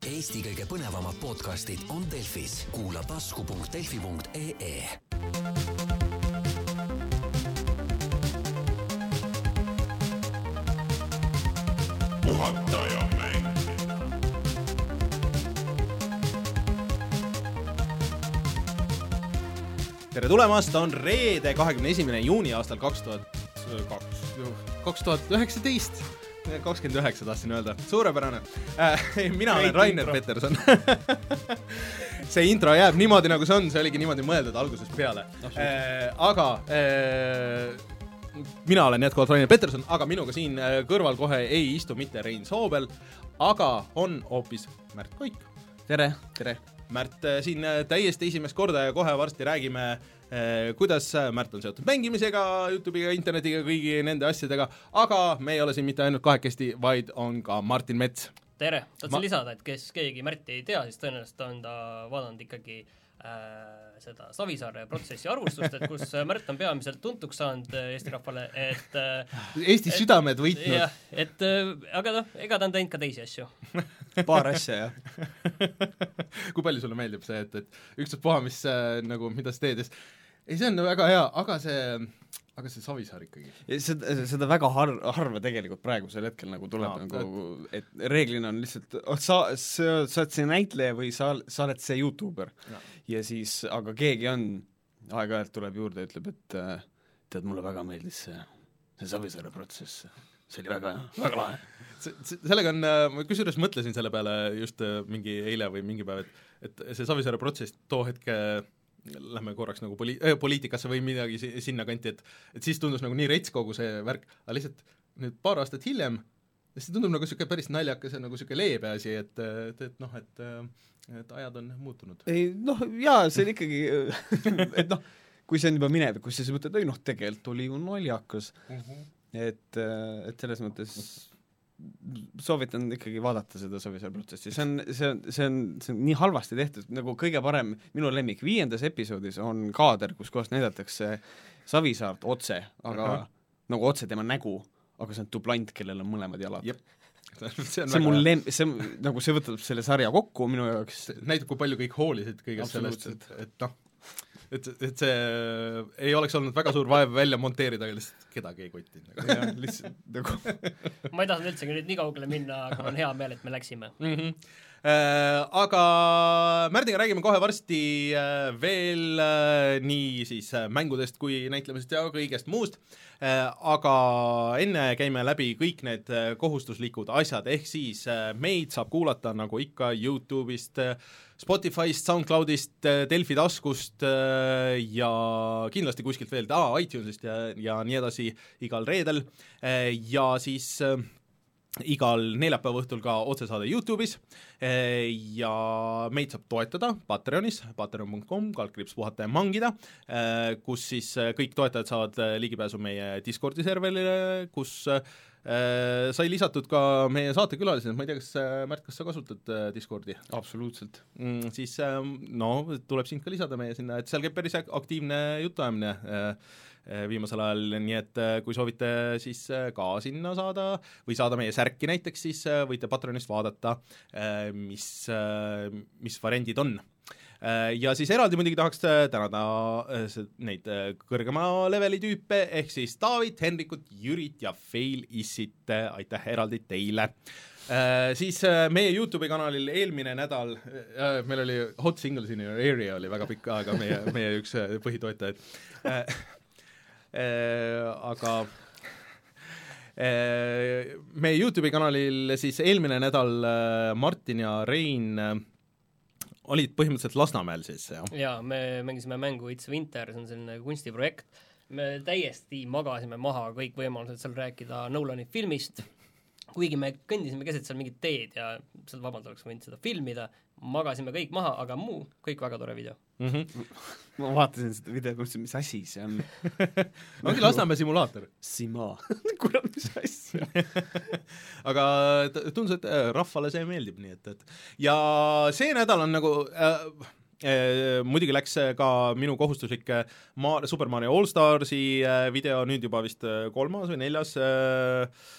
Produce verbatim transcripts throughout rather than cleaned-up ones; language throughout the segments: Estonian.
Eesti kõige põnevamad podcastid on Delfis. Kuula tasku punkt delfi punkt ee. Puhataja mäng. Tere tulemast, on reede kahekümne esimene juuni aastal kaks tuhat üheksateist. kakskümmend üheksa tahtsin öelda. Suurepärane. Äh, mina olen Rainer Peterson. See intro jääb niimoodi, nagu see on. See oligi niimoodi mõeldud algusest peale. Äh, aga äh, mina olen jätkuvalt Rainer Peterson, aga minuga siin kõrval kohe ei istu mitte Rein Soobel, aga on hoopis Märt Koik. Tere. Tere. Märt siin täiesti esimest korda ja kohe varsti räägime, eh, kuidas Märt on seotud mängimisega, YouTube'iga, internetiga, kõigi nende asjadega, aga me ei ole siin mitte ainult kahekesti, vaid on ka Martin Mets. Tere, tahtsin Ma... lisada, et kes keegi Märti ei tea, siis tõenäoliselt on ta vaadanud ikkagi äh, seda Savisaare protsessi arvustust, et kus Märt on peamiselt tuntuks saanud Eesti rahvale, et äh, Eesti et, südamed võitnud. Jah, et äh, aga noh, ega ta on teinud ka teisi asju. Paar asja, jah. Kui palju sulle meeldib see, et, et ükstav puha, mis äh, nagu, mida sa teed, ei, see on väga hea, aga see aga see Savisaar ikkagi. Seda, seda väga har- harva tegelikult praegusel hetkel nagu tuleb no, nagu, et reeglina on lihtsalt, sa, sa, sa oled see näitleja või sa, sa oled see YouTuber no. Ja siis, aga keegi on, aeg-ajalt tuleb juurde ja ütleb, et tead, mulle väga meeldis see, see Savisaare protsess, see oli väga, väga lahe. Sellega on, ma kusjuures mõtlesin selle peale just mingi eile või mingi päev, et, et see Savisaare protsess too hetke lähme korraks nagu poli- äh, poliitikasse või midagi sinna kanti, et, et siis tundus nagu nii rets kogu see värk, aga lihtsalt nüüd paar aastat hiljem, siis tundub nagu siuke päris naljakas ja nagu siuke leebe asi, et, et, et noh, et, et ajad on muutunud. Ei, noh, jaa, see on ikkagi, et noh, kui see on juba minevikus, siis mõtled, ei noh, tegelikult oli ju naljakas, uh-huh. et, et selles mõttes soovitan ikkagi vaadata seda Savisaare protsessi, see on, see on, see on, see on nii halvasti tehtud, nagu kõige parem, minu lemmik viiendas episoodis on kaader, kus kohast näidatakse Savisaart otse, aga uh-huh. nagu otse tema nägu, aga see on dublant, kellel on mõlemad jalad. Jep. see on, see on mul lem-, see on, nagu see võtab selle sarja kokku minu jaoks. Näitab, kui palju kõik hoolisid kõigest sellest, et, et noh, et, et see ei oleks olnud väga suur vaev välja monteerida, aga lihtsalt kedagi ei kotti. Jah, lihtsalt nagu ma ei tahtnud üldsegi nüüd nii kaugele minna, aga on hea meel, et me läksime. Mm-hmm. Äh, aga Märdiga räägime kohe varsti äh, veel äh, nii siis äh, mängudest kui näitlemisest ja kõigest muust, äh, aga enne käime läbi kõik need äh, kohustuslikud asjad, ehk siis äh, meid saab kuulata nagu ikka YouTube'ist, äh, Spotify'st, SoundCloud'ist, äh, Delfi taskust äh, ja kindlasti kuskilt veel ah, iTunes'ist ja, ja nii edasi igal reedel äh, ja siis äh, igal neljapäeva õhtul ka otsesaade YouTube'is ja meid saab toetada Patreonis, patreon punkt com, kaldkriips puhata ja mangida, kus siis kõik toetajad saavad ligipääsu meie Discordi serverile, kus sai lisatud ka meie saatekülalised, ma ei tea, kas Märt, kas sa kasutad Discordi? Absoluutselt. Mm, siis no, tuleb sind ka lisada meie sinna, et seal käib päris aktiivne jutuajamine viimasel ajal, nii et kui soovite siis ka sinna saada või saada meie särki näiteks, siis võite Patreonist vaadata, mis, mis variandid on. Ja siis eraldi muidugi tahaks tänada neid kõrgema leveli tüüpe, ehk siis David, Henrikut, Jürit ja Fail Issit, aitäh eraldi teile. Uh, siis uh, meie YouTube'i kanalil eelmine nädal uh, meil oli Hot Singles in Your Area oli väga pikka aega meie, meie üks uh, põhitoetajaid uh, uh, aga uh, meie YouTube'i kanalil siis eelmine nädal uh, Martin ja Rein uh, olid põhimõtteliselt Lasnamäel siis, jah? Jaa, me mängisime mängu It's Winter, see on selline kunstiprojekt, me täiesti magasime maha kõik võimalused seal rääkida Nolani filmist, kuigi me kõndisime keset seal mingit teed ja seal vabalt oleks võinud seda filmida, magasime kõik maha, aga muu, kõik väga tore video. Mm-hmm. ma vaatasin seda video, mõtlesin, mis asi see on. ongi Lasnamäe simulaator. Sima. Kurat, mis asja. aga tundus, et rahvale see meeldib, nii et, et ja see nädal on nagu äh, äh, muidugi läks ka minu kohustuslik Ma- Super Mario All Starsi äh, video, nüüd juba vist kolmas või neljas äh,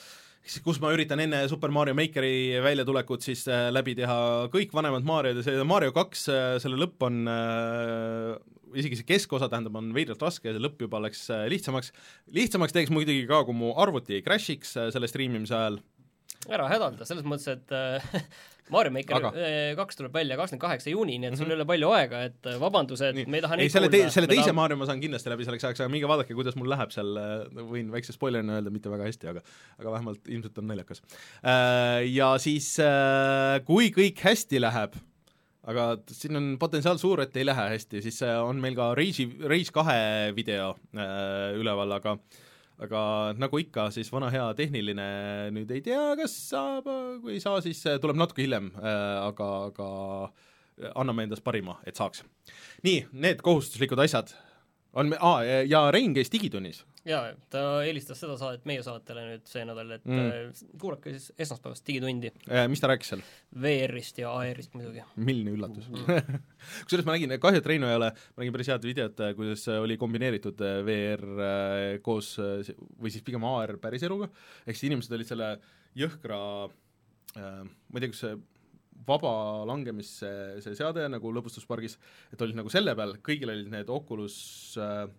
kus ma üritan enne Super Mario Makeri väljatulekut siis läbi teha kõik vanemad Mariod ja see Mario kaks, selle lõpp on äh, isegi see keskosa, tähendab, on veidralt raske ja see lõpp juba läks lihtsamaks. Lihtsamaks teeks muidugi ka, kui mu arvuti ei crashiks selle striimimise ajal. Ära hädalda, selles mõttes, et äh, Mario Maker Aga. kaks tuleb välja kakskümmend kaheksa juuni, nii et sul mm -hmm. ei ole palju aega, et vabandused, me ei taha neid ei, selle, te, selle teise ta... Mario ma saan kindlasti läbi selleks ajaks, aga minge vaadake, kuidas mul läheb seal, võin väikse spoilerina öelda, mitte väga hästi, aga aga vähemalt ilmselt on naljakas. Ja siis, kui kõik hästi läheb, aga siin on potentsiaal suur, et ei lähe hästi, siis on meil ka Rage, Rage kahe video üleval, aga aga nagu ikka, siis vana hea tehniline nüüd ei tea, kas saab, kui ei saa, siis tuleb natuke hiljem, aga, aga anname endast parima, et saaks. Nii, need kohustuslikud asjad on, aa, ja Rein käis Digitunnis. Jaa, ta eelistas seda saadet meie saatele nüüd see nädal, et mm. kuulake siis esmaspäevast Digitundi. Mis ta rääkis seal? V R-ist ja A R-ist muidugi. Milline üllatus. Mm. Kusjuures ma nägin, kahju, et Reino ei ole, ma nägin päris head videot, kuidas oli kombineeritud V R koos, või siis pigem A R päris eluga, ehk siis inimesed olid selle jõhkra, ma ei tea, kus see vaba langemis see, see seade nagu lõbustuspargis, et olid nagu selle peal, kõigil olid need Oculus äh,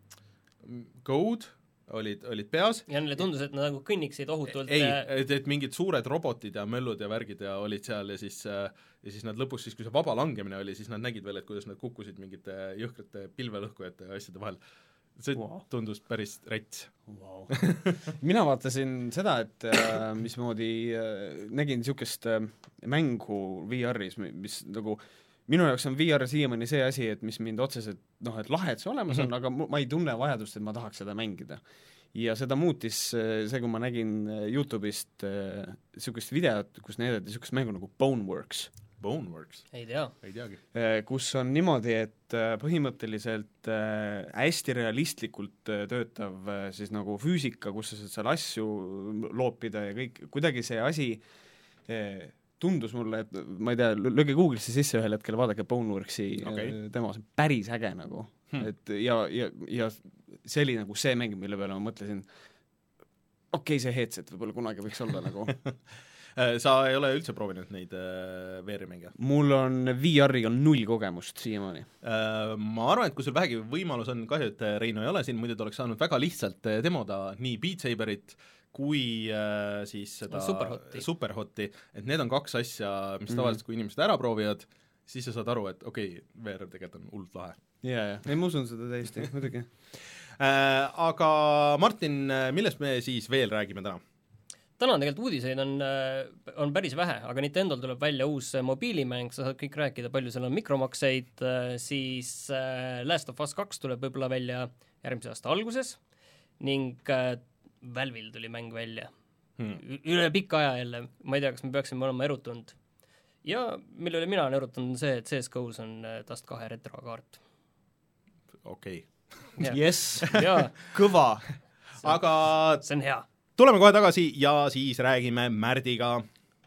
Code, olid, olid peas. Ja neile tundus, et nad nagu kõnniksid ohutult. Ei, et, et mingid suured robotid ja möllud ja värgid ja olid seal ja siis, ja siis nad lõpus, siis kui see vaba langemine oli, siis nad nägid veel, et kuidas nad kukkusid mingite jõhkrate pilvelõhkujate asjade vahel. See wow. tundus päris räts. Wow. Mina vaatasin seda, et äh, mismoodi äh, nägin niisugust äh, mängu V R-is, mis nagu minu jaoks on V R siiamaani see asi, et mis mind otseselt, noh, et lahe, et see olemas on, mm -hmm. aga ma ei tunne vajadust, et ma tahaks seda mängida. Ja seda muutis see, kui ma nägin YouTube'ist niisugust videot, kus näidati niisugust mängu nagu Boneworks. Boneworks? Ei tea. Ei teagi. Kus on niimoodi, et põhimõtteliselt hästi realistlikult töötav siis nagu füüsika, kus sa saad seal asju loopida ja kõik, kuidagi see asi tundus mulle, et ma ei tea, lööge Google'isse sisse ühel hetkel, vaadake Boneworksi okay. tema, see on päris äge nagu hmm. et ja, ja, ja see oli nagu see mäng, mille peale ma mõtlesin okei okay,, see headset võib-olla kunagi võiks olla nagu Sa ei ole üldse proovinud neid äh, V R-mänge? Mul on V R-iga null kogemust siiamaani äh,. Ma arvan, et kui sul vähegi võimalus on, kahju, et Reino ei ole siin, muidu ta oleks saanud väga lihtsalt demoda nii Beat Saberit kui äh, siis seda Superhotti. Superhotti, et need on kaks asja, mis tavaliselt, kui inimesed ära proovivad, siis sa saad aru, et okei, okay, V R tegelikult on hullult lahe. Jaa, jaa, ei ma usun seda täiesti, muidugi äh, Aga Martin, millest me siis veel räägime täna? Täna on tegelikult uudiseid on, on päris vähe, aga Nintendol tuleb välja uus mobiilimäng, sa saad kõik rääkida, palju seal on mikromakseid, siis Last of Us kaks tuleb võib-olla välja järgmise aasta alguses ning Valve'il tuli mäng välja hmm. üle pikka aja jälle, ma ei tea, kas me peaksime olema erutunud. Ja mille üle mina olen erutunud on see, et C S G O-s on Dust kahe retrokaart. Okei. Jess, kõva. Aga see on hea. Tuleme kohe tagasi ja siis räägime Märdiga.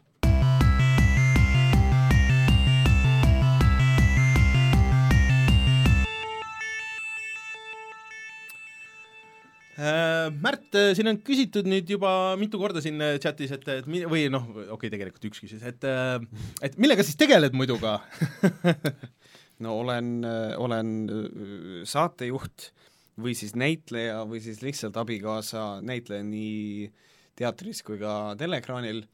Märt, siin on küsitud nüüd juba mitu korda siin chatis, et, et või noh, okei okay,, tegelikult üks küsis, et, et millega siis tegeled muidu ka? No olen, olen saatejuht või siis näitleja või siis lihtsalt abikaasa näitleja nii teatris kui ka teleekraanil.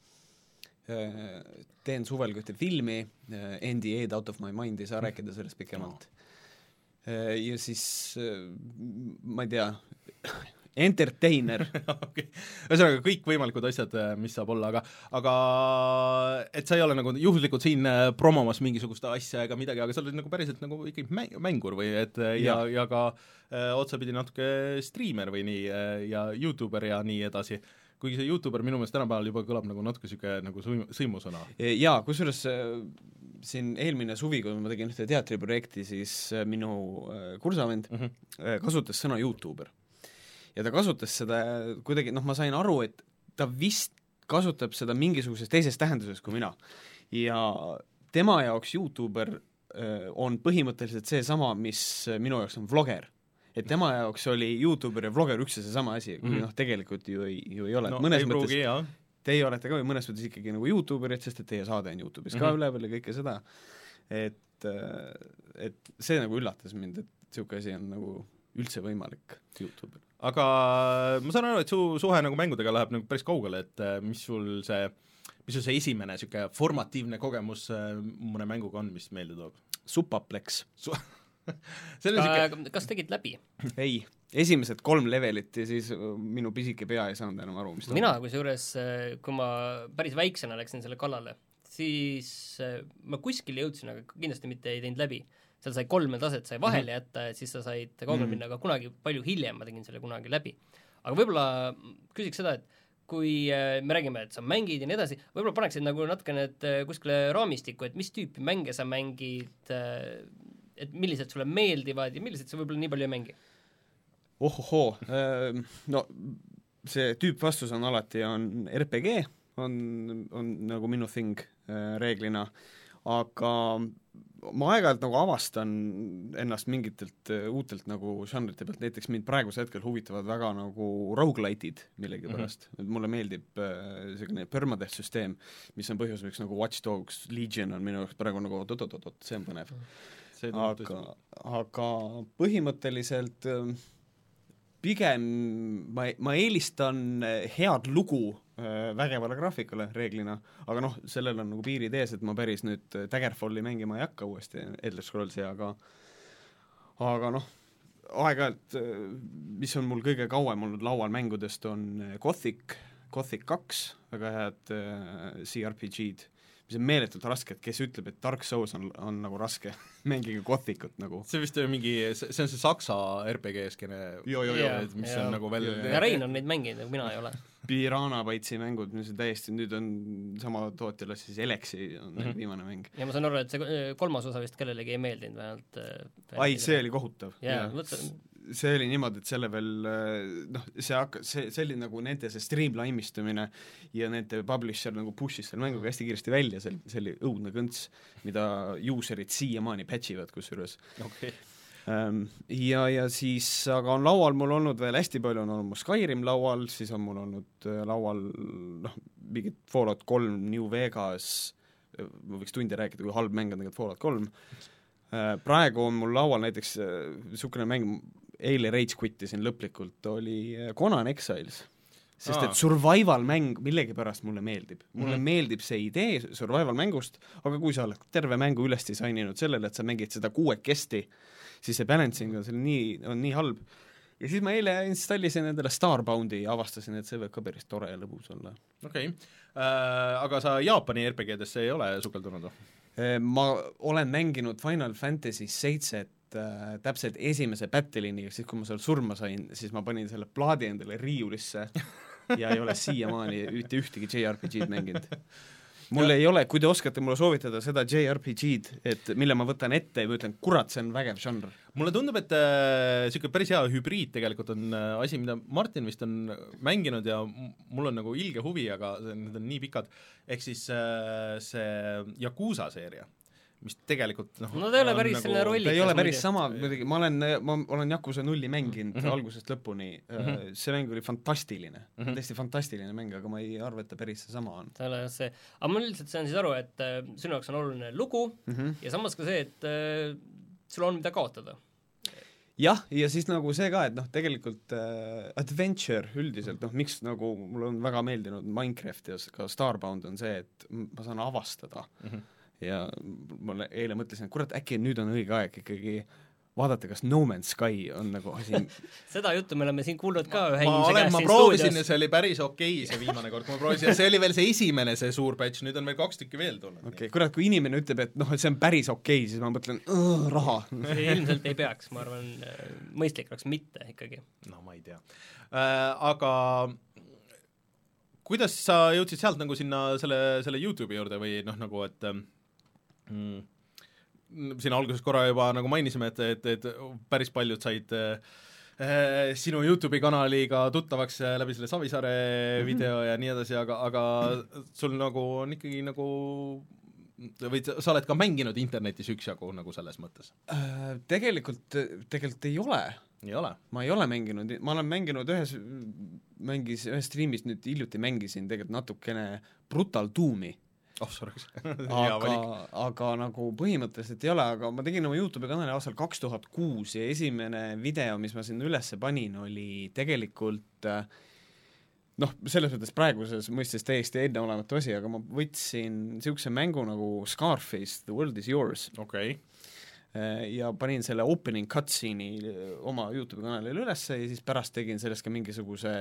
Teen suvel ühte filmi, N D A'd Out of my mind, ei saa rääkida sellest pikemalt. Ja siis, ma ei tea, entertainer. Okay. Ühesõnaga kõik võimalikud asjad, mis saab olla, aga, aga et sa ei ole nagu juhuslikult siin promomas mingisugust asja ega midagi, aga sa oled nagu päriselt nagu ikkagi mängur või et ja, ja, ja ka äh, otsapidi natuke striimer või nii ja YouTuber ja nii edasi. Kuigi see YouTuber minu meelest tänapäeval juba kõlab nagu natuke siuke nagu sõimusõna. Jaa, kusjuures siin eelmine suvi, kui ma tegin ühte teatriprojekti, siis minu kursavend mm -hmm. kasutas sõna YouTuber. Ja ta kasutas seda kuidagi, noh ma sain aru, et ta vist kasutab seda mingisuguses teises tähenduses kui mina. Ja tema jaoks YouTuber on põhimõtteliselt see sama, mis minu jaoks on vlogger. Et tema jaoks oli YouTuber ja vlogger üks ja see sama asi, kui mm -hmm. noh, tegelikult ju ei, ju ei ole. No, mõnes ei mõttes, pruugi, jah. teie olete ka ju mõnes mõttes ikkagi nagu YouTuberid, sest et teie saade on YouTube'is mm -hmm. ka üleval ja kõike seda, et, et see nagu üllatas mind, et niisugune asi on nagu üldse võimalik YouTube'il. Aga ma saan aru, et su suhe nagu mängudega läheb nagu päris kaugele, et mis sul see, mis sul see esimene niisugune formatiivne kogemus mõne mänguga on, mis meelde toob? Supaplex Su see siuke... kas tegid läbi? Ei, esimesed kolm levelit ja siis minu pisike pea ei saanud enam aru, mis ta mina kusjuures, kui ma päris väiksena läksin selle kallale, siis ma kuskil jõudsin, aga kindlasti mitte ei teinud läbi. Seal sai kolme taset, sai vahele jätta ja siis sa said kaugele minna, aga kunagi palju hiljem ma tegin selle kunagi läbi. Aga võib-olla küsiks seda, et kui me räägime, et sa mängid ja nii edasi, võib-olla paneksid nagu natukene et kuskile raamistikku, et mis tüüpi mänge sa mängid, et millised sulle meeldivad ja millised sa võib-olla nii palju ei mängi? Ohohoo, no see tüüpvastus on alati, on R P G, on, on nagu minu thing reeglina, aga ma aeg-ajalt nagu avastan ennast mingitelt uutelt nagu žanrite pealt, näiteks mind praegusel hetkel huvitavad väga nagu roguelite'id millegipärast mm, -hmm. mulle meeldib äh, selline permadeath-süsteem, mis on põhjus, miks nagu Watch Dogs Legion on minu jaoks praegu nagu oot-oot-oot, see on põnev. aga, aga põhimõtteliselt äh, pigem ma, ma eelistan head lugu äh, vägevale graafikule reeglina, aga noh, sellel on nagu piirid ees, et ma päris nüüd Daggerfalli mängima ei hakka uuesti Elder Scrollsi, aga aga noh, aeg-ajalt, mis on mul kõige kauem olnud laual mängudest, on Gothic, Gothic kaks, väga head äh, C R P G-d, mis on meeletult raske, et kes ütleb, et Dark Souls on, on nagu raske, mängige Gothicut nagu. See vist mingi, see on see saksa R P G-skene, mis ja, on ja, nagu veel... Ja Rein on neid mänginud, nagu mina ei ole. Piranha Bytesi mängud, mis on täiesti, nüüd on sama tootjale siis Elexi on mm -hmm. viimane mäng. Ja ma saan aru, et see kolmas osa vist kellelegi ei meeldinud vähemalt. Ai, see oli kohutav. Yeah, võtta... see oli niimoodi, et selle veel noh, see hakka-, see, see oli nagu nende see streamlaimistumine ja nende publisher nagu push'is selle mänguga hästi kiiresti välja, see, see oli õudne kõnts, mida userid siiamaani patchivad kusjuures. Okay. Ja, ja siis, aga on laual mul olnud veel hästi palju, on olnud Skyrim laual, siis on mul olnud laual noh, mingid Fallout kolm, New Vegas, ma võiks tunde rääkida, kui halb mäng on tegelikult Fallout kolm. Praegu on mul laual näiteks niisugune mäng, eile rage quittisin lõplikult, oli Conan Exiles, sest Aa. et survival mäng millegipärast mulle meeldib. Mulle mm-hmm. meeldib see idee survival mängust, aga kui sa oled terve mängu üles disaininud sellele, et sa mängid seda kuuekesti, siis see balancing on, nii, on nii halb. Ja siis ma eile installisin endale Starboundi ja avastasin, et see võib ka päris tore ja lõbus olla. Okei, okay. äh, aga sa Jaapani R P G-desse ei ole sukeldunud? Ma olen mänginud Final Fantasy seitset äh, täpselt esimese battle'ini, siis kui ma seal surma sain, siis ma panin selle plaadi endale riiulisse ja ei ole siiamaani ühte ühtegi J R P G-d mänginud. Mul ei ole, kui te oskate mulle soovitada seda J R P G-d, et mille ma võtan ette ja ma ütlen, kurat, see on vägev žanr. Mulle tundub, et äh, niisugune päris hea hübriid tegelikult on äh, asi, mida Martin vist on mänginud ja mul on nagu ilge huvi, aga need on nii pikad, ehk siis äh, see Yakuza seeria, mis tegelikult noh, no ta ei ole päris nagu, selle rollikas. Ta ei ole päris sama, muidugi, ma olen, ma olen Yakuza nulli mänginud mm -hmm. algusest lõpuni, mm -hmm. see mäng oli fantastiline mm, -hmm. täiesti fantastiline mäng, aga ma ei arva, et ta päris sama on. ta ei ole see, aga ma üldiselt saan siis aru, et äh, sinu jaoks on oluline lugu mm -hmm. ja samas ka see, et äh, sul on mida kaotada. Jah, ja siis nagu see ka, et noh, tegelikult äh, adventure üldiselt, noh, miks nagu mulle on väga meeldinud Minecraft ja ka Starbound on see, et ma saan avastada mm -hmm. ja ma eile mõtlesin, et kurat, äkki nüüd on õige aeg ikkagi vaadata, kas No Man's Sky on nagu asi seda juttu me oleme siin kuulnud ka ühe inimese käest siin stuudios. Ma proovisin ja see oli päris okei see viimane kord, kui ma proovisin ja see oli veel see esimene, see suur patch, nüüd on meil kaks tükki veel tulnud. Okei okay,, kurat, kui inimene ütleb, et noh, et see on päris okei, siis ma mõtlen, raha. ilmselt ei peaks, ma arvan, mõistlik oleks mitte ikkagi. No ma ei tea äh,. Aga kuidas sa jõudsid sealt nagu sinna selle, selle YouTube'i juurde või noh, nagu et mm, siin alguses korra juba nagu mainisime, et, et, et päris paljud said äh, sinu YouTube'i kanaliga tuttavaks läbi selle Savisaare mm -hmm. video ja nii edasi, aga, aga sul nagu on ikkagi nagu või sa oled ka mänginud internetis üksjagu nagu selles mõttes? Tegelikult, tegelikult ei ole. Ei ole? Ma ei ole mänginud, ma olen mänginud ühes, mängis, ühes streamis nüüd hiljuti mängisin tegelikult natukene Brutal Doomi. Oh, sorry. aga, aga nagu põhimõtteliselt ei ole, aga ma tegin oma YouTube kanali aastal kaks tuhat kuus ja esimene video, mis ma sinna ülesse panin, oli tegelikult noh, selles mõttes praeguses mõistes täiesti enneolematu asi, aga ma võtsin niisuguse mängu nagu Scarface, The World is Yours. Okei. Okay. Ja panin selle opening cutscene'i oma YouTube kanalile ülesse ja siis pärast tegin sellest ka mingisuguse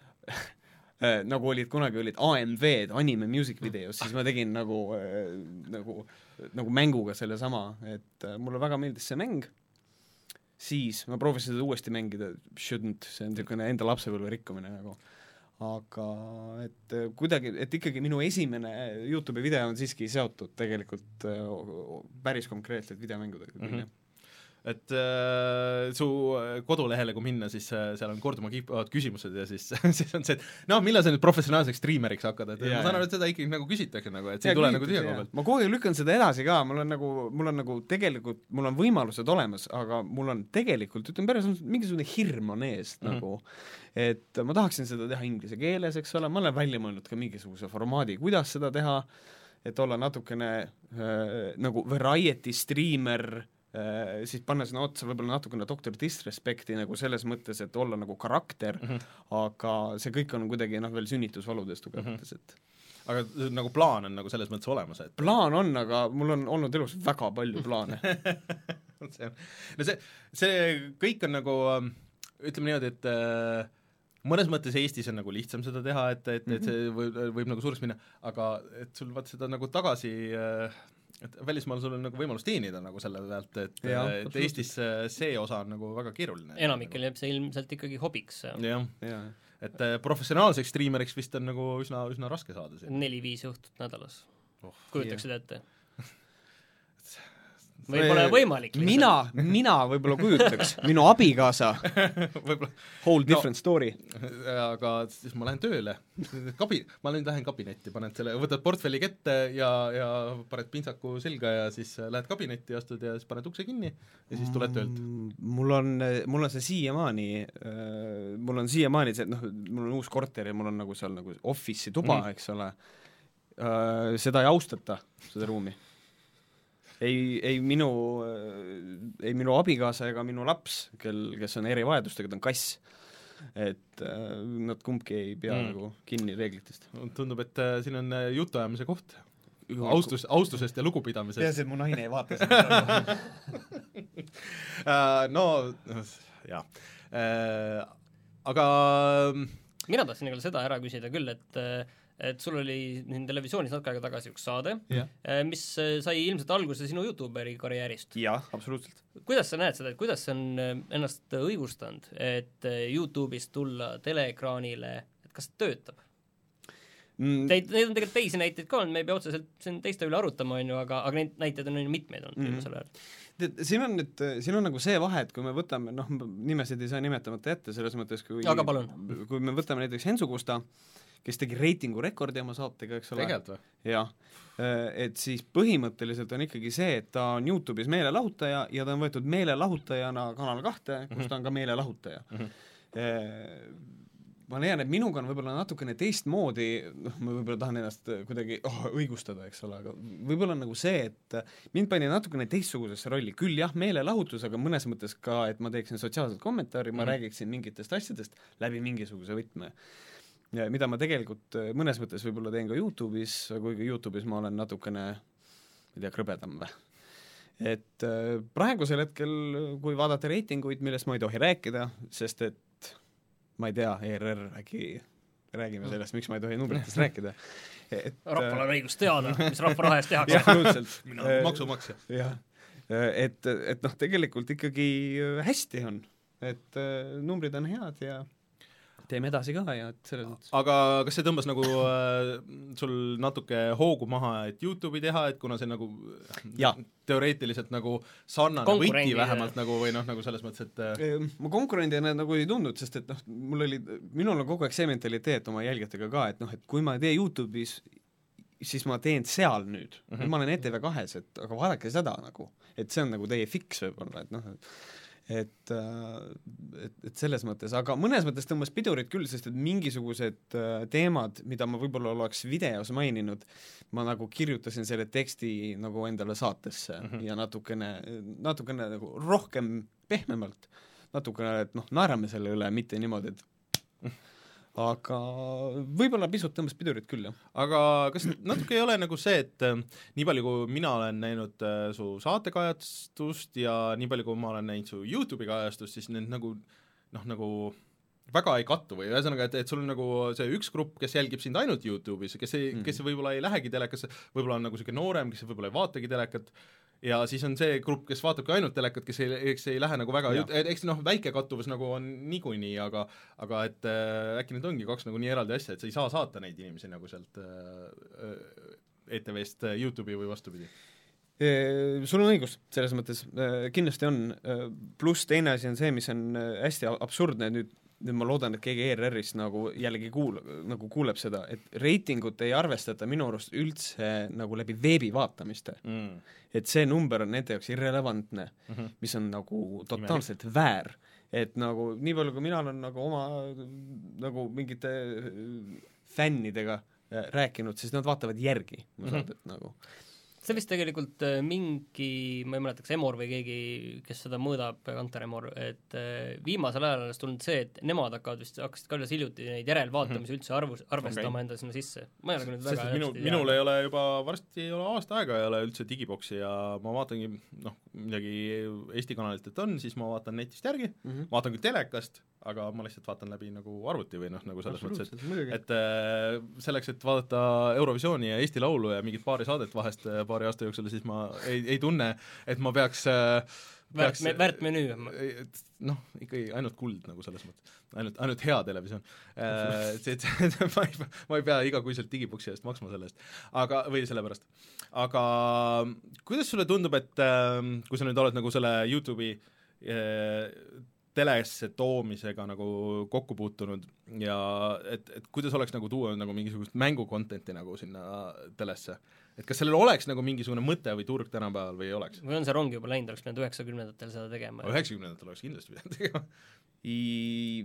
nagu olid, kunagi olid A M V-d, anime music videos, siis ma tegin nagu, nagu, nagu mänguga selle sama, et mulle väga meeldis see mäng, siis ma proovisin seda uuesti mängida, shouldn't, see on niisugune enda lapsepõlve rikkumine nagu. Aga et kuidagi, et ikkagi minu esimene YouTube'i video on siiski seotud tegelikult päris konkreetselt videomängudega mm. -hmm. Et äh, su kodulehele, kui minna, siis äh, seal on korduma kiipavad küsimused ja siis, siis on see, et noh, millal sa nüüd professionaalseks streameriks hakkad, et ja, ma saan aru, et seda ikkagi nagu küsitakse nagu, et see ei tule nagu tühja koha pealt. Ma kogu aeg lükkan seda edasi ka, mul on nagu, mul on nagu tegelikult, mul on võimalused olemas, aga mul on tegelikult, ütlen päris, mingisugune hirm on ees mm -hmm. nagu, et ma tahaksin seda teha inglise keeles, eks ole, ma olen välja mõelnud ka mingisuguse formaadi, kuidas seda teha, et olla natukene äh, nagu variety streamer, Uh, siis panna sinna otsa võib-olla natukene doktor Disrespecti nagu selles mõttes, et olla nagu karakter mm, -hmm. aga see kõik on kuidagi noh, veel sünnitusvaludes tugevates, et aga nagu plaan on nagu selles mõttes olemas, et plaan on, aga mul on olnud elus väga palju plaane. see on, no see, see kõik on nagu, ütleme niimoodi, et äh, mõnes mõttes Eestis on nagu lihtsam seda teha, et, et, et see võib, võib nagu suureks minna, aga et sul vaat seda nagu tagasi äh, et välismaal sul on nagu võimalus teenida nagu selle pealt, et, ja, et Eestis see osa on nagu väga keeruline. Enamikel jääb see ilmselt ikkagi hobiks. Jah, ja. Et professionaalseks streameriks vist on nagu üsna, üsna raske saada siin. Neli-viis juhtut nädalas. Oh, kujutaks seda ette. või pole võimalik. Mina, mina võib-olla kujutaks, minu abikaasa whole different no, story. Aga siis ma lähen tööle, kabi, ma nüüd lähen kabinetti, paned selle, võtad portfelli kätte ja, ja paned pintsaku selga ja siis lähed kabinetti, astud ja siis paned ukse kinni ja siis tuled töölt. Mul on, mul on see siiamaani, mul on siiamaani see, noh, mul on uus korter ja mul on nagu seal nagu office'i tuba mm., eks ole, seda ei austata, seda ruumi. Ei, ei minu, ei minu abikaasa ega minu laps, kel, kes on erivajadustega, ta on kass, et äh, nad kumbki ei pea mm. nagu kinni reeglitest. Tundub, et äh, siin on jutuajamise koht. Austus, austusest ja lugupidamisest. Ja see mu naine ei vaata seda. uh, no, jah. Uh, aga mina tahtsin nagu seda ära küsida küll, et et sul oli televisioonis natuke aega tagasi üks saade, yeah. mis sai ilmselt alguse sinu YouTuberi karjäärist. Jah, absoluutselt. Kuidas sa näed seda, et kuidas see on ennast õigustanud, et YouTube'ist tulla teleekraanile, et kas see töötab? Mm. Teid, neid on tegelikult teisi näiteid ka olnud, me ei pea otseselt siin teiste üle arutama, on ju, aga, aga neid näiteid on mitmeid olnud mm. selle ajal. Siin on, nüüd, siin on nagu see vahe, et kui me võtame, noh, nimesid ei saa nimetamata ette, selles mõttes, kui, kui me võtame näiteks Hensu Kusta, kes tegi reitingu rekordi oma saatega, eks ole. Tegelt või? Jah, et siis põhimõtteliselt on ikkagi see, et ta on YouTube'is meelelahutaja ja ta on võetud meelelahutajana Kanal kahte, kus ta on ka meelelahutaja. Mm-hmm. Ma leian, et minuga on võib-olla natukene teistmoodi, noh, ma võib-olla tahan ennast kuidagi oh, õigustada, eks ole, aga võib-olla on nagu see, et mind pani natukene teistsugusesse rolli, küll jah, meelelahutus, aga mõnes mõttes ka, et ma teeksin sotsiaalset kommentaari, ma mm-hmm. räägiksin mingitest asjadest läbi mingisuguse võtme. Ja mida ma tegelikult mõnes mõttes võib-olla teen ka YouTube'is, kuigi YouTube'is ma olen natukene, ma ei tea, krõbedam või. Et praegusel hetkel, kui vaadata reitinguid, millest ma ei tohi rääkida, sest et ma ei tea, E R R äkki räägime sellest, miks ma ei tohi numbritest rääkida. Et, rahval on õigus teada, mis rahva raha eest tehakse. Absoluutselt. Mina olen maksumaksja. Jah. Et, et noh, tegelikult ikkagi hästi on, et numbrid on head ja teeme edasi ka ja et selles mõttes. Aga kas see tõmbas nagu äh, sul natuke hoogu maha, et YouTube'i teha, et kuna see nagu ja. teoreetiliselt nagu sarnane võti vähemalt nagu või noh, nagu selles mõttes, et e, ma konkurendina nagu ei tundnud, sest et noh, mul oli, minul on kogu aeg see mentaliteet oma jälgijatega ka, et noh, et kui ma ei tee YouTube'is siis ma teen seal nüüd mm, -hmm. ma olen E T V kahes, et aga vaadake seda nagu, et see on nagu teie fiks võib-olla, et noh, et, et, et selles mõttes, aga mõnes mõttes tõmbas pidurit küll, sest et mingisugused teemad, mida ma võib-olla oleks videos maininud, ma nagu kirjutasin selle teksti nagu endale saatesse mm -hmm. ja natukene, natukene nagu rohkem pehmemalt, natukene, et noh, naerame selle üle, mitte niimoodi, et aga võib-olla pisut tõmbas pidurit küll, jah. Aga kas natuke ei ole nagu see, et äh, nii palju, kui mina olen näinud äh, su saatekajastust ja nii palju, kui ma olen näinud su YouTube'i kajastust, siis need nagu noh, nagu väga ei kattu või ühesõnaga, et, et sul on nagu see üks grupp, kes jälgib sind ainult YouTube'is, kes ei mm., kes võib-olla ei lähegi telekasse, võib-olla on nagu selline noorem, kes võib-olla ei vaatagi telekat, ja siis on see grupp, kes vaatabki ainult telekat, kes ei, eks ei lähe nagu väga, eks noh, väike kattuvus nagu on niikuinii, aga aga et äh, äkki need ongi kaks nagu nii eraldi asja, et sa ei saa saata neid inimesi nagu sealt äh, E T V-st YouTube'i või vastupidi? Sul on õigus, selles mõttes kindlasti on, pluss teine asi on see, mis on hästi absurdne, nüüd nüüd ma loodan, et keegi E R R-ist nagu jällegi kuul-, nagu kuuleb seda, et reitingut ei arvestata minu arust üldse nagu läbi veebi vaatamiste mm.. et see number on nende jaoks irrelevantne mm, -hmm. mis on nagu totaalselt Imeli. väär. Et nagu nii palju, kui mina olen nagu oma nagu mingite fännidega rääkinud, siis nad vaatavad järgi, ma saan, et nagu see vist tegelikult mingi, ma ei mäleta, kas Emor või keegi, kes seda mõõdab, Kanter Emor, et viimasel ajal on tulnud see, et nemad hakkavad vist, hakkasid ka alles hiljuti neid järelvaatamisi üldse arvus, arvestama okay. enda sinna sisse. Ma ei ole nüüd väga minu, minul ei ole juba, varsti ei ole aasta aega ei ole üldse digiboksi ja ma vaatangi, noh, midagi Eesti kanalilt, et on, siis ma vaatan netist järgi, mm -hmm. vaatan küll telekast, aga ma lihtsalt vaatan läbi nagu arvuti või noh, nagu selles mõttes, et, et äh, selleks, et vaadata Eurovisiooni ja Eesti Laulu ja mingit paari saadet vahest paari aasta jooksul, siis ma ei, ei tunne, et ma peaks äh, peaks väärt, väärt menüü. Noh, ikkagi ainult kuld nagu selles mõttes, ainult, ainult hea televisioon äh, et, et, et ma, ei, ma ei pea igakuiselt digiboksi eest maksma selle eest, aga, või selle pärast. Aga kuidas sulle tundub, et äh, kui sa nüüd oled nagu selle YouTube'i äh, telesse toomisega nagu kokku puutunud ja et, et kuidas oleks nagu tuua nagu mingisugust mängu-contenti nagu sinna telesse, et kas sellel oleks nagu mingisugune mõte või turg tänapäeval või ei oleks? või on see rong juba läinud, oleks pidanud üheksakümnendatel seda tegema? üheksakümnendatel oleks kindlasti pidanud tegema. I...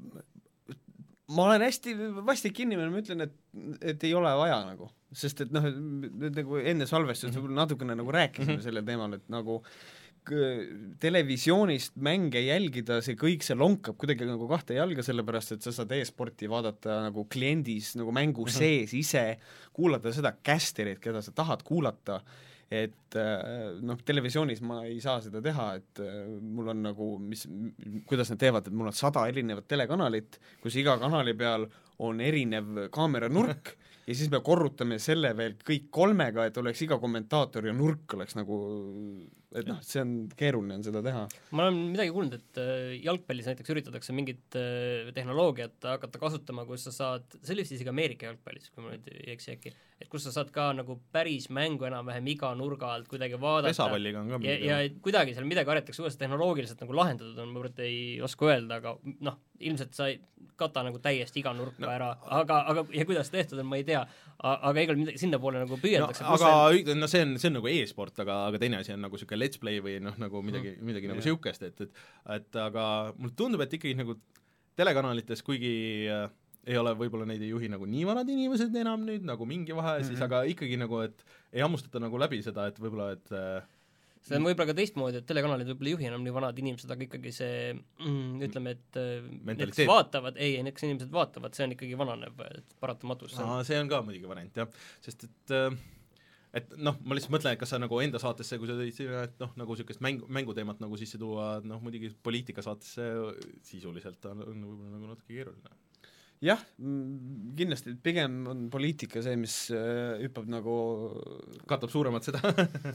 ma olen hästi vastik inimene, ma ütlen, et, et ei ole vaja nagu, sest et noh, nagu enne salvestust mm -hmm. natukene nagu rääkisime mm -hmm. sellel teemal, et nagu televisioonist mänge jälgida, see kõik, see lonkab kuidagi nagu kahte jalga, sellepärast et sa saad e-sporti vaadata nagu kliendis, nagu mängu sees ise, kuulata seda casterit, keda sa tahad kuulata, et noh, televisioonis ma ei saa seda teha, et mul on nagu, mis, kuidas nad teevad, et mul on sada erinevat telekanalit, kus iga kanali peal on erinev kaameranurk ja siis me korrutame selle veel kõik kolmega, et oleks iga kommentaator ja nurk oleks nagu, et noh, see on keeruline on seda teha. ma olen midagi kuulnud, et jalgpallis näiteks üritatakse mingit tehnoloogiat hakata kasutama, kus sa saad, see oli siis isegi Ameerika jalgpallis, kui ma nüüd ei eksi äkki, et kus sa saad ka nagu päris mängu enam-vähem iga nurga alt kuidagi vaadata. Pesapalliga on ka ja, ja kuidagi seal midagi aretakse uuesti tehnoloogiliselt nagu lahendatud on, ma võrd ei oska öelda, aga noh, ilmselt sa ei kata nagu täiesti iga nurka no, ära, aga, aga ja kuidas tehtud on, ma ei tea, aga igal midagi sinna poole nagu püüeldakse. No, aga see... no see on, see on nagu e-sport, aga, aga teine asi on nagu niisugune let's play või noh, nagu midagi, midagi mm, nagu niisugust, et, et et aga mulle tundub, et ikkagi nagu telekanalites, kuigi äh, ei ole, võib-olla neid ei juhi nagu nii vanad inimesed enam nüüd, nagu mingi vahe mm, -hmm. siis aga ikkagi nagu, et ei hammustata nagu läbi seda, et võib-olla, et äh, see on võib-olla ka teistmoodi, et telekanalid võib-olla ei juhi enam nii vanad inimesed, aga ikkagi see mm, ütleme, et need, kes vaatavad, ei, need, kes inimesed vaatavad, see on ikkagi vananev paratamatus. see on ka muidugi variant, jah, sest et et noh, ma lihtsalt mõtlen, et kas sa nagu enda saatesse, kui sa tõid sinna, et noh, nagu niisugust mängu, mänguteemat nagu sisse tuua, noh, muidugi poliitika saatesse sisuliselt on, on võib-olla nagu natuke keeruline. Jah, kindlasti, pigem on poliitika see, mis hüppab nagu katab suuremat seda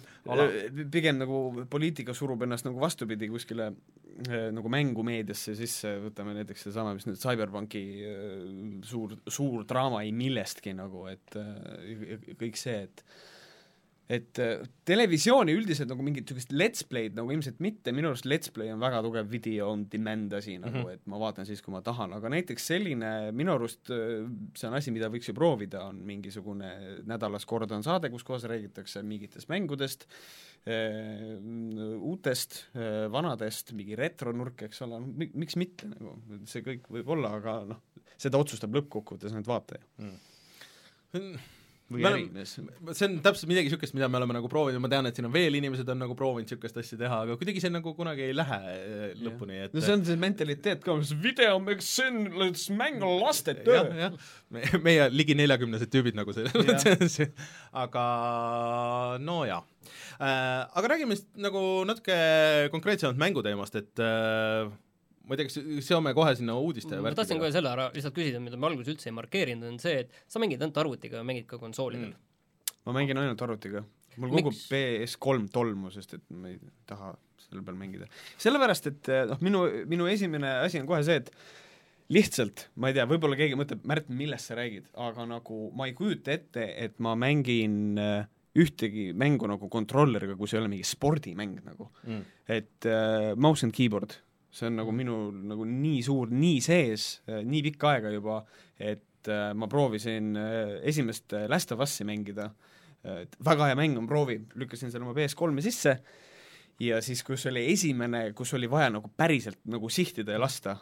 pigem nagu poliitika surub ennast nagu vastupidi kuskile nagu mängumeediasse sisse, võtame näiteks seesama, mis nüüd Cyberpunki suur, suur draama ei millestki nagu, et kõik see, et et televisiooni üldiselt nagu mingit niisugust let's play'd nagu ilmselt mitte, minu arust let's play on väga tugev video on demand asi nagu mm, -hmm. et ma vaatan siis, kui ma tahan, aga näiteks selline, minu arust see on asi, mida võiks ju proovida, on mingisugune nädalas kord on saade, kus kohas räägitakse mingitest mängudest, uutest, vanadest, mingi retronurk, eks ole, miks mitte, nagu see kõik võib olla, aga noh, seda otsustab lõppkokkuvõttes nüüd vaataja mm. või me ärimees. see on täpselt midagi niisugust, mida me oleme nagu proovinud, ma tean, et siin on veel inimesed on nagu proovinud niisugust asja teha, aga kuidagi see nagu kunagi ei lähe lõpuni, et no see on see mentaliteet ka, video, miks see on, mängu laste töö. jah, jah, me, meie ligi neljakümnesed tüübid nagu see, aga no jaa äh,. Aga räägime nagu natuke konkreetsemalt mänguteemast, et äh, ma ei tea, kas seome kohe sinna uudiste ma tahtsin kohe selle ära lihtsalt küsida, mida ma alguses üldse ei markeerinud, on see, et sa mängid ainult arvutiga ja mängid ka konsoolidel mm.. ma mängin ainult arvutiga. Mul kogu Miks? P S kolm tolmu, sest et ma ei taha selle peal mängida. Sellepärast, et noh, minu, minu esimene asi on kohe see, et lihtsalt, ma ei tea, võib-olla keegi mõtleb, Märt, millest sa räägid, aga nagu ma ei kujuta ette, et ma mängin ühtegi mängu nagu kontrolleriga, kui see ei ole mingi spordimäng nagu mm.. et uh, mouse and keyboard see on nagu minu nagu nii suur, nii sees, nii pikka aega juba, et äh, ma proovisin äh, esimest äh, Last of Us'i mängida, et väga hea mäng on, proovi, lükkasin selle oma P S kolme sisse ja siis, kus oli esimene, kus oli vaja nagu päriselt nagu sihtida ja lasta,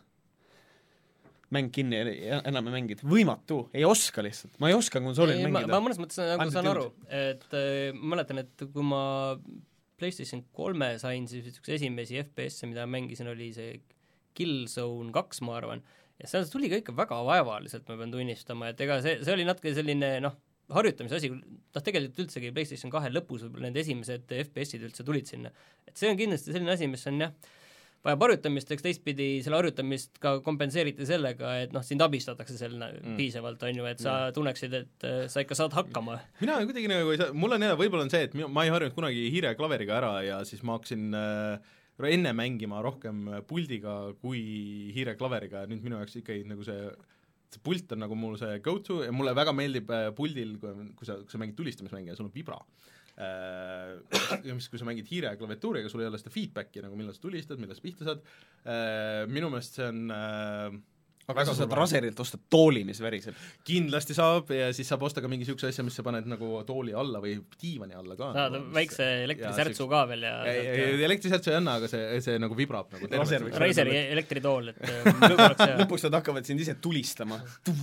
mäng kinni ja enam ei mängid, võimatu, ei oska lihtsalt, ma ei oska konsoolil ei, mängida. Ma, ma mõnes mõttes nagu saan aru, et äh, ma mäletan, et kui ma PlayStation kolme sain, siis üks esimesi F P S-e, mida mängisin, oli see Killzone kaks, ma arvan, ja seal tuli ka ikka väga vaevaliselt, ma pean tunnistama, et ega see, see oli natuke selline, noh, harjutamise asi, noh, tegelikult üldsegi PlayStation kahe lõpus võib-olla need esimesed F P S-id üldse tulid sinna. Et see on kindlasti selline asi, mis on jah, vajab harjutamist, eks teistpidi selle harjutamist ka kompenseeriti sellega, et noh, sind abistatakse selle mm. piisavalt, on ju, et sa mm. tunneksid, et uh, sa ikka saad hakkama. Mina kuidagi nagu ei saa, mul on jälle, võib-olla on see, et ma ei harjunud kunagi hiire klaveriga ära ja siis ma hakkasin äh, enne mängima rohkem puldiga kui hiire klaveriga ja nüüd minu jaoks ikkagi nagu see see pult on nagu mul see go-to ja mulle väga meeldib äh, puldil, kui, kui sa, kui sa mängid tulistamismänge ja sul on vibra. Uh, mis, kui sa mängid hiire ja klaviatuuriga, sul ei ole seda feedbacki, nagu millal sa tulistad, millal sa pihta saad uh, minu meelest see on uh, aga sa saad raserilt osta tooli, mis väriseb? Kindlasti saab ja siis saab osta ka mingi siukse asja, mis sa paned nagu tooli alla või diivani alla ka saad no, väikse elektrisärtsu ka veel ja, ja, ja, ja elektrisärtsu ei anna, aga see, see nagu vibrab nagu Razeri elektritool, et lõpuks nad hakkavad sind ise tulistama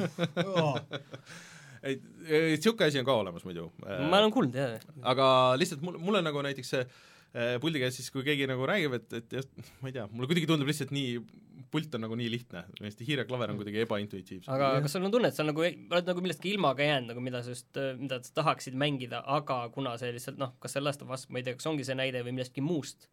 ei, siuke asi on ka olemas muidu. Ma olen kuulnud, jah. Aga lihtsalt mul, mulle nagu näiteks see äh, puldi käes siis, kui keegi nagu räägib, et, et just, ma ei tea, mulle kuidagi tundub lihtsalt nii, pult on nagu nii lihtne, hästi hiire klaver on kuidagi ebaintuitiivs. Aga ja. Kas sul on tunne, et sa nagu, oled nagu millestki ilmaga jäänud, nagu mida sa just, mida sa tahaksid mängida, aga kuna see lihtsalt, noh, kas see Last of Us, ma ei tea, kas ongi see näide või millestki muust?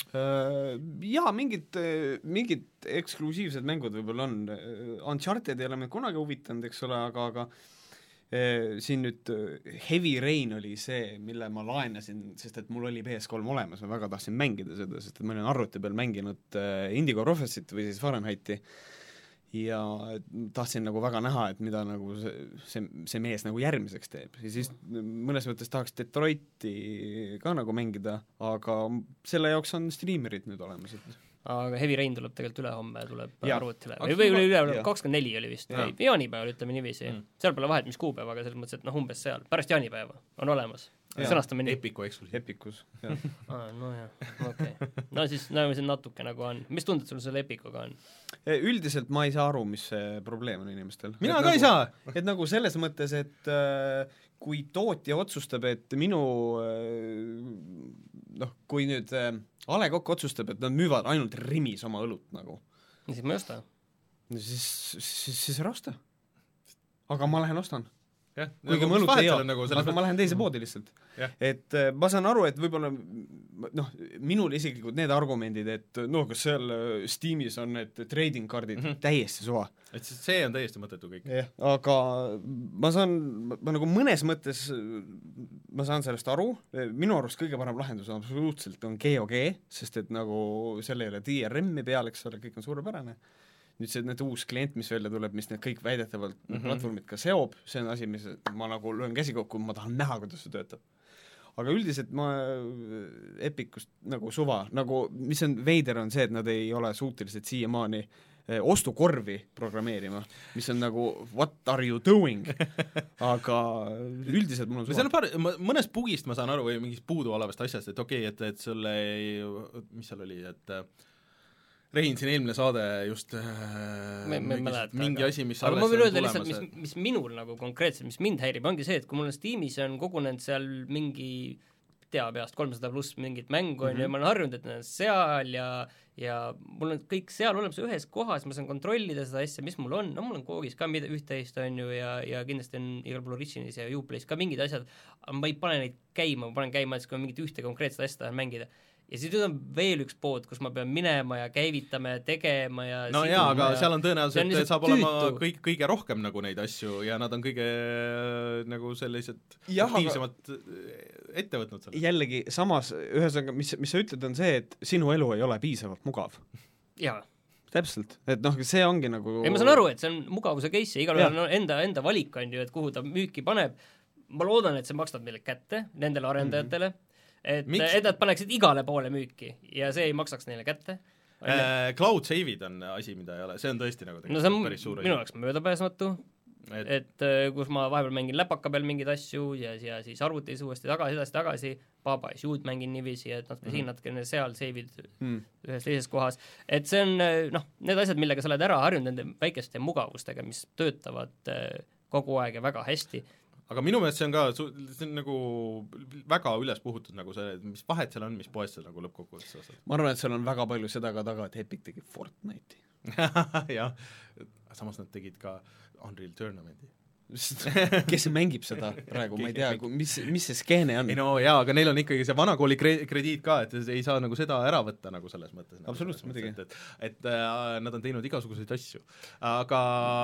Jaa, mingid, mingid eksklusiivsed mängud võib-olla on. Uncharted ei ole meid kunagi huvitanud, eks ole, aga, aga siin nüüd Heavy Rain oli see, mille ma laenasin, sest et mul oli P S kolm olemas, ma väga tahtsin mängida seda, sest et ma olin arvuti peal mänginud Indigo Prophecyt või siis Fahrenheiti ja tahtsin nagu väga näha, et mida nagu see, see, see mees nagu järgmiseks teeb. Ja siis mõnes mõttes tahaks Detroiti ka nagu mängida, aga selle jaoks on streamerid nüüd olemas, et aga Heavy Rain tuleb tegelikult üle homme, tuleb ja. Arvutile. Või, või üle, üle kakskümmend neli oli vist, või jaanipäeval, ütleme niiviisi. Mm. Seal pole vahet, mis kuupäev, aga selles mõttes, et noh, umbes seal. Pärast jaanipäeva on olemas. Sõnastame nii. Epiku eksklusiiv. Epikus, jah. ah, no jah, okei. Okay. No siis näeme siin natuke nagu on. Mis tunded sul selle Epikuga on? Üldiselt ma ei saa aru, mis see probleem on inimestel. Mina et ka nagu, ei saa! Et nagu selles mõttes, et äh, kui tootja otsustab, et minu äh, noh, kui nüüd äh, A Le Coq otsustab, et nad müüvad ainult Rimis oma õlut nagu. Siis ma ei osta. Siis, siis, siis ära osta. Aga ma lähen ostan. Ja, kuigi nagu, ma õlut ei ole, nagu aga ma lähen teise poodi lihtsalt. Ja. Et äh, ma saan aru, et võib-olla noh, minul isiklikult need argumendid, et no kas seal Steamis on need trading cardid mm -hmm. täiesti suva. Et see on täiesti mõttetu kõik. Ja, aga ma saan, ma nagu mõnes mõttes ma saan sellest aru, minu arust kõige parem lahendus on absoluutselt on G O G, sest et nagu selle ei ole D R M-i peal, eks ole, kõik on suurepärane. Nüüd see need uus klient, mis välja tuleb, mis need kõik väidetavalt mm -hmm. platvormid ka seob, see on asi, mis ma nagu löön käsi kokku, ma tahan näha, kuidas see töötab. aga üldiselt ma Epicust nagu suva, nagu mis on veider, on see, et nad ei ole suutelised siiamaani ostukorvi programmeerima, mis on nagu what are you doing, aga üldiselt mul on suva. See on paar, mõnest bugist ma saan aru või mingist puudu olevast asjast, et okei okay,, et, et sulle ei, mis seal oli, et Rein siin eelmine saade just äh, me, me mäleta, mingi aga, asi, mis aga ma võin öelda lihtsalt, mis, mis minul nagu konkreetselt, mis mind häirib, ongi see, et kui mul on Steamis on kogunenud seal mingi tea peast kolmsada pluss mingit mängu on mm -hmm. ja ma olen harjunud, et need on seal ja ja mul on kõik seal olemas ühes kohas, ma saan kontrollida seda asja, mis mul on, no mul on koogis ka mida üht-teist, on ju, ja, ja kindlasti on igal pool Origins ja Uplay's ka mingid asjad, aga ma ei pane neid käima, ma panen käima, et kui ma mingit ühte konkreetset asja tahan mängida. Ja siis nüüd on veel üks pood, kus ma pean minema ja käivitama ja tegema ja no jaa, aga ja seal on tõenäoliselt, et saab tüütu. olema kõik, kõige rohkem nagu neid asju ja nad on kõige nagu sellised jah, aktiivsemalt ette võtnud selle. Jällegi, samas, ühesõnaga, mis, mis sa ütled, on see, et sinu elu ei ole piisavalt mugav. Jaa. Täpselt, et noh, see ongi nagu ei, ma saan aru, et see on mugavuse case ja igal on enda, enda valik on ju, et kuhu ta müüki paneb. Ma loodan, et see makstab meile kätte, nendele arendajatele, mm-hmm. et, et nad paneksid igale poole müüki ja see ei maksaks neile kätte. Äh, cloud save'id on asi, mida ei ole, see on tõesti nagu no see on päris suur minu jaoks möödapääsmatu, et, et kus ma vahepeal mängin läpaka peal mingeid asju ja, ja siis arvutis uuesti tagasi, edasi, tagasi, Baba is You'd mängin niiviisi, et natuke mm-hmm. siin natukene seal save'id mm. ühes teises kohas, et see on noh, need asjad, millega sa oled ära harjunud nende väikeste mugavustega, mis töötavad kogu aeg ja väga hästi. Aga minu meelest see on ka, see on nagu väga üles puhutud nagu see, mis vahet seal on, mis poest seal nagu lõppkokkuvõttes ostad. Ma arvan, et seal on väga palju seda ka taga, et Epic tegi Fortnite'i. jah, samas nad tegid ka Unreal Tournamenti. Kes mängib seda praegu, ma ei tea, mis, mis see skeene on? ei no jaa, aga neil on ikkagi see vanakooli kre- krediit ka, et ei saa nagu seda ära võtta nagu selles mõttes. Absoluutselt, muidugi. Et, et, et äh, nad on teinud igasuguseid asju. Aga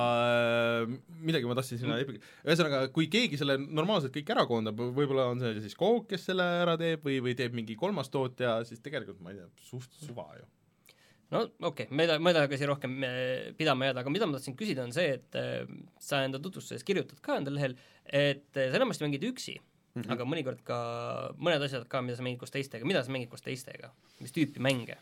äh, midagi ma tahtsin sinna mm. ühesõnaga, kui keegi selle normaalselt kõik ära koondab, võib-olla on see siis Coke, kes selle ära teeb või, või teeb mingi kolmas tootja, siis tegelikult ma ei tea, suht suva ju. No okei okay., ma ei taha, ma ei taha ka siin rohkem pidama jääda, aga mida ma tahtsin küsida on see, et sa enda tutvustuses kirjutad ka enda lehel, et sa enamasti mängid üksi, mm-hmm. aga mõnikord ka mõned asjad ka, mida sa mängid koos teistega, mida sa mängid koos teistega, mis tüüpi mänge?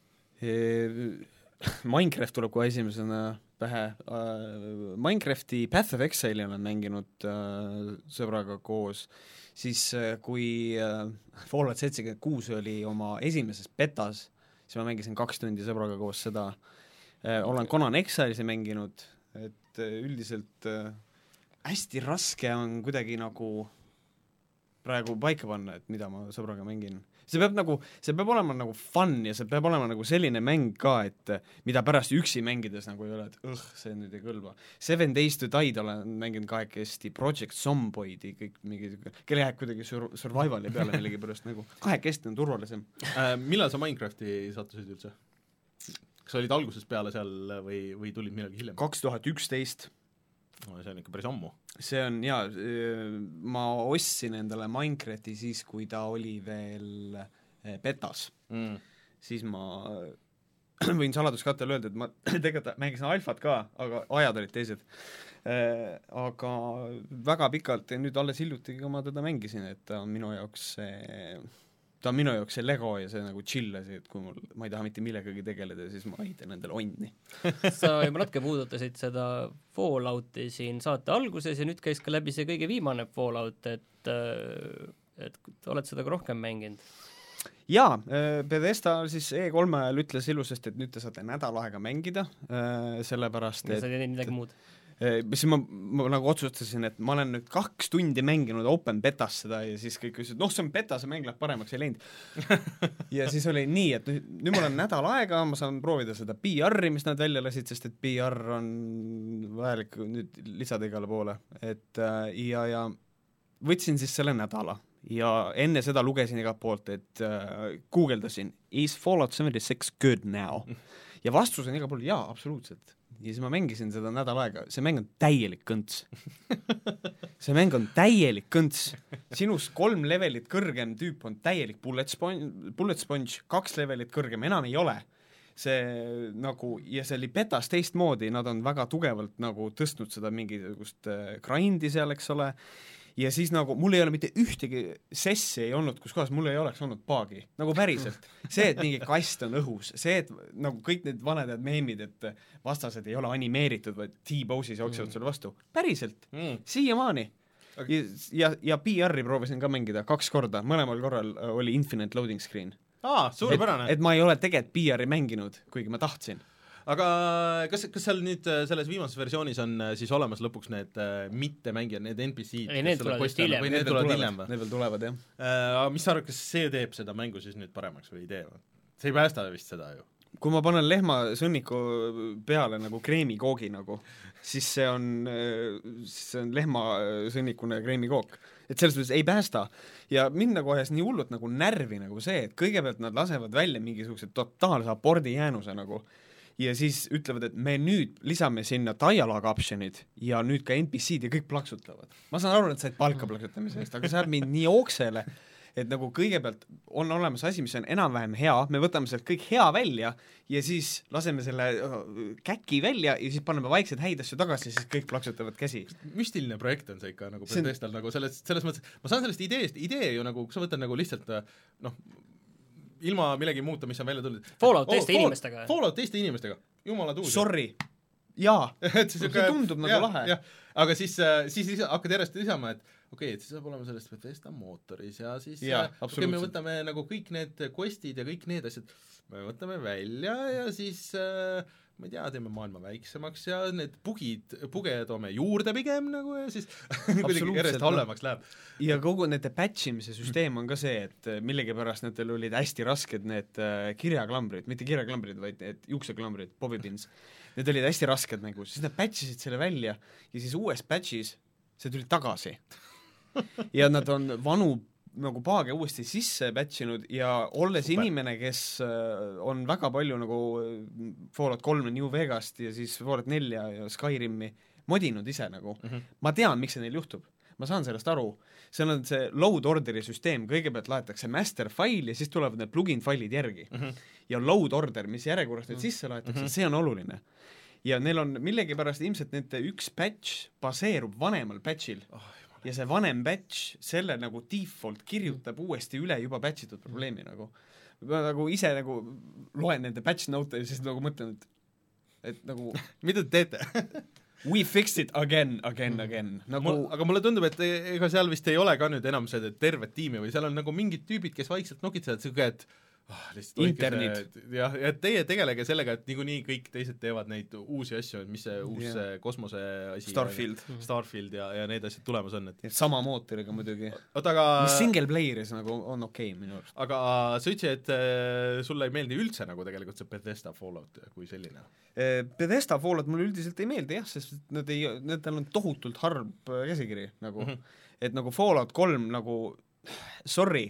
Minecraft tuleb kohe esimesena pähe. Minecrafti Path of Exile'i olen mänginud sõbraga koos, siis kui Fallout seitsekümmend kuus oli oma esimeses betas, siis ma mängisin kaks tundi sõbraga koos seda. Olen Conan Exile'i mänginud, et üldiselt hästi raske on kuidagi nagu praegu paika panna, et mida ma sõbraga mängin. See peab nagu, see peab olema nagu fun ja see peab olema nagu selline mäng ka, et mida pärast üksi mängides nagu ei ole, et õh, see nüüd ei kõlba. Seven Days to Tide olen mänginud kahekesti, Project Zomboidi, kõik mingi, kelle jääb kuidagi sur- survivali peale millegi pärast nagu kahekesti on turvalisem. Äh, millal sa Minecrafti sattusid üldse? Kas olid algusest peale seal või, või tulid millalgi hiljem? kaks tuhat üksteist No, see on ikka päris ammu. See on, jaa, ma ostsin endale Minecrafti siis, kui ta oli veel betas. Mm. Siis ma võin saladuskattel öelda, et ma tegelikult mängisin alfat ka, aga ajad olid teised. Aga väga pikalt ja nüüd alles hiljuti ma teda mängisin, et ta on minu jaoks see ta on minu jaoks see Lego ja see nagu chill asi, et kui mul, ma ei taha mitte millegagi tegeleda, siis ma ei tea nendele onni. Sa juba natuke puudutasid seda Fallouti siin saate alguses ja nüüd käis ka läbi see kõige viimane Fallout, et, et oled seda ka rohkem mänginud? Jaa, Bethesda siis E kolme ajal ütles ilusasti, et nüüd te saate nädal aega mängida, sellepärast et... Sa teed midagi muud? Siis ma, ma nagu otsustasin, et ma olen nüüd kaks tundi mänginud open betas seda ja siis kõik ütlesid, noh, see on beta, see mäng läheb paremaks, ei läinud. Ja siis oli nii, et nüüd, nüüd mul on nädal aega, ma saan proovida seda P R-i, mis nad välja lasid, sest et P R on vajalik nüüd lisada igale poole. Et, ja, ja võtsin siis selle nädala ja enne seda lugesin igalt poolt, et uh, guugeldasin, is Fallout seventy-six good now? Ja vastus on igal pool, jaa, absoluutselt. Ja siis ma mängisin seda nädal aega, see mäng on täielik kõnts. See mäng on täielik kõnts. Sinust kolm levelit kõrgem tüüp on täielik bullet sponge, bullet sponge, kaks levelit kõrgem, enam ei ole. See nagu, ja see oli betas teistmoodi, nad on väga tugevalt nagu tõstnud seda mingisugust grindi seal, eks ole, ja siis nagu mul ei ole mitte ühtegi sessi ei olnud, kus kohas mul ei oleks olnud paagi, nagu päriselt. See, et mingi kast on õhus, see, et nagu kõik need vanedad meemid, et vastased ei ole animeeritud, vaid T-Bose'is jooksevad mm. sulle vastu, päriselt mm., siiamaani okay.. ja, ja, ja P R-i proovisin ka mängida kaks korda, mõlemal korral oli infinite loading screen. Aa, suurepärane. Et, et ma ei ole tegelikult P R-i mänginud, kuigi ma tahtsin. Aga kas, kas seal nüüd selles viimases versioonis on siis olemas lõpuks need äh, mitte mängijad, need N P C-d? ei, need tulevad just hiljem. Või need tulevad hiljem või? Need veel tulevad, jah. Äh, mis sa arvad, kas see teeb seda mängu siis nüüd paremaks või ei tee? See ei päästa vist seda ju. Kui ma panen lehma sõnniku peale nagu kreemikoogi nagu, siis see on, siis see on lehma sõnnikune kreemikook. Et selles mõttes ei päästa. Ja mind nagu ajas nii hullult nagu närvi nagu see, et kõigepealt nad lasevad välja mingisuguse totaalse abordi jäänuse nagu ja siis ütlevad, et me nüüd lisame sinna dialogue optionid ja nüüd ka N P C-d ja kõik plaksutavad. Ma saan aru, et said palka plaksutamise eest, aga see on mind nii ooksele, et nagu kõigepealt on olemas asi, mis on enam-vähem hea, me võtame sealt kõik hea välja ja siis laseme selle käki välja ja siis paneme vaikselt häid asju tagasi ja siis kõik plaksutavad käsi. Müstiline projekt on see ikka nagu Bethesdal nagu selles, selles mõttes, ma saan sellest ideest, idee ju nagu, kui sa võtad nagu lihtsalt noh, ilma millegi muuta, mis on välja tulnud. Fallout teiste oh, inimestega. Fallout teiste inimestega. Jumala tuus. Sorry. Jaa. see tundub nagu ja, lahe. Ja. Aga siis, siis lisa, hakkad järjest lisama, et okei okay,, et siis saab olema sellest Bethesda mootoris ja siis ja, okay, me võtame nagu kõik need questid ja kõik need asjad, me võtame välja ja siis äh, ma ei tea, teeme maailma väiksemaks ja need bugid, buge toome juurde pigem nagu ja siis kuidagi järjest halvemaks läheb. Ja kogu nende patchimise süsteem on ka see, et millegipärast nendel olid hästi rasked need kirjaklambrid, mitte kirjaklambrid, vaid need juukseklambrid, bobbypins. Need olid hästi rasked nagu, siis nad patchisid selle välja ja siis uues patchis see tuli tagasi. Ja nad on vanu nagu paage uuesti sisse patchinud ja olles Super. Inimene, kes on väga palju nagu Fallout kolm New Vegast ja siis Fallout nelja ja Skyrimi modinud ise nagu, mm-hmm. ma tean, miks see neil juhtub. Ma saan sellest aru. See on see load orderi süsteem, kõigepealt laetakse master file ja siis tulevad need plugin failid järgi. Mm-hmm. Ja load order, mis järjekorrast nüüd mm-hmm. sisse laetakse, mm-hmm. see on oluline. Ja neil on millegipärast ilmselt nende üks patch baseerub vanemal patchil oh, ja see vanem patch selle nagu default kirjutab uuesti üle juba patchitud probleemi nagu. Ma nagu ise nagu loen nende patch note ja siis nagu mõtlen, et, et nagu mida te teete? We fixed it again, again, again nagu... Mul, aga mulle tundub, et ega seal vist ei ole ka nüüd enam seda tervet tiimi või seal on nagu mingid tüübid, kes vaikselt nokitsevad siuke, et oh, internid. Ja, ja teie tegelege sellega, et niikuinii kõik teised teevad neid uusi asju, mis see uus yeah. kosmose asi Starfield. Ja, Starfield ja, ja need asjad tulemas on. Et... sama mootoriga muidugi. Oot, aga... mis single player'is nagu on okei okay, minu arust. Aga sa ütlesid, et äh, sulle ei meeldi üldse nagu tegelikult see Bethesda Fallout kui selline? Bethesda Fallout mulle üldiselt ei meeldi jah, sest nad ei, nendel on tohutult harb käsikiri nagu, mm-hmm. et nagu Fallout kolm nagu sorry,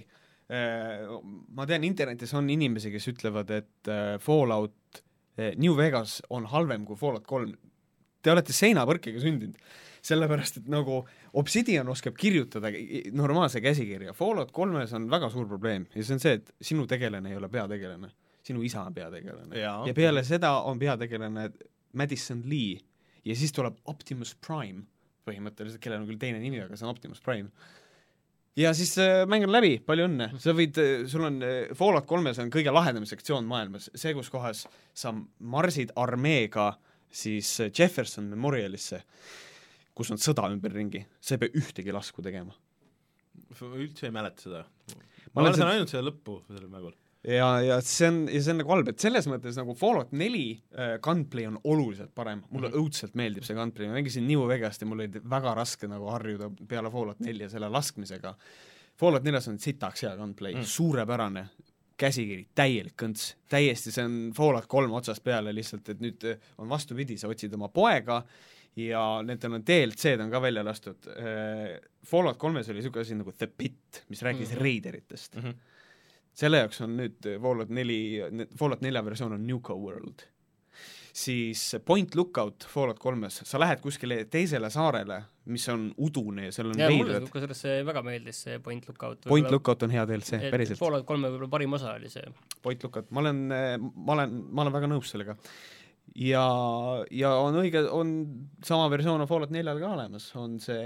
ma tean, internetis on inimesi, kes ütlevad, et Fallout New Vegas on halvem kui Fallout kolm. Te olete seinapõrkega sündinud, sellepärast, et nagu Obsidian oskab kirjutada normaalse käsikirja. Fallout kolmes on väga suur probleem ja see on see, et sinu tegelane ei ole peategelane, sinu isa on peategelane. Ja, ja peale seda on peategelane Madison Lee ja siis tuleb Optimus Prime põhimõtteliselt, kellel on küll teine nimi, aga see on Optimus Prime. Ja siis äh, mäng on läbi, palju õnne. Sa võid, sul on äh, Fallout kolmes on kõige lahedam sektsioon maailmas, see, kus kohas sa marsid armeega siis Jefferson Memorialisse, kus on sõda ümberringi. Sa ei pea ühtegi lasku tegema. Üldse ei mäleta seda. Ma, ma olen see... ainult seda lõppu sellel mängul. Ja, ja see on, ja see on nagu halb, et selles mõttes nagu Fallout neli äh, gunplay on oluliselt parem. Mulle mm-hmm. õudselt meeldib see gunplay. Ma mängisin New Vegast ja mul oli väga raske nagu harjuda peale Fallout neli ja selle laskmisega. Fallout neljas on sitaks hea gunplay, mm. suurepärane, käsikiri, täielik kõnts. Täiesti, see on Fallout kolm otsast peale lihtsalt, et nüüd on vastupidi, sa otsid oma poega ja nendel on D L C-d on ka välja lastud. Fallout kolmes oli niisugune asi nagu The Pit, mis rääkis mm-hmm. reideritest. Mm-hmm. Selle jaoks on nüüd Fallout neli, Fallout nelja versioon on Nuka World. Siis Point Lookout Fallout kolmes, sa lähed kuskile teisele saarele, mis on udune ja seal on ja, veidrad. Ja mulle see väga meeldis, see Point Lookout. Point Lookout on hea D L C, päriselt. Fallout kolme võib-olla parim osa oli see. Point Lookout, ma olen, ma olen, ma olen väga nõus sellega. ja, ja on õige, on sama versioon on Fallout neljal ka olemas, on see,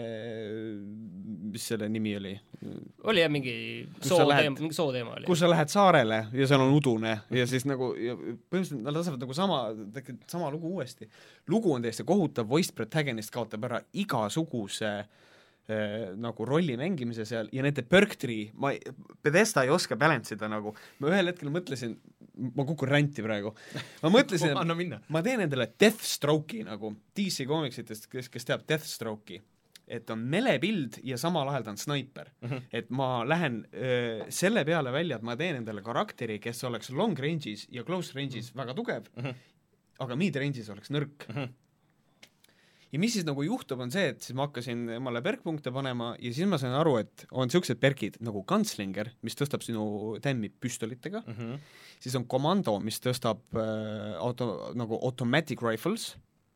mis selle nimi oli? Oli jah, mingi sooteema, mingi sooteema oli. Kus sa lähed saarele ja seal on udune ja siis nagu, ja põhimõtteliselt nad lasavad nagu sama, sama lugu uuesti. Lugu on täiesti kohutav, voice protagonist kaotab ära igasuguse äh, nagu rolli mängimise seal ja nende perk tree, ma, Bethesda ei oska balance ida nagu, ma ühel hetkel mõtlesin, ma kukun ränti praegu, ma mõtlesin, ma teen endale Deathstroke'i nagu D C Comicsitest, kes, kes teab Deathstroke'i, et on melepild ja samal ajal ta on snaiper mm. -hmm. Et ma lähen öö, selle peale välja, et ma teen endale karakteri, kes oleks long range'is ja close range'is mm -hmm. väga tugev mm, -hmm. aga mid range'is oleks nõrk mm. -hmm. Ja mis siis nagu juhtub, on see, et siis ma hakkasin emale perkpunkte panema ja siis ma sain aru, et on niisugused perkid nagu Gunslinger, mis tõstab sinu tämmi püstolitega mm, -hmm. siis on Commando, mis tõstab äh, auto, nagu automatic rifles,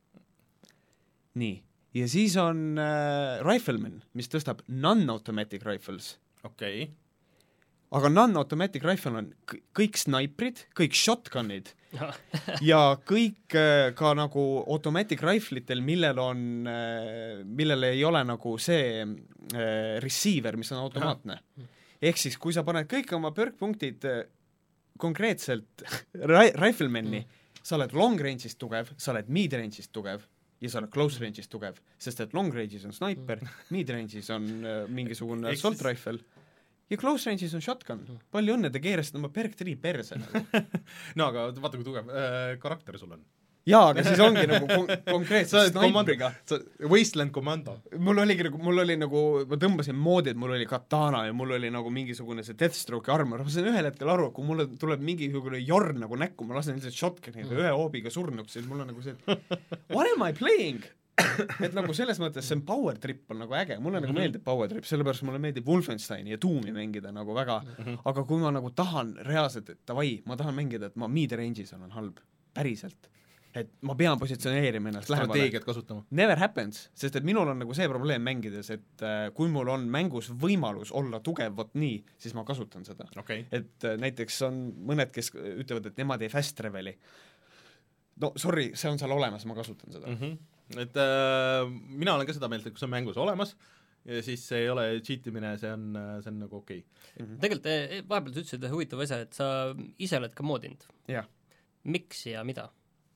nii, ja siis on äh, Rifleman, mis tõstab non-automatic rifles. Okei okay. Aga non-automatic rifle on k- kõik snaiprid, kõik shotgunid ja kõik äh, ka nagu automatic riflitel, millel on äh,, millel ei ole nagu see äh, receiver, mis on automaatne. Ehk siis, kui sa paned kõik oma perk-punktid äh, konkreetselt ri- riflemani mm., sa oled long range'is tugev, sa oled mid range'is tugev ja sa oled close range'is tugev, sest et long range'is on sniper, mid range'is on äh, mingisugune assault rifle ja close range'is on shotgun. Palju õnne, te keerasid oma perk tree perse nagu. No aga vaata, kui tugev äh, karakter sul on. Jaa, aga siis ongi nagu kon- konkreetselt snaipriga. Wasteland Commando. Mul oligi nagu, mul oli nagu, ma tõmbasin moodi, et mul oli katana ja mul oli nagu mingisugune see Deathstroke'i armor. Ma sain ühel hetkel aru, kui mulle tuleb mingisugune jorn nagu näkku, ma lasen lihtsalt shotguniga mm. ühe hoobiga surnuks, siis mul on nagu see, what am I playing? Et nagu selles mõttes see power trip on nagu äge, mulle mm-hmm. nagu meeldib power trip, sellepärast mulle meeldib Wolfensteini ja Doomi mängida nagu väga, mm-hmm. aga kui ma nagu tahan reaalselt, et davai, ma tahan mängida, et ma mid-range'is olen halb, päriselt, et ma pean positsioneerima ennast strateegiat kasutama. Never happens, sest et minul on nagu see probleem mängides, et äh, kui mul on mängus võimalus olla tugev vot nii, siis ma kasutan seda okay. Et äh, näiteks on mõned, kes ütlevad, et nemad ei fast traveli, no sorry, see on seal olemas, ma kasutan seda mm-hmm. Et äh, mina olen ka seda meelt, et kui see on mängus olemas ja siis see ei ole cheatimine, see on, see on nagu okei okay. mm-hmm. Tegelikult vahepeal sa ütlesid huvitav asja, et sa ise oled ka moodinud. Jah. Miks ja mida?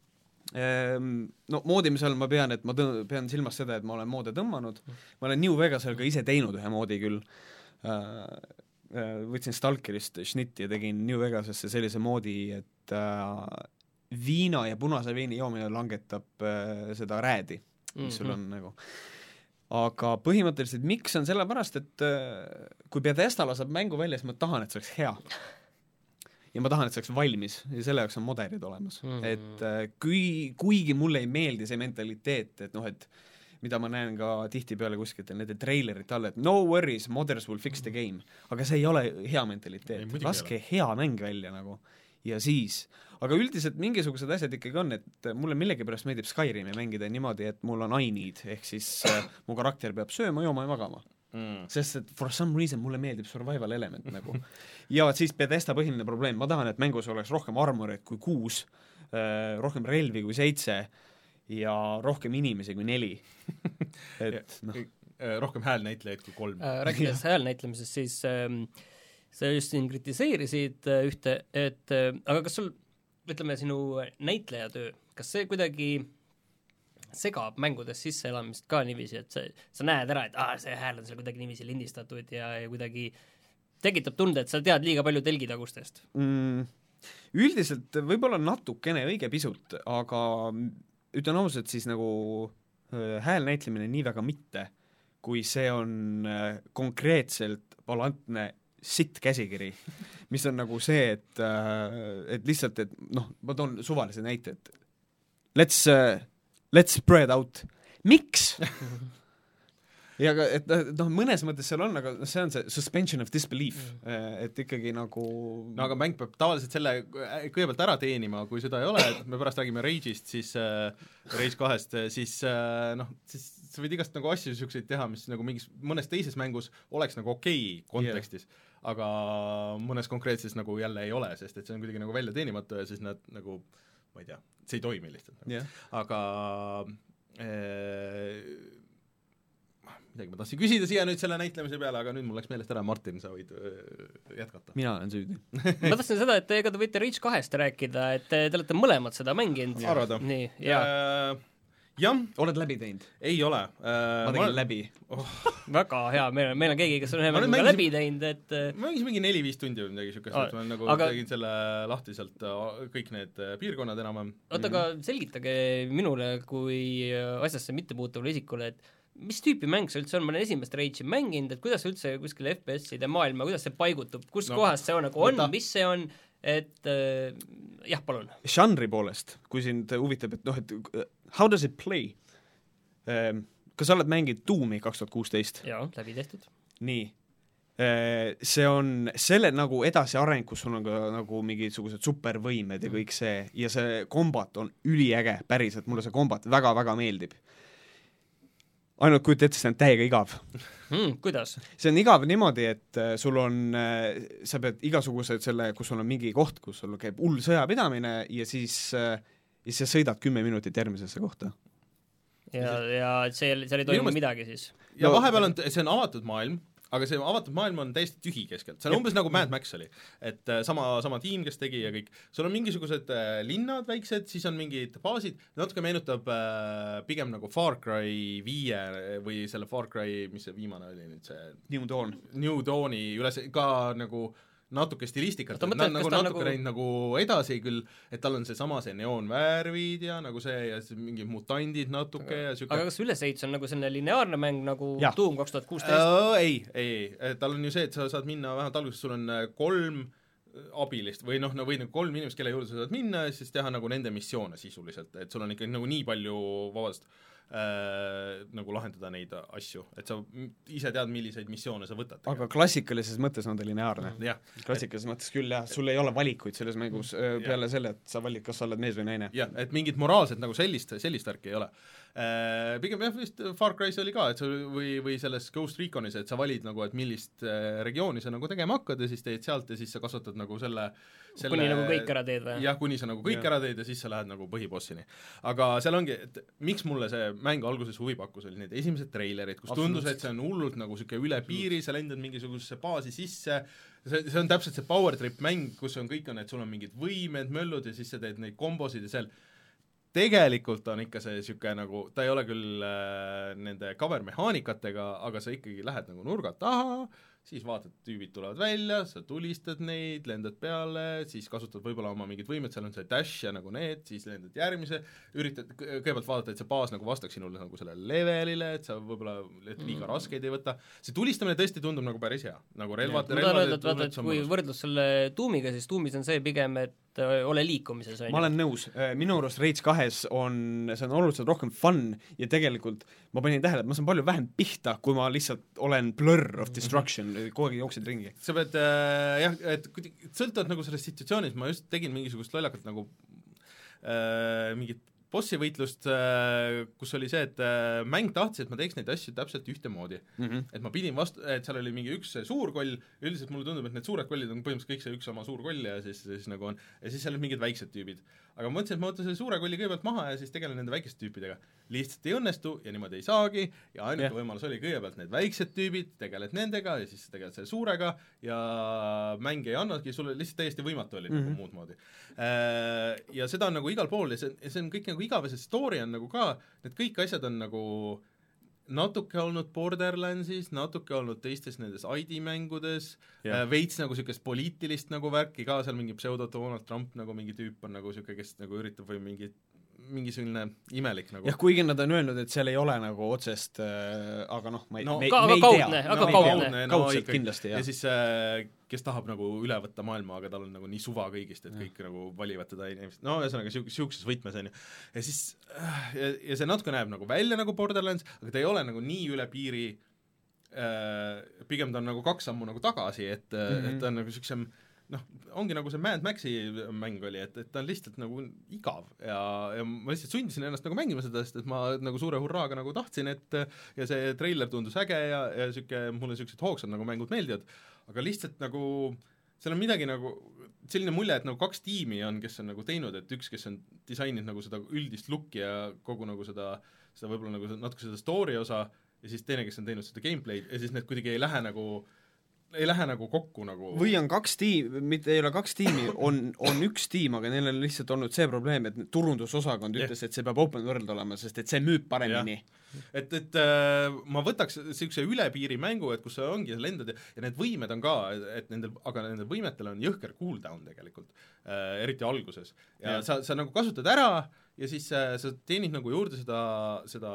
Ehm, no moodimisel ma pean, et ma tõ- pean silmas seda, et ma olen moode tõmmanud, ma olen New Vegasel ka ise teinud ühe moodi küll, võtsin Stalkerist šnitti ja tegin New Vegasesse sellise moodi, et viina ja punase veini joomine langetab äh, seda räädi, mis mm-hmm. sul on nagu. Aga põhimõtteliselt miks on sellepärast, et äh, kui Bethesda laseb mängu välja, siis ma tahan, et see oleks hea. Ja ma tahan, et see oleks valmis ja selle jaoks on moderid olemas mm-hmm. Et äh, kui, kuigi mulle ei meeldi see mentaliteet, et noh, et mida ma näen ka tihtipeale kuskilt nende trailerit all, et no worries, modders will fix the game, aga see ei ole hea mentaliteet, laske hea mäng välja nagu ja siis, aga üldiselt mingisugused asjad ikkagi on, et mulle millegipärast meeldib Skyrimi mängida niimoodi, et mul on I need, ehk siis äh, mu karakter peab sööma, jooma ja magama mm. sest et for some reason mulle meeldib survival element nagu ja siis Bethesda põhiline probleem, ma tahan, et mängus oleks rohkem armorit kui kuus äh, rohkem relvi kui seitse ja rohkem inimesi kui neli et noh rohkem häälnäitlejaid kui kolm äh, rääkides häälnäitlemisest, siis ähm, sa just siin kritiseerisid ühte, et aga kas sul, ütleme, sinu näitlejatöö, kas see kuidagi segab mängudes sisseelamist ka niiviisi, et sa, sa näed ära, et ah, see hääl on seal kuidagi niiviisi lindistatud ja, ja kuidagi tekitab tunde, et sa tead liiga palju telgitagustest mm,? Üldiselt võib-olla natukene õige pisut, aga ütlen ausalt, siis nagu hääl näitlemine nii väga mitte, kui see on konkreetselt balantne sitt käsikiri, mis on nagu see, et, et lihtsalt, et noh, ma toon suvalise näite, et let's, uh, let's spread out. Miks? ja aga, et noh, mõnes mõttes seal on, aga see on see suspension of disbelief, et ikkagi nagu no aga mäng peab tavaliselt selle kõigepealt ära teenima, kui seda ei ole, et me pärast räägime Rage'ist, siis äh, Rage kahest, siis äh, noh, siis sa võid igast nagu asju niisuguseid teha, mis nagu mingis mõnes teises mängus oleks nagu okei okay kontekstis yeah. aga mõnes konkreetses nagu jälle ei ole, sest et see on kuidagi nagu välja teenimatu ja siis nad nagu ma ei tea, see ei toimi lihtsalt yeah.. aga äh, midagi ma tahtsin küsida siia nüüd selle näitlemise peale, aga nüüd mul läks meelest ära, Martin, sa võid jätkata. mina olen süüdi. ma tahtsin seda, et ega te võite Rage kahest rääkida, et te, te olete mõlemad seda mänginud. arvada? nii, jaa äh,. jah. oled läbi teinud? ei ole äh,. ma tegin ma... läbi oh. väga hea, meil on, meil on keegi, kes on ühe mängu mängisin... läbi teinud, et ma mängisin mingi neli-viis tundi või midagi siukest, et ma nagu aga... tegin selle lahti sealt kõik need piirkonnad enam-vähem. oota, aga selgitage minule kui asjasse mittepuutuvale isikule, et mis tüüpi mäng see üldse on, ma olen esimest Rage'i mänginud, et kuidas üldse kuskil F P S-ide maailma, kuidas see paigutub, kus no, kohas see on, nagu on, mis see on, et äh, jah, palun. Žanri poolest, kui sind huvitab, et noh, et how does it play? Kas sa oled mänginud Doomi kaks tuhat kuusteist? jaa, läbi tehtud. Nii. See on selle nagu edasiareng, kus sul on ka nagu mingisugused supervõimed ja kõik see, ja see kombat on üliäge, päriselt, mulle see kombat väga-väga meeldib. Ainult kujuta ette, see on täiega igav. Mm, kuidas? See on igav niimoodi, et sul on, sa pead igasugused selle, kus sul on mingi koht, kus sul käib hull sõjapidamine ja siis, ja siis sa sõidad kümme minutit järgmisesse kohta. Ja, ja see, seal ei toimu Ilmast... midagi siis? Ja no, vahepeal on, see on avatud maailm, aga see avatud maailm on täiesti tühi keskelt, see on umbes nagu Mad Max oli, et sama, sama tiim, kes tegi ja kõik, sul on mingisugused äh, linnad väiksed, siis on mingid baasid, natuke meenutab äh, pigem nagu Far Cry viie või selle Far Cry, mis see viimane oli nüüd see New Dawn, New Dawni üles ka nagu natuke stilistikat, et nad nagu natuke läinud nagu... nagu edasi küll, et tal on seesama see neoonvärvid ja nagu see ja siis mingid mutandid natuke ja süke... aga kas ülesehitus on nagu selline lineaarne mäng nagu ja. Doom kaks tuhat kuusteist? Uh, ei, ei, ei, tal on ju see, et sa saad minna vähemalt alguses, sul on kolm abilist või noh, või nagu kolm inimest, kelle juurde sa saad minna ja siis teha nagu nende missioone sisuliselt, et sul on ikka nagu nii palju vabast Äh, nagu lahendada neid asju, et sa ise tead, milliseid missioone sa võtad. Aga klassikalises mõttes on ta lineaarne. Ja. Klassikalises mõttes küll jah, sul ei ole valikuid selles mängus äh, peale selle, et sa valid, kas sa oled mees või naine. Jah, et mingit moraalset nagu sellist, sellist värki ei ole. Äh, pigem jah, vist Far Cry's oli ka, et sa või, või selles Ghost Reconis, et sa valid nagu, et millist äh, regiooni sa nagu tegema hakkad ja siis teed sealt ja siis sa kasvatad nagu selle, selle kuni nagu kõik ära teed või? jah, kuni sa nagu kõik ja. ära teed ja siis sa lähed nagu põhibossini. Aga seal ongi, et miks mulle see mäng alguses huvi pakkus, oli need esimesed treilerid, kus tundus, et see on hullult nagu siuke üle piiri, sa lendad mingisugusesse baasi sisse, see, see on täpselt see power trip mäng, kus on kõik on, et sul on mingid võimed, möllud ja siis sa teed neid kombosid ja seal tegelikult on ikka see siuke nagu, ta ei ole küll äh, nende cover mehaanikatega, aga sa ikkagi lähed nagu nurga taha, siis vaatad, tüübid tulevad välja, sa tulistad neid, lendad peale, siis kasutad võib-olla oma mingid võimed, seal on see dash ja nagu need, siis lendad järgmise, üritad kõigepealt vaadata, et see baas nagu vastaks sinule nagu sellele levelile, et sa võib-olla liiga mm. raskeid ei võta. See tulistamine tõesti tundub nagu päris hea, nagu relvad, relvad, relvad et, vaata, et kui võrdlus selle Doomiga, siis Doomis on see pigem, et ole liikumises. Ma olen nõus, minu arust Rage kahes on, see on oluliselt rohkem fun ja tegelikult ma panin tähele, et ma saan palju vähem pihta, kui ma lihtsalt olen blur of destruction, kogu aeg jooksed ringi. Sa pead äh, jah, et sõltuvalt nagu selles situatsioonis, ma just tegin mingisugust lollakalt nagu äh, mingit bossivõitlust, kus oli see, et mäng tahtis, et ma teeks neid asju täpselt ühtemoodi mm. -hmm. Et ma pidin vastu, et seal oli mingi üks suur koll, üldiselt mulle tundub, et need suured kollid on põhimõtteliselt kõik see üks sama suur koll ja siis, siis nagu on, ja siis seal on mingid väiksed tüübid. Aga ma mõtlesin, et ma võtan selle suure kolli kõigepealt maha ja siis tegelen nende väikeste tüüpidega. Lihtsalt ei õnnestu ja niimoodi ei saagi ja ainuke yeah. võimalus oli kõigepealt need väiksed tüübid, tegeled nendega ja siis tegeled selle suurega ja mäng ei annagi, sulle lihtsalt täiesti võimatu oli mm -hmm. nagu muud moodi. Ja seda on nagu igal pool ja see, see on kõik nagu igav ja see story on nagu ka, need kõik asjad on nagu natuke olnud Borderlandsis, natuke olnud teistes nendes I D-mängudes yeah., veits nagu niisugust poliitilist nagu värki ka, seal mingi pseudo Donald Trump nagu mingi tüüp on nagu niisugune, kes nagu üritab või mingi mingi selline imelik nagu. jah, kuigi nad on öelnud, et seal ei ole nagu otsest äh, aga noh, ma ei, no, me, ka, me ei kaudne, tea. aga no, kaudne. No, kaudselt no, kindlasti, jah. Ja siis äh, kes tahab nagu üle võtta maailma, aga tal on nagu nii suva kõigist, et ja. kõik nagu valivad teda inimest. No ühesõnaga siukses võtmes on ju. Ja siis äh, ja, ja see natuke näeb nagu välja nagu Borderlands, aga ta ei ole nagu nii üle piiri äh, pigem ta on nagu kaks sammu nagu tagasi, et mm, -hmm. et ta on nagu siuksem noh, ongi nagu see Mad Maxi mäng oli, et, et ta on lihtsalt nagu igav ja, ja ma lihtsalt sundisin ennast nagu mängima seda, sest et ma nagu suure hurraaga nagu tahtsin, et ja see treiler tundus äge ja, ja siuke, mulle siuksed hoogsad nagu mängud meeldivad, aga lihtsalt nagu seal on midagi nagu selline mulje, et nagu kaks tiimi on, kes on nagu teinud, et üks, kes on disaininud nagu seda üldist looki ja kogu nagu seda, seda võib-olla nagu natuke seda story osa ja siis teine, kes on teinud seda gameplay'd ja siis need kuidagi ei lähe nagu ei lähe nagu kokku nagu või on kaks tiimi, mitte ei ole kaks tiimi, on, on üks tiim, aga neil on lihtsalt olnud see probleem, et turundusosakond yeah. ütles, et see peab open world olema, sest et see müüb paremini. et, et äh, ma võtaks niisuguse ülepiiri mängu, et kus sa ongi, sa lendad ja, ja need võimed on ka, et nendel, aga nendel võimetel on jõhker cooldown tegelikult äh,, eriti alguses. ja yeah. sa, sa nagu kasutad ära ja siis äh, sa teenid nagu juurde seda, seda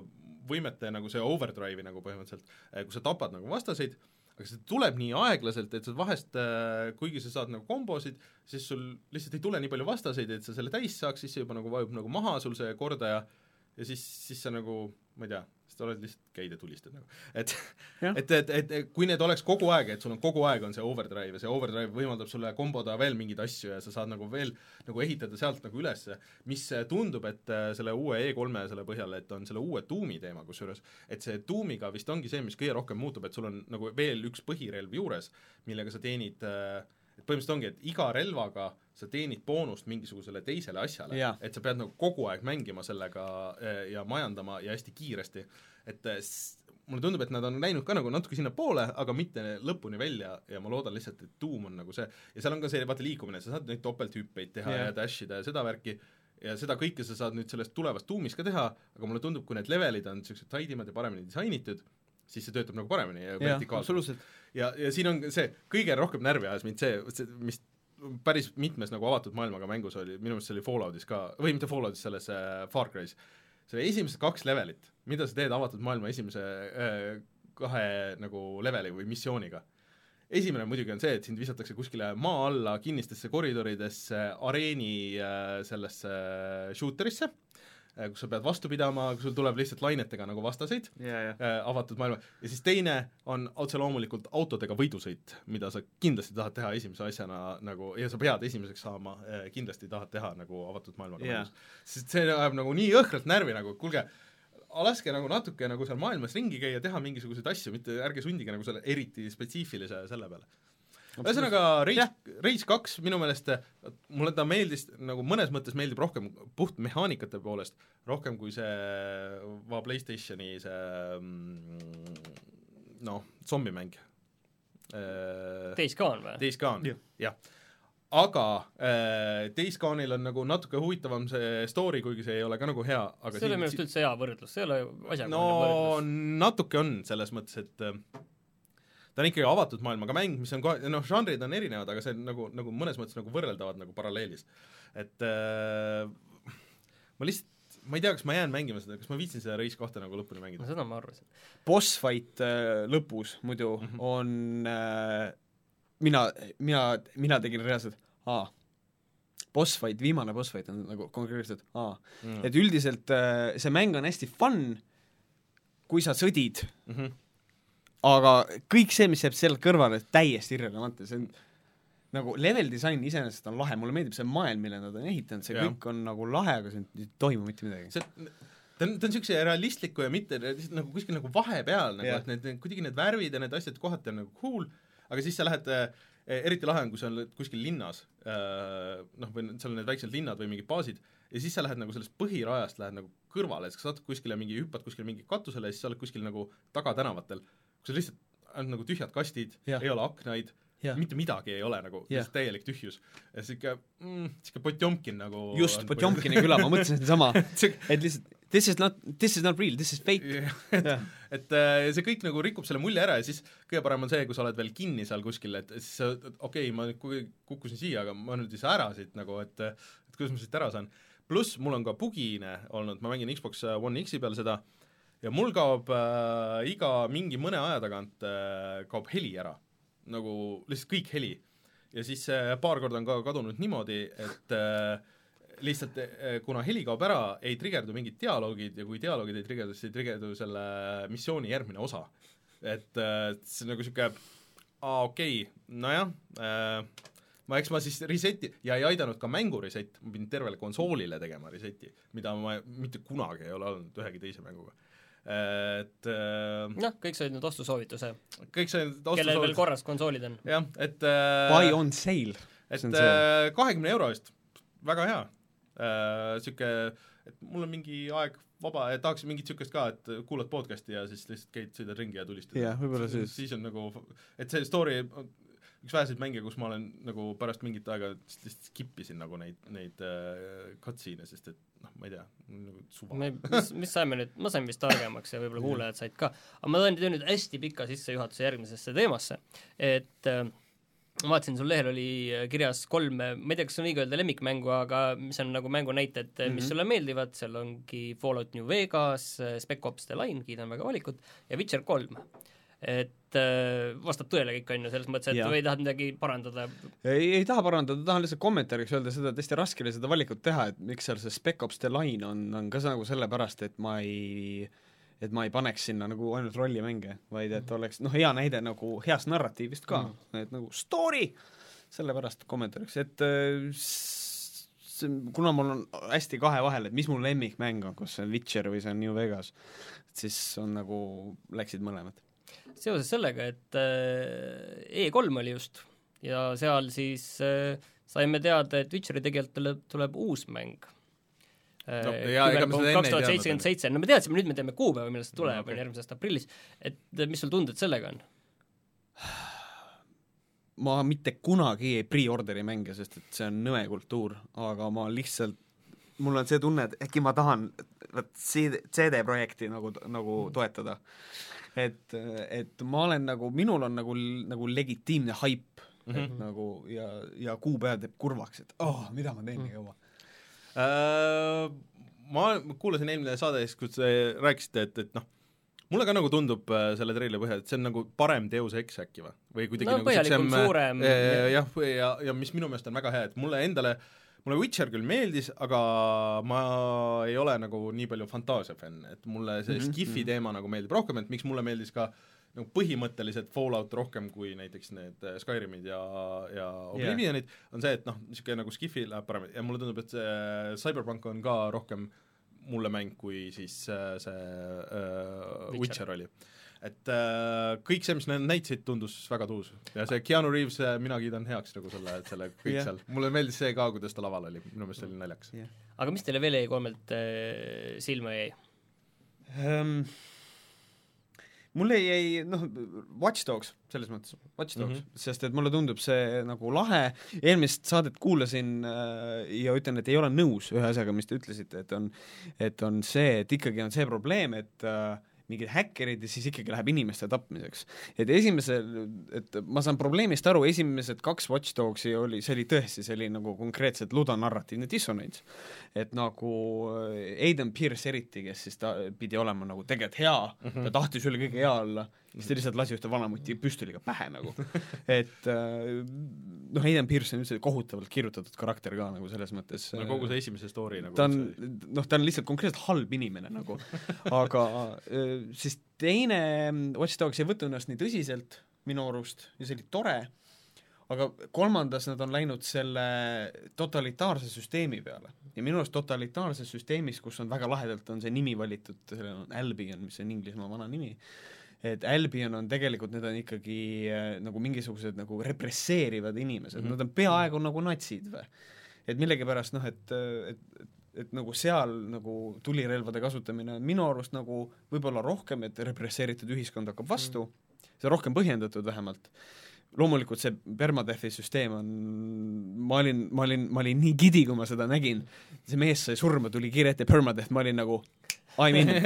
võimete nagu see overdrive'i nagu põhimõtteliselt, äh, kus sa tapad nagu vastaseid, aga see tuleb nii aeglaselt, et sa vahest, kuigi sa saad nagu kombosid, siis sul lihtsalt ei tule nii palju vastaseid, et sa selle täis saaks, siis see juba nagu vajub nagu maha sul see kordaja ja siis, siis sa nagu, ma ei tea, siis sa oled lihtsalt käid ja tulistad nagu. Et, et, et, et, et kui need oleks kogu aeg, et sul on kogu aeg on see overdrive ja see overdrive võimaldab sulle komboda veel mingeid asju ja sa saad nagu veel nagu ehitada sealt nagu ülesse, mis tundub, et selle uue E kolme selle põhjal, et on selle uue tuumi teema kusjuures, et see tuumiga vist ongi see, mis kõige rohkem muutub, et sul on nagu veel üks põhirelv juures, millega sa teenid et põhimõtteliselt ongi, et iga relvaga sa teenid boonust mingisugusele teisele asjale, yeah. et sa pead nagu kogu aeg mängima sellega ja majandama ja hästi kiiresti, et mulle tundub, et nad on läinud ka nagu natuke sinna poole, aga mitte lõpuni välja ja ma loodan lihtsalt, et tuum on nagu see, ja seal on ka see, vaata liikumine, sa saad neid topelthüppeid teha yeah. ja dashida ja seda värki, ja seda kõike sa saad nüüd sellest tulevast tuumis ka teha, aga mulle tundub, kui need levelid on niisugused taidimad ja paremini disainitud, siis see töötab nagu paremini ja vertikaalselt. Ja, ja siin on see, kõige rohkem närvi ajas mind see, see, mis päris mitmes nagu avatud maailmaga mängus oli, minu meelest see oli Falloutis ka, või mitte Falloutis, selles äh, Far Cry's, see oli esimesed kaks levelit, mida sa teed avatud maailma esimese äh, kahe nagu leveli või missiooniga. Esimene muidugi on see, et sind visatakse kuskile maa alla kinnistesse koridoridesse areeni äh, sellesse äh, shooterisse, kus sa pead vastu pidama, kus sul tuleb lihtsalt lainetega nagu vastaseid yeah, yeah. Äh, avatud maailma, ja siis teine on otse loomulikult autodega võidusõit, mida sa kindlasti tahad teha esimese asjana nagu, ja sa pead esimeseks saama, äh, kindlasti tahad teha nagu avatud maailmaga yeah. sest see ajab nagu nii õhkralt närvi nagu, kuulge, laske nagu natuke nagu seal maailmas ringi käia, teha mingisuguseid asju, mitte ärge sundige nagu selle eriti spetsiifilise selle peale. Ühesõnaga, Rage, Rage kaks minu meelest, mulle ta meeldis, nagu mõnes mõttes meeldib rohkem puht mehaanikate poolest, rohkem kui see va PlayStationi see noh, zombimäng. Days Gone või? Days Gone, jah. Aga äh, Days Gone'il on nagu natuke huvitavam see story, kuigi see ei ole ka nagu hea. Aga see oli minu arust üldse hea võrdlus, see ei ole asjakohane no, võrdlus. No natuke on selles mõttes, et ta on ikkagi avatud maailmaga mäng, mis on kohe, noh, žanrid on erinevad, aga see on nagu, nagu mõnes mõttes nagu võrreldavad nagu paralleelis. Et äh, ma lihtsalt, ma ei tea, kas ma jään mängima seda, kas ma viitsin seda Rage kahte nagu lõpuni mängida. No seda ma arvasin. Boss fight äh, lõpus muidu mm -hmm. on äh, mina, mina, mina tegin reaalselt aa, boss fight, viimane boss fight on nagu konkreetselt aa mm., et üldiselt äh, see mäng on hästi fun, kui sa sõdid mm, -hmm. aga kõik see, mis jääb sealt kõrvale, täiesti irrelevantne, see on nagu level disain iseenesest on lahe, mulle meeldib see maailm, mille nad on ehitanud, see ja. kõik on nagu lahe, aga see ei toimu mitte midagi. See, ta on, ta on niisuguse realistliku ja mitte nagu kuskil nagu vahepeal, nagu, et need, kuidagi need värvid ja need asjad kohati on nagu cool, aga siis sa lähed, eriti lahe on, kui sa oled kuskil linnas, noh, või seal on need väiksed linnad või mingid baasid, ja siis sa lähed nagu sellest põhirajast, lähed nagu kõrvale, et sa saad kuskile mingi, hüppad kuskile mingi katusele ja siis sa oled kuskil nagu tagatänavatel, kus lihtsalt on nagu tühjad kastid, ja. ei ole aknaid, ja. mitte midagi ei ole, nagu yeah. täielik tühjus. Ja see ikka, mm, ikka Potjomkin nagu... Just, Potjomkini küla, ma mõtlesin sama, et lihtsalt this is not, this is not real, this is fake. et yeah. et äh, see kõik nagu rikub selle mulje ära ja siis kõige parem on see, kui sa oled veel kinni seal kuskil, et siis okei, okay, ma nüüd kukkusin siia, aga ma nüüd ei saa ära siit nagu, et, et kuidas ma siit ära saan. Pluss mul on ka bugine olnud, ma mängin Xbox One X-i peal seda ja mul kaob äh, iga mingi mõne aja tagant äh, kaob heli ära. Nagu lihtsalt kõik heli. Ja siis äh, paar korda on ka kadunud niimoodi, et äh, lihtsalt äh, kuna heli kaob ära, ei trigerdu mingid dialoogid ja kui dialoogid ei trigerdu, siis ei trigerdu selle missiooni järgmine osa. Et äh, see on nagu siuke, aa okei, okay, nojah, äh, ma eks ma siis reseti, ja ei aidanud ka mängu reset, ma pidin tervele konsoolile tegema reseti, mida ma mitte kunagi ei ole olnud ühegi teise mänguga. Et noh, kõik said nüüd ostusoovituse. Kõik said ostusoovituse. Kellel veel korras konsoolid on. Jah, et buy on sale. et kahekümne euro eest, väga hea äh,, siuke, et mul on mingi aeg vaba ja tahaks mingit niisugust ka, et kuulad podcasti ja siis lihtsalt käid, sõidad ringi ja tulistad. jah, võib-olla siis. Siis on nagu, et see story, üks väheseid mänge, kus ma olen nagu pärast mingit aega lihtsalt skippisin nagu neid, neid uh, cutscene, sest et noh, ma ei tea, nagu suva. Me, mis, mis saime nüüd, ma sain vist targemaks ja võib-olla kuulajad said ka, aga ma tõin nüüd hästi pika sissejuhatuse järgmisesse teemasse, et uh, ma vaatasin, sul lehel oli kirjas kolm, ma ei tea, kas on õige öelda lemmikmängu, aga mis on nagu mängu näited, mis mm-hmm. sulle meeldivad, seal ongi Fallout New Vegas, Spec Ops The Line, kiidan väga valikut, ja Witcher kolm. Et äh, vastab tõele kõik on ju, selles mõttes, et ja. Või tahad midagi parandada? Ei, ei taha parandada, tahan lihtsalt kommentaariks öelda seda, et hästi raske oli seda valikut teha, et miks seal see Spec Ops The Line on, on ka nagu sellepärast, et ma ei et ma ei paneks sinna nagu ainult rollimänge, vaid et oleks noh, hea näide nagu heast narratiivist ka mm., et nagu story, sellepärast kommentaariks, et see, kuna mul on hästi kahe vahel, et mis mul lemmikmäng on, kas see on Witcher või see on New Vegas, siis on nagu, läksid mõlemad. Seoses sellega, et E kolm oli just ja seal siis saime teada, et Witcheri tegelikult tuleb, tuleb uus mäng. No, kaks tuhat seitsekümmend seitse, no me teadsime, nüüd me teeme kuupäeva, millest see tuleb, no, okay. järgmise aasta aprillis, et mis sul tunded sellega on? Ma mitte kunagi ei pre-orderi mänge, sest et see on nõme kultuur, aga ma lihtsalt, mul on see tunne, et äkki ma tahan C D-projekti nagu, nagu toetada. Et, et ma olen nagu, minul on nagu, nagu legitiimne hype, mm-hmm. et nagu ja, ja kuupäev teeb kurvaks, et oh, mida ma teen nii kaua. Uh, ma kuulasin eelmine saade, kus te rääkisite, et, et noh, mulle ka nagu tundub uh, selle treili põhjal, et see on nagu parem Deus Ex äkki või? Või kuidagi no nagu põhjalikult suurem. Uh, jah, ja, ja mis minu meelest on väga hea, et mulle endale, mulle Witcher küll meeldis, aga ma ei ole nagu nii palju fantaasia fänn, et mulle see mm-hmm. Skifi teema nagu meeldib rohkem, et miks mulle meeldis ka nagu põhimõtteliselt Fallout rohkem kui näiteks need Skyrimid ja, ja Oblivionid yeah. on see, et noh, niisugune nagu Skifi läheb paremini ja mulle tundub, et see Cyberpunk on ka rohkem mulle mäng kui siis see uh, Witcher. Witcher oli. Et uh, kõik see, mis need näitasid, tundus väga tuus ja see Keanu Reeves, mina kiidan heaks nagu selle, selle kõik yeah. seal. Mulle meeldis see ka, kuidas ta laval oli, minu meelest oli naljaks yeah. Aga mis teile veel E kolmelt äh, silma jäi? Um... mulle jäi, noh, Watch Dogs, selles mõttes, Watch Dogs mm-hmm., sest et mulle tundub see nagu lahe, eelmist saadet kuulasin äh, ja ütlen, et ei ole nõus ühe asjaga, mis te ütlesite, et on, et on see, et ikkagi on see probleem, et äh, mingid häkkerid ja siis ikkagi läheb inimeste tapmiseks. Et esimesel, et ma saan probleemist aru, esimesed kaks Watch Dogsi oli, see oli tõesti, see oli nagu konkreetselt ludonarratiivne dissonants. Et nagu Aiden Pierce eriti, kes siis ta pidi olema nagu tegelikult hea, mm-hmm. ta tahtis üle kõige hea olla, siis ta lihtsalt lasi ühte vanamuti püstoliga pähe nagu. Et noh, Aiden Pierce on üldse kohutavalt kirjutatud karakter ka nagu selles mõttes. No kogu see esimese story nagu. Ta on, noh, ta on lihtsalt konkreetselt halb inimene nagu, aga siis teine Watch Dogs ei võtnud ennast nii tõsiselt minu arust ja see oli tore, aga kolmandas nad on läinud selle totalitaarse süsteemi peale ja minu arust totalitaarses süsteemis, kus on väga lahedalt on see nimi valitud, selle on Albion, mis on Inglismaa vana nimi, et Albion on tegelikult, need on ikkagi nagu mingisugused nagu represseerivad inimesed, mm-hmm. nad on peaaegu nagu natsid või. Et millegipärast noh, et, et, et nagu seal nagu tulirelvade kasutamine on minu arust nagu võib-olla rohkem, et represseeritud ühiskond hakkab vastu, mm-hmm. see on rohkem põhjendatud vähemalt. Loomulikult see permadeathi süsteem on, ma olin, ma olin, ma olin nii gidi, kui ma seda nägin, see mees sai surma, tuli kiire ette permadeath, ma olin nagu I'm in,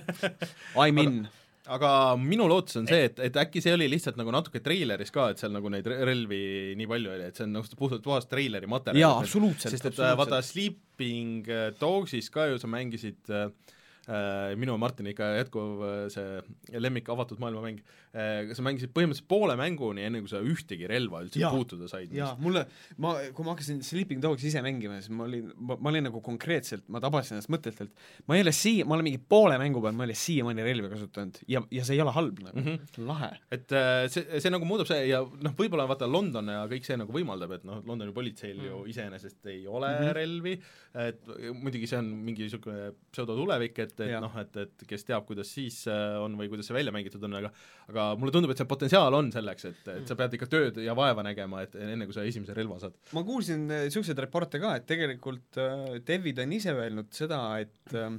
I'm in. Aga minu lootus on see, et, et äkki see oli lihtsalt nagu natuke treileris ka, et seal nagu neid relvi nii palju oli, et see on nagu puhtalt puhast treileri materjal. Jaa, absoluutselt. Sest et absoluutselt. vaata Sleeping Dogsis ka ju sa mängisid äh, minu Martin ikka jätkuv see lemmik avatud maailmamäng, äh, sa mängisid põhimõtteliselt poole mänguni, enne kui sa ühtegi relva üldse ja, puutuda said. Jaa, mulle, ma, kui ma hakkasin Sleeping Dogs ise mängima, siis ma olin, ma, ma olin nagu konkreetselt, ma tabasin ennast mõtetelt, ma ei ole siia, ma olen mingi poole mängu peal, ma ei ole siia mõni relvi kasutanud ja, ja see ei ole halb nagu, mm-hmm. lahe. Et äh, see, see nagu muudab see ja noh, võib-olla vaata London ja kõik see nagu võimaldab, et noh, Londoni politseil mm. ju iseenesest ei ole mm-hmm. relvi, et muidugi see on mingi niisugune pseudotulevik, et et, et noh, et, et kes teab, kuidas siis on või kuidas see välja mängitud on, aga aga mulle tundub, et see potentsiaal on selleks, et, et sa pead ikka tööd ja vaeva nägema, et enne kui sa esimese relva saad. Ma kuulsin niisuguseid reporte ka, et tegelikult äh, Devid on ise öelnud seda, et äh,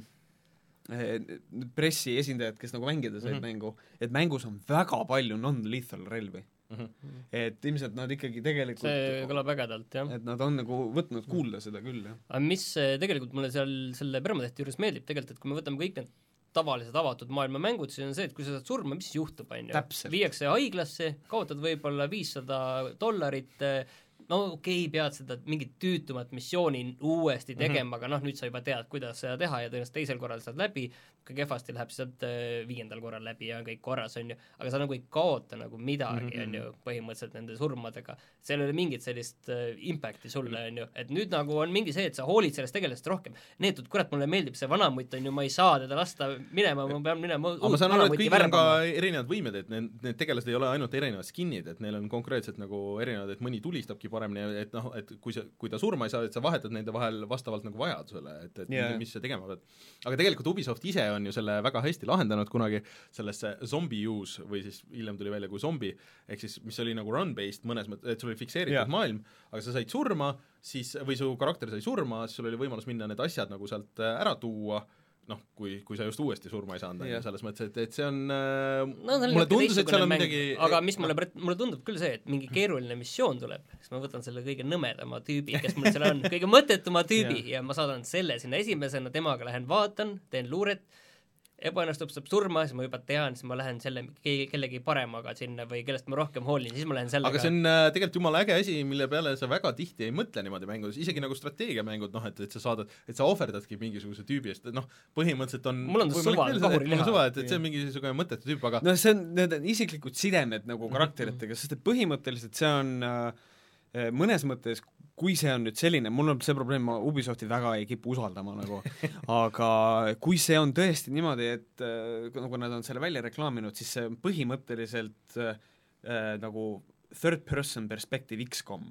pressi esindajad, kes nagu mängida said mm-hmm. mängu, et mängus on väga palju non-lethal relvi. Mm-hmm. Et ilmselt nad ikkagi tegelikult see kõlab ägedalt, jah. Et nad on nagu võtnud kuulda seda küll, jah. aga mis tegelikult mulle seal selle permadeath'i juures meeldib tegelikult, et kui me võtame kõik need tavalised avatud maailma mängud, siis on see, et kui sa saad surma, mis siis juhtub, on ju? Viiakse haiglasse, kaotad võib-olla viissada dollarit, no okei okay,, pead seda mingit tüütumat missiooni uuesti tegema, mm-hmm. aga noh, nüüd sa juba tead, kuidas seda teha ja tõenäoliselt teisel korral saad läbi, kui kehvasti läheb sealt viiendal korral läbi ja kõik korras, on ju, aga sa nagu ei kaota nagu midagi, mm-hmm. on ju, põhimõtteliselt nende surmadega. Seal ei ole mingit sellist uh, impacti sulle, on ju, et nüüd nagu on mingi see, et sa hoolid sellest tegelast rohkem. Neetud, kurat, mulle meeldib see vanamutt, on ju, ma ei saa teda lasta minema, ma pean minema uut vanamutti värbama. Aga ma saan aru, et kõigil on ka erinevad võimed, et need, need tegelased ei ole ainult erinevad skinnid, et neil on konkreetselt nagu erinevad, et mõni tulistabki paremini, et noh, et kui, sa, kui ta surma ei saa, et sa vahetad nende vahel vastavalt nagu vajadusele, et, et yeah. mis sa tegema pead. Aga tegelikult Ubisoft ise on ju selle väga hästi lahendanud kunagi sellesse zombie use või siis hiljem tuli välja kui zombi, ehk siis mis oli nagu run-based mõnes mõttes, et sul oli fikseeritud yeah. maailm, aga sa said surma, siis, või su karakter sai surma, siis sul oli võimalus minna need asjad nagu sealt ära tuua, noh, kui, kui sa just uuesti surma ei saanud yeah., selles mõttes, et, et see on äh, no, mulle tundus, et seal on midagi aga mis mulle, mulle tundub küll see, et mingi keeruline missioon tuleb, siis ma võtan selle kõige nõmedama tüübi, kes mul seal on, kõige mõttetuma tüübi yeah. ja ma saadan selle sinna esimesena, temaga lähen vaatan, teen luuret, ebaõnnestub, saab surma, siis ma juba tean, siis ma lähen selle kellegi paremaga sinna või kellest ma rohkem hoolin, siis ma lähen sellega. Aga see on äh, tegelikult jumala äge asi, mille peale sa väga tihti ei mõtle niimoodi mängudes, isegi nagu strateegiamängud, noh, et, et sa saadad, et sa ohverdadki mingisuguse tüübi eest, noh, põhimõtteliselt on mul on ta suva, kahuri liha. Suva, et, et see on mingisugune mõttetu tüüp, aga no see on, need on isiklikud sidemed nagu karakteritega, sest et põhimõtteliselt see on äh, mõnes mõttes kui see on nüüd selline, mul on see probleem, ma Ubisofti väga ei kipu usaldama nagu, aga kui see on tõesti niimoodi, et äh, nagu nad on selle välja reklaaminud, siis see on põhimõtteliselt äh, nagu third person perspective X COM.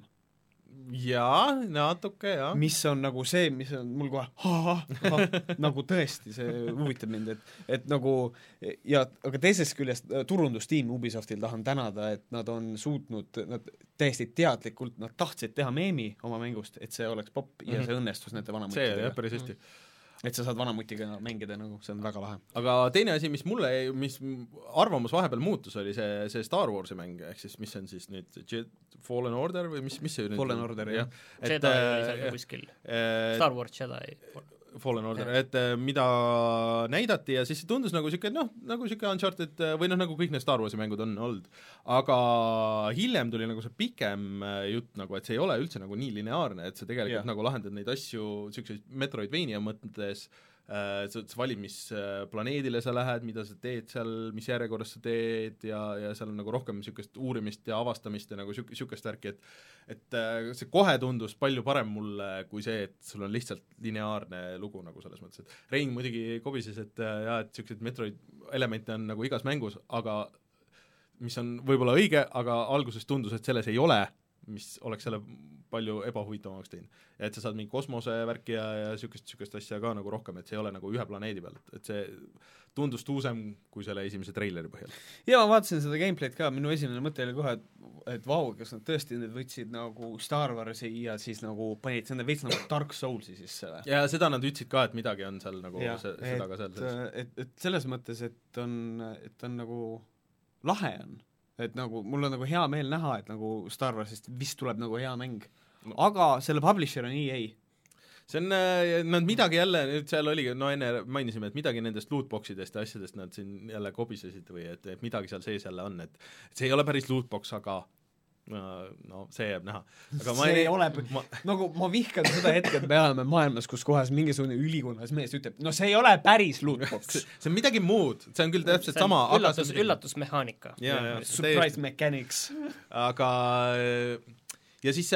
Jaa, natuke, jah. Mis on nagu see, mis on mul kohe ha, ha, nagu tõesti, see huvitab mind, et, et nagu ja, aga teisest küljest turundustiim Ubisoftil tahan tänada, et nad on suutnud, nad täiesti teadlikult, nad tahtsid teha meemi oma mängust, et see oleks popp ja see õnnestus nende vanamutidega. See, jah, päris hästi. Et sa saad vanamutiga mängida, nagu see on väga lahe. Aga teine asi, mis mulle, mis arvamus vahepeal muutus, oli see, see Star Warsi mäng, ehk siis mis on siis nüüd Fallen Order või mis, mis see nüüd Fallen Order, jah. Jedi oli seal kuskil. Star Wars Jedi. Fallen Order, et mida näidati ja siis see tundus nagu siuke, noh, nagu siuke Uncharted või noh, nagu kõik need Star Warsi mängud on olnud. Aga hiljem tuli nagu see pikem jutt nagu, et see ei ole üldse nagu nii lineaarne, et sa tegelikult yeah. nagu lahendad neid asju siukseid Metroidvania mõttes, äh, sa, sa valid, mis planeedile sa lähed, mida sa teed seal, mis järjekorras sa teed ja, ja seal on nagu rohkem siukest uurimist ja avastamist ja nagu siuk- siukest värki, et et see kohe tundus palju parem mulle kui see, et sul on lihtsalt lineaarne lugu nagu selles mõttes, et Rein muidugi kobises, et jah, et siukseid Metroid elemente on nagu igas mängus, aga mis on võib-olla õige, aga alguses tundus, et selles ei ole, mis oleks selle palju ebahuvitavamaks teinud. Ja et sa saad mingi kosmosevärki ja, ja siukest, siukest asja ka nagu rohkem, et see ei ole nagu ühe planeedi peal, et, et see tundus tuusem kui selle esimese treileri põhjal. Ja ma vaatasin seda gameplay'd ka, minu esimene mõte oli kohe, et, et vau, kas nad tõesti nüüd võtsid nagu Star Warsi ja siis nagu panid selle veits nagu Dark Soulsi sisse. Ja seda nad ütlesid ka, et midagi on seal nagu ja, se, seda et, ka seal. Et, et selles mõttes, et on, et on nagu lahe on. Et nagu mul on nagu hea meel näha, et nagu Star Warsist vist tuleb nagu hea mäng. Aga selle publisher on E A. See on, nad midagi jälle, nüüd seal oligi, no enne mainisime, et midagi nendest lootboxidest ja asjadest nad siin jälle kobisesid või et, et midagi seal sees jälle on, et see ei ole päris lootbox, aga no see jääb näha. Aga ma see ei, ei ole, ma, nagu ma vihkan seda hetke, et me oleme maailmas, kus kohas mingisugune ülikonnas mees ütleb, no see ei ole päris lootbox. See on midagi muud, see on küll täpselt sama. Üllatus, aga üllatusmehaanika. Surprise mechanics. Aga ja siis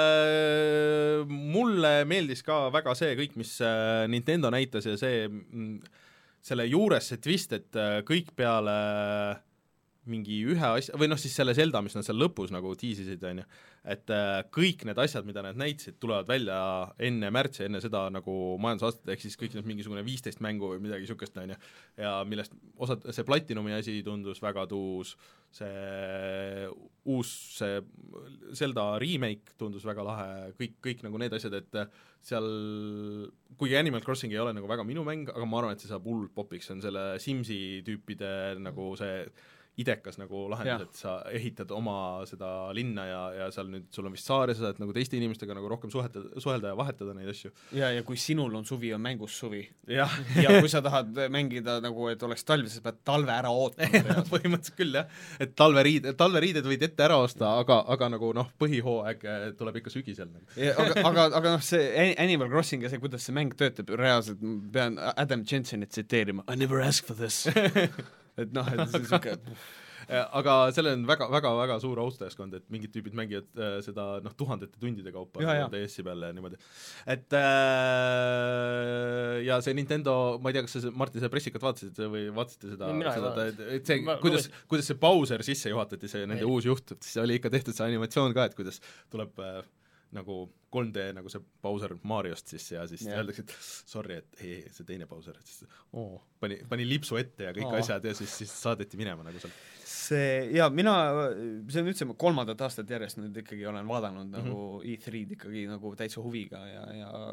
äh, mulle meeldis ka väga see kõik, mis äh, Nintendo näitas ja see, selle juures see twist, et äh, kõik peale mingi ühe asja, või noh siis selle Zelda, mis nad seal lõpus nagu tiisisid, on ju, et äh, kõik need asjad, mida nad näitasid, tulevad välja enne märtsi, enne seda nagu majandusaastat, ehk siis kõik need mingisugune viisteist mängu või midagi niisugust, on ju, ja millest osad, see Platinumi asi tundus väga tuus, see uus, see Zelda remake tundus väga lahe, kõik, kõik nagu need asjad, et seal, kuigi Animal Crossing ei ole nagu väga minu mäng, aga ma arvan, et see saab hullult popiks, see on selle Simsi tüüpide nagu see idekas nagu lahendus, et sa ehitad oma seda linna ja, ja seal nüüd sul on vist saar ja sa saad nagu teiste inimestega nagu rohkem suheta, suhelda ja vahetada neid asju. ja, ja kui sinul on suvi, on mängus suvi. ja, ja kui sa tahad mängida nagu, et oleks talv, sa pead talve ära ootama. põhimõtteliselt küll, jah. Et talveriid, talveriided võid ette ära osta, aga, aga nagu noh, põhihooaeg tuleb ikka sügisel. aga, aga, aga noh, see Animal Crossing ja see, kuidas see mäng töötab, reaalselt pean Adam Jensenit tsiteerima. I never asked for this. et noh, et see siuke aga sellel on väga, väga, väga suur austajaskond, et mingid tüübid mängivad äh, seda noh, tuhandete tundide kaupa D S-i peale ja niimoodi. Et äh, ja see Nintendo, ma ei tea, kas sa Martin seda pressikat vaatasid või vaatasite seda, seda et, et see, ma, kuidas, kuidas see Bowser sisse juhatati, see nende ei. Uus juht, siis oli ikka tehtud see animatsioon ka, et kuidas tuleb äh, nagu kolm D nagu see Bowser Mariost siis ja siis yeah. öeldakse, et sorry, et ei, see teine Bowser, et siis oh, pani, pani lipsu ette ja kõik oh. asjad ja siis, siis saadeti minema nagu seal. See, ja mina, see on üldse kolmandat aastat järjest nüüd ikkagi olen vaadanud mm-hmm. nagu E kolm-d ikkagi nagu täitsa huviga ja,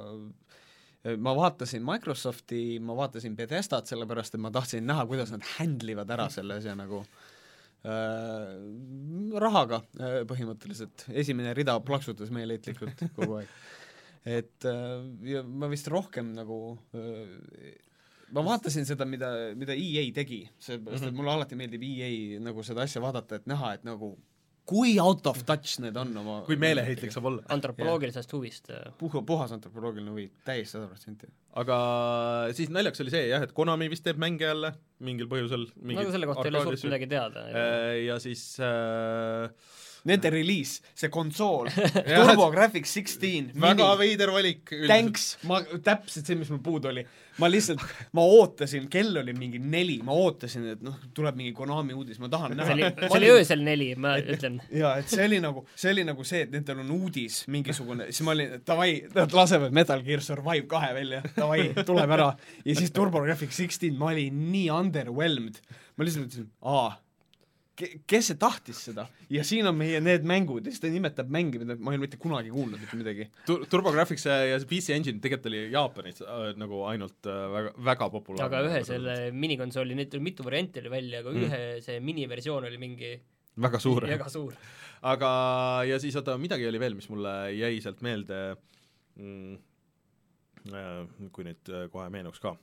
ja ma vaatasin Microsofti, ma vaatasin Bethesdat sellepärast, et ma tahtsin näha, kuidas nad handlivad ära selle asja nagu Äh, rahaga äh, põhimõtteliselt. Esimene rida plaksutas meeleitlikult kogu aeg. Et äh, ja ma vist rohkem nagu äh, ma vaatasin seda, mida, mida E A tegi, seepärast, et mulle alati meeldib E A nagu seda asja vaadata, et näha, et nagu kui out of touch need on oma kui meeleheitlik saab olla. Antropoloogilisest huvist. Puh, puhas antropoloogiline huvi, täiesti sada protsenti. Aga siis naljaks oli see jah, et Konami vist teeb mänge jälle mingil põhjusel. No selle kohta ei ole suurt midagi teada. Ja siis äh, nende release, see konsool, TurboGrafx kuusteist, väga mini, veider valik. Thanks, ma, täpselt see, mis mul puud oli. Ma lihtsalt, ma ootasin, kell oli mingi neli, ma ootasin, et noh, tuleb mingi Konami uudis, ma tahan näha. See oli, see oli öösel neli, ma et, ütlen. Jaa, et see oli nagu, see oli nagu see, et nendel on uudis mingisugune, siis ma olin, davai, nad lasevad Metal Gear Survive kahe välja, davai, tuleb ära. Ja siis TurboGrafx kuusteist, ma olin nii underwhelmed. Ma lihtsalt ütlesin, aa, kes see tahtis seda? Ja siin on meie need mängud ja siis ta nimetab mänge, mida ma ei mitte kunagi kuulnud mitte midagi. TurboGrafx ja see P C Engine tegelikult oli Jaapanis äh, nagu ainult äh, väga, väga populaarne. Aga ühe selle minikonsooli, neid tuli mitu varianti oli välja, aga mm. ühe see miniversioon oli mingi väga suur. Väga suur. Aga ja siis oota, midagi oli veel, mis mulle jäi sealt meelde mm, äh, kui nüüd äh, kohe meenuks ka.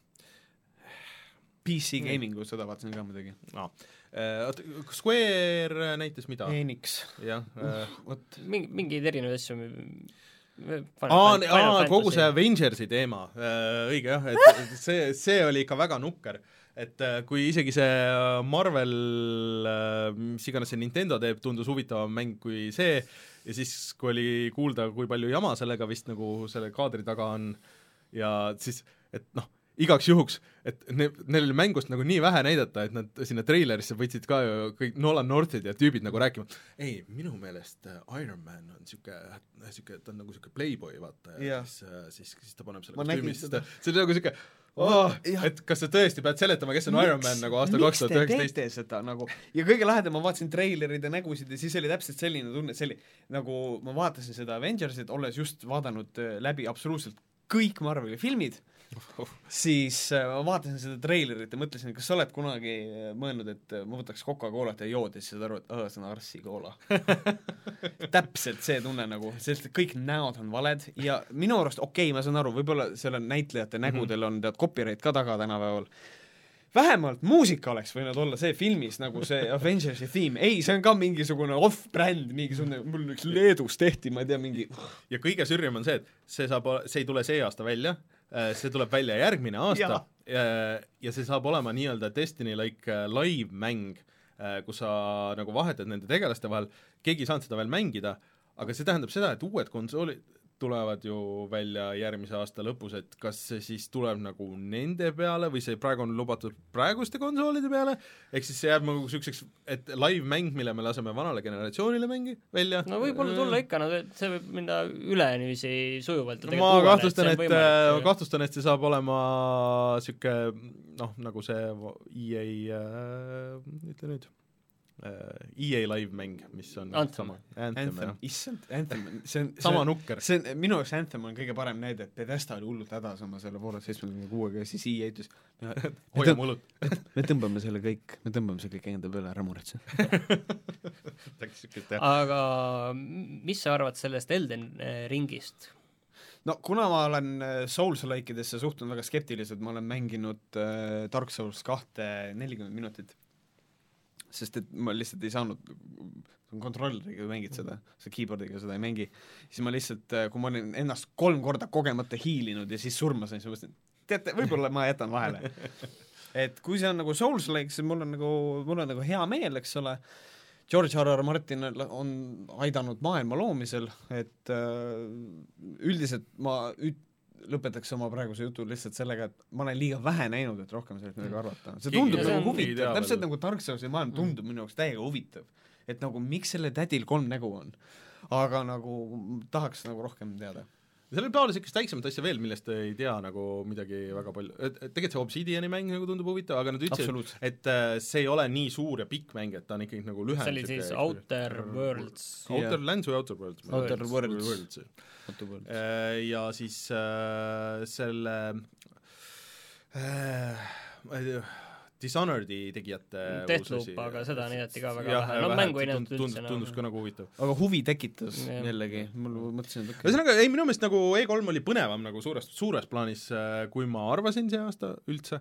P C Gamingu mm. seda vaatasin ka midagi. No. Uh, Square näitas mida? Enix. Jah. Uh, Mingi, mingeid erinevaid asju. Aa, aa, kogu see Avengersi teema, uh, õige jah, et see, see oli ikka väga nukker. Et uh, kui isegi see Marvel, uh, mis iganes see Nintendo teeb, tundus huvitavam mäng kui see, ja siis kui oli kuulda, kui palju jama sellega vist nagu selle kaadri taga on, ja siis, et noh, igaks juhuks, et ne, neil oli mängust nagu nii vähe näidata, et nad sinna treilerisse võtsid ka ju kõik Nolan Northid ja tüübid nagu rääkima, ei, minu meelest Iron Man on siuke, siuke ta on nagu siuke playboy, vaata, ja yeah. siis, siis, siis ta paneb selle kostüümi, siis ta, see oli nagu siuke oh, et kas sa tõesti pead seletama, kes on miks, Iron Man nagu aasta kaks tuhat üheksateist? Miks te teete seda nagu, ja kõige lahedam, ma vaatasin treileride nägusid ja siis oli täpselt selline tunne, see oli nagu, ma vaatasin seda Avengersit, olles just vaadanud läbi absoluutselt kõik Marveli filmid, siis ma vaatasin seda treilerit ja mõtlesin, kas sa oled kunagi mõelnud, et ma võtaks Coca-Colat ja jood ja siis saad aru, et õh, see on Arssi koola. Täpselt see tunne nagu, sest kõik näod on valed ja minu arust, okei okay,, ma saan aru, võib-olla seal on näitlejate nägudel on tead copyright ka taga tänapäeval. Vähemalt muusika oleks võinud olla see filmis nagu see Avengersi theme. Ei, see on ka mingisugune off-brand, mingisugune, mul üks Leedus tehti, ma ei tea, mingi... Ja kõige sürjum on see, et see, saab, see ei tule see aasta välja, see tuleb välja järgmine aasta ja, ja see saab olema nii-öelda Destiny-like live-mäng, kus sa nagu vahetad nende tegelaste vahel, keegi ei saanud seda veel mängida, aga see tähendab seda, et uued konsoolid tulevad ju välja järgmise aasta lõpus, et kas see siis tuleb nagu nende peale või see praegu on lubatud praeguste konsoolide peale, ehk siis see jääb nagu selliseks, et live-mäng, mille me laseme vanale generatsioonile mängi välja. No võib-olla tulla ikka, no see võib minna üle niiviisi sujuvalt. Ma kahtlustan, et, et, kahtlustan, et see saab olema siuke, noh, nagu see E A, äh, ütle nüüd, E A live-mäng, mis on Anthem. sama Anthem, Anthem, issand, Anthem, see on sama see, nukker. See on, minu jaoks Anthem on kõige parem näide, et Bethesda oli hullult hädas oma selle Fallout seitsmekümne kuuega ja siis E A ütles hoia mullut. Me tõmbame selle kõik, me tõmbame selle kõik enda peale, ära muretse. Aga mis sa arvad sellest Elden Ringist? No kuna ma olen Souls-likeidesse suhtunud väga skeptiliselt, ma olen mänginud Dark Souls kahte nelikümmend minutit, sest et ma lihtsalt ei saanud, kontrolleriga mängid seda, see keyboardiga seda ei mängi, siis ma lihtsalt, kui ma olin ennast kolm korda kogemata hiilinud ja siis surma sain, siis ma mõtlesin, teate, võib-olla ma jätan vahele. Et kui see on nagu Souls-like, siis mul on nagu, mul on nagu hea meel, eks ole, George R. R. Martin on aidanud maailma loomisel, et üldiselt ma üt-, lõpetaks oma praeguse jutu lihtsalt sellega, et ma olen liiga vähe näinud, et rohkem sellest midagi arvata. See tundub Keegi nagu huvitav, täpselt nagu Dark Soulsi maailm tundub minu jaoks täiega huvitav. Et nagu miks selle tädil kolm nägu on. Aga nagu tahaks nagu rohkem teada. Seal on peale sellist väiksemat asja veel, millest ei tea nagu midagi väga palju. Et, et tegelikult see Obsidiani mäng nagu tundub huvitav, aga nad ütlesid, et see ei ole nii suur ja pikk mäng, et ta on ikkagi nagu lühem. See oli siis Outer Worlds. Outer yeah. Lands või Outer Worlds? Outer Worlds. Worlds. Ja siis äh, selle äh, Dishonored'i tegijate Deathloop, aga seda näidati ka väga vähe. No mängu ei näinud üldse. Tundus ka nagu huvitav. Aga huvi tekitas ja. Jällegi. Mul mõtlesin, et okay. Ühesõnaga, ei, minu meelest nagu E kolm oli põnevam nagu suures, suures plaanis, kui ma arvasin see aasta üldse.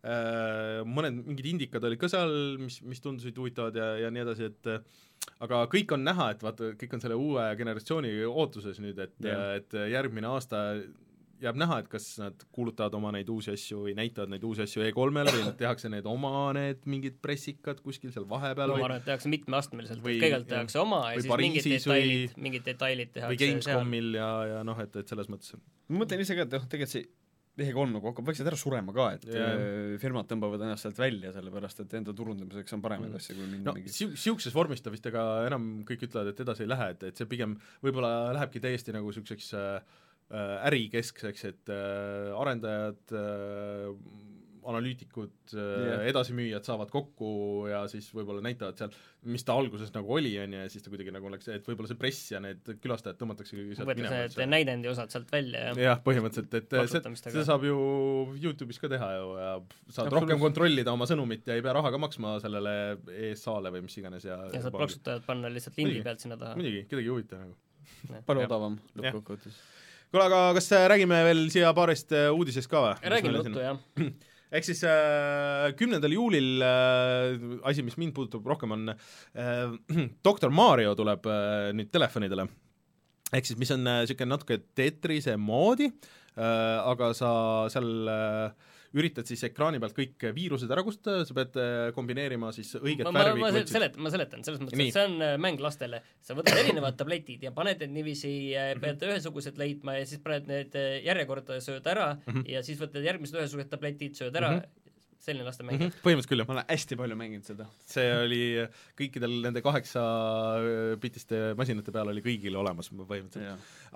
Mõned mingid indikad olid ka seal, mis, mis tundusid huvitavad ja, ja nii edasi, et aga kõik on näha, et vaata, kõik on selle uue generatsiooni ootuses nüüd, et, yeah. et järgmine aasta jääb näha, et kas nad kuulutavad oma neid uusi asju või näitavad neid uusi asju E kolmele või nad tehakse need oma need mingid pressikad kuskil seal vahepeal no, või ma arvan, et tehakse mitmeastmeliselt, et kõigelt tehakse oma ja siis mingid detailid, või, mingid detailid tehakse või Gamescomil ja, ja noh, et, et selles mõttes ma mõtlen ise ka, et tegelikult see E kolm nagu hakkab vaikselt ära surema ka, et yeah. firmad tõmbavad ennast sealt välja, sellepärast et enda turundamiseks on paremaid mm. asja kui mingi no, mingi... si- siukses vormis ta vist ega enam kõik ütlevad, et edasi ei lähe, et, et see pigem võib-olla lähebki täiesti nagu siukseks äh, ärikeskseks, et äh, arendajad, äh, analüütikud, äh, yeah. edasimüüjad saavad kokku ja siis võib-olla näitavad seal, mis ta alguses nagu oli, on ja siis ta kuidagi nagu läks, et võib-olla see press ja need külastajad tõmmatakse sealt minema. Võttes need näidendi osad sealt välja ja jah, põhimõtteliselt, et see, see saab ju YouTube'is ka teha ju ja saad Absoluut. Rohkem kontrollida oma sõnumit ja ei pea raha ka maksma sellele E S A-le või mis iganes ja ja saad plaksutajad panna lihtsalt lindi pealt sinna taha. Muidugi, kedagi huvitav nagu. Palju odavam lõppkokkuvõttes. Kuule, aga kas räägime veel siia paarist uudisest ka või? Räägime juttu, jah. Ehk siis äh, kümnendal juulil äh, asi, mis mind puudutab rohkem, on äh, doktor Mario tuleb äh, nüüd telefonidele. Ehk siis, mis on äh, selline natuke Tetrise moodi, äh, aga sa seal äh, üritad siis ekraani pealt kõik viirused ära kustutada, sa pead kombineerima siis õiget ma, värvi. Ma, ma, selet, ma seletan, selles mõttes, et see on mäng lastele. Sa võtad erinevad tabletid ja paned need niiviisi, pead ühesugused leidma ja siis paned need järjekorda, sööd ära mm -hmm. ja siis võtad järgmised ühesugused tabletid, sööd ära mm, -hmm. selline laste mäng mm. -hmm. Põhimõtteliselt küll, jah. Ma olen hästi palju mänginud seda. See oli kõikidel nende kaheksa bitiste masinate peal oli kõigil olemas põhimõtteliselt.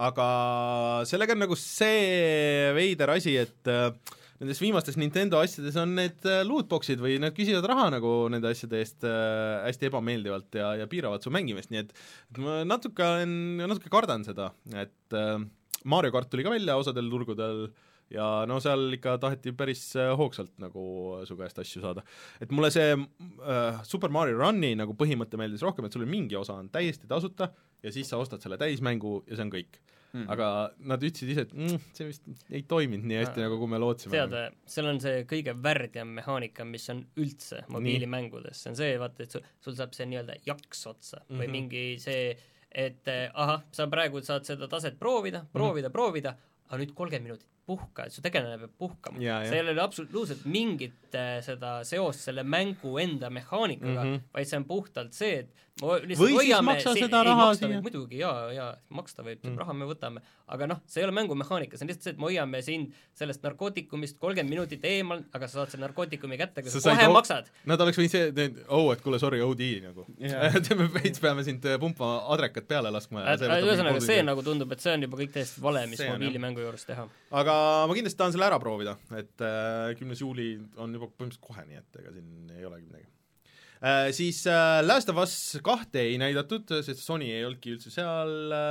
Aga sellega on nagu see veider asi, et nendes viimastes Nintendo asjades on need lootboxid või nad küsivad raha nagu nende asjade eest äh, hästi ebameeldivalt ja, ja piiravad su mängimist, nii et, et ma natuke, natuke kardan seda, et äh, Mario Kart tuli ka välja osadel turgudel ja no seal ikka taheti päris hoogsalt nagu su käest asju saada. Et mulle see äh, Super Mario Run'i nagu põhimõte meeldis rohkem, et sul mingi osa on täiesti tasuta ja siis sa ostad selle täismängu ja see on kõik. Mm-hmm. Aga nad ütlesid ise, et mm, see vist ei toiminud nii hästi, nagu kui me lootsime. Tead, seal on see kõige värdjam mehaanika, mis on üldse mobiilimängudes. See on see, vaata, et sul, sul saab see nii-öelda jaks otsa mm-hmm. või mingi see, et aha, sa praegu saad seda taset proovida, proovida, mm-hmm. proovida, aga nüüd kolmkümmend minutit puhka, et su tegelane peab puhkama. Ja, ja. See ei ole absoluutselt mingit äh, seda seost selle mängu enda mehaanikaga, mm -hmm. vaid see on puhtalt see, et või siis maksa see, seda raha siia. Muidugi, jaa, jaa, maksta võib, mm. raha me võtame, aga noh, see ei ole mängumehaanika, see on lihtsalt see, et me hoiame sind sellest narkootikumist kolmkümmend minutit eemal, aga sa saad selle narkootikumi kätte, kas sa kohe maksad. Nad oleks võinud see, oh, et kuule, sorry, O D nagu yeah. me veits peame sind pumpama adrekat peale laskma. Ühesõnaga, see nagu tundub, et see on juba kõik täiesti vale, mis mobiilimängu juures teha. Aga ma kindlasti tahan selle ära proovida, et kümnes juuli on juba põhimõtteliselt kohe, nii et ega siin ei olegi midagi. Äh, siis äh, Last of Us kahte ei näidatud, sest Sony ei olnudki üldse seal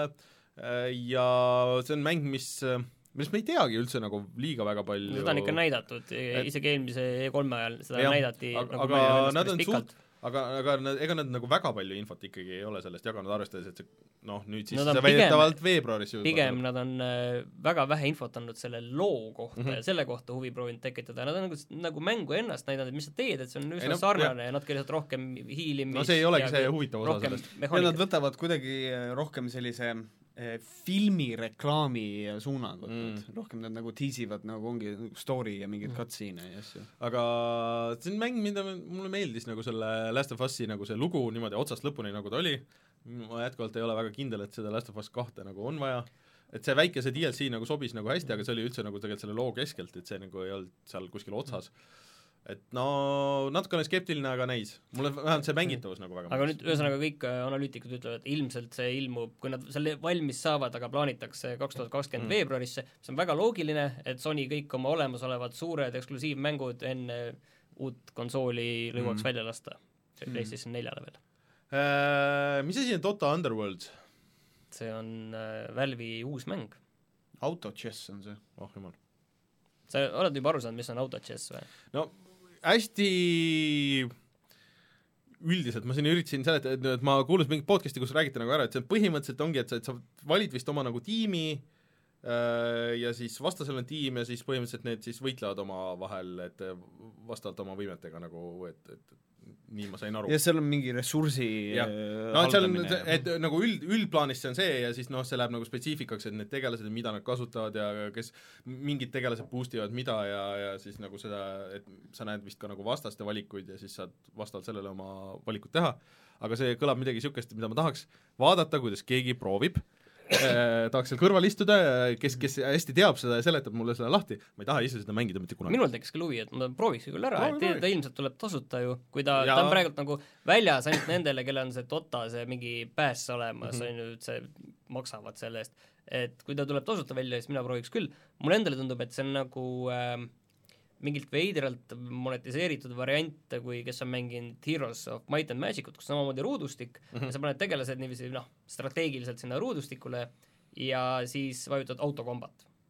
äh, ja see on mäng, mis äh, millest me ei teagi üldse nagu liiga väga palju. Seda on ikka näidatud, et... isegi eelmise E kolme ajal seda ja, näidati aga, nagu aga nad on suht, aga, aga nad, ega nad nagu väga palju infot ikkagi ei ole sellest jaganud, arvestades, et see noh, nüüd siis see väidetavalt veebruaris pigem nad on äh, väga vähe infot andnud selle loo kohta mm -hmm. ja selle kohta huvi proovinud tekitada, nad on nagu, nagu mängu ennast näidanud, et mis sa teed, et see on üsna no, sarnane ja natuke lihtsalt rohkem hiilimist. No see ei olegi see huvitav osa sellest. Ja nad võtavad kuidagi rohkem sellise eh, filmireklaami suunangut mm., rohkem nad nagu tiisivad, nagu ongi story ja mingid mm. cutscene ja asju. Aga see on mäng, mida mulle meeldis nagu selle Last of Us'i nagu see lugu niimoodi otsast lõpuni, nagu ta oli. Ma jätkuvalt ei ole väga kindel, et seda Last of Us kahte nagu on vaja, et see väike see D L C nagu sobis nagu hästi, aga see oli üldse nagu tegelikult selle loo keskelt, et see nagu ei olnud seal kuskil otsas. Et no natukene skeptiline, aga näis. Mulle vähemalt see mängitavus nagu väga aga nüüd ühesõnaga kõik analüütikud ütlevad, et ilmselt see ilmub, kui nad selle valmis saavad, aga plaanitakse kaks tuhat kakskümmend mm. veebruarisse, see on väga loogiline, et Sony kõik oma olemasolevad suured eksklusiivmängud enne uut konsooli lõuaks mm. välja lasta. PlayStation neljale veel. Uh, mis asi on Dota Underworld? See on uh, Valve'i uus mäng. Autochess on see. Oh jumal. Sa oled juba aru saanud, mis on Autochess või? No hästi üldiselt, ma siin üritasin seletada, et ma kuulasin mingit podcasti, kus räägite nagu ära, et see põhimõtteliselt ongi, et sa, et sa valid vist oma nagu tiimi uh, ja siis vastasel on tiim ja siis põhimõtteliselt need siis võitlevad oma vahel, et vastavalt oma võimetega nagu, et, et nii ma sain aru. ja seal on mingi ressursi no et seal on, et nagu üld, üldplaanis see on see ja siis noh, see läheb nagu spetsiifikaks, et need tegelased, mida nad kasutavad ja kes mingid tegelased boostivad mida ja, ja siis nagu seda, et sa näed vist ka nagu vastaste valikuid ja siis saad vastavalt sellele oma valikut teha, aga see kõlab midagi niisugust, mida ma tahaks vaadata, kuidas keegi proovib eh, tahaks seal kõrval istuda, kes, kes hästi teab seda ja seletab mulle seda lahti, ma ei taha ise seda mängida mitte kunagi. Minul tekkis küll huvi, et ma prooviks küll ära, et ta ilmselt tuleb tasuta ju, kui ta, ta on praegult nagu väljas ainult nendele, kelle on see Dota, see mingi pääs olemas, mm -hmm. on ju, see maksavad selle eest, et kui ta tuleb tasuta välja, siis mina prooviks küll. Mulle endale tundub, et see on nagu äh, mingilt veidralt monetiseeritud variant, kui kes on mänginud Heroes of Might and Magicut, kus samamoodi ruudustik mm, -hmm. ja sa paned tegelased niiviisi noh, strateegiliselt sinna ruudustikule ja siis vajutad autokombat.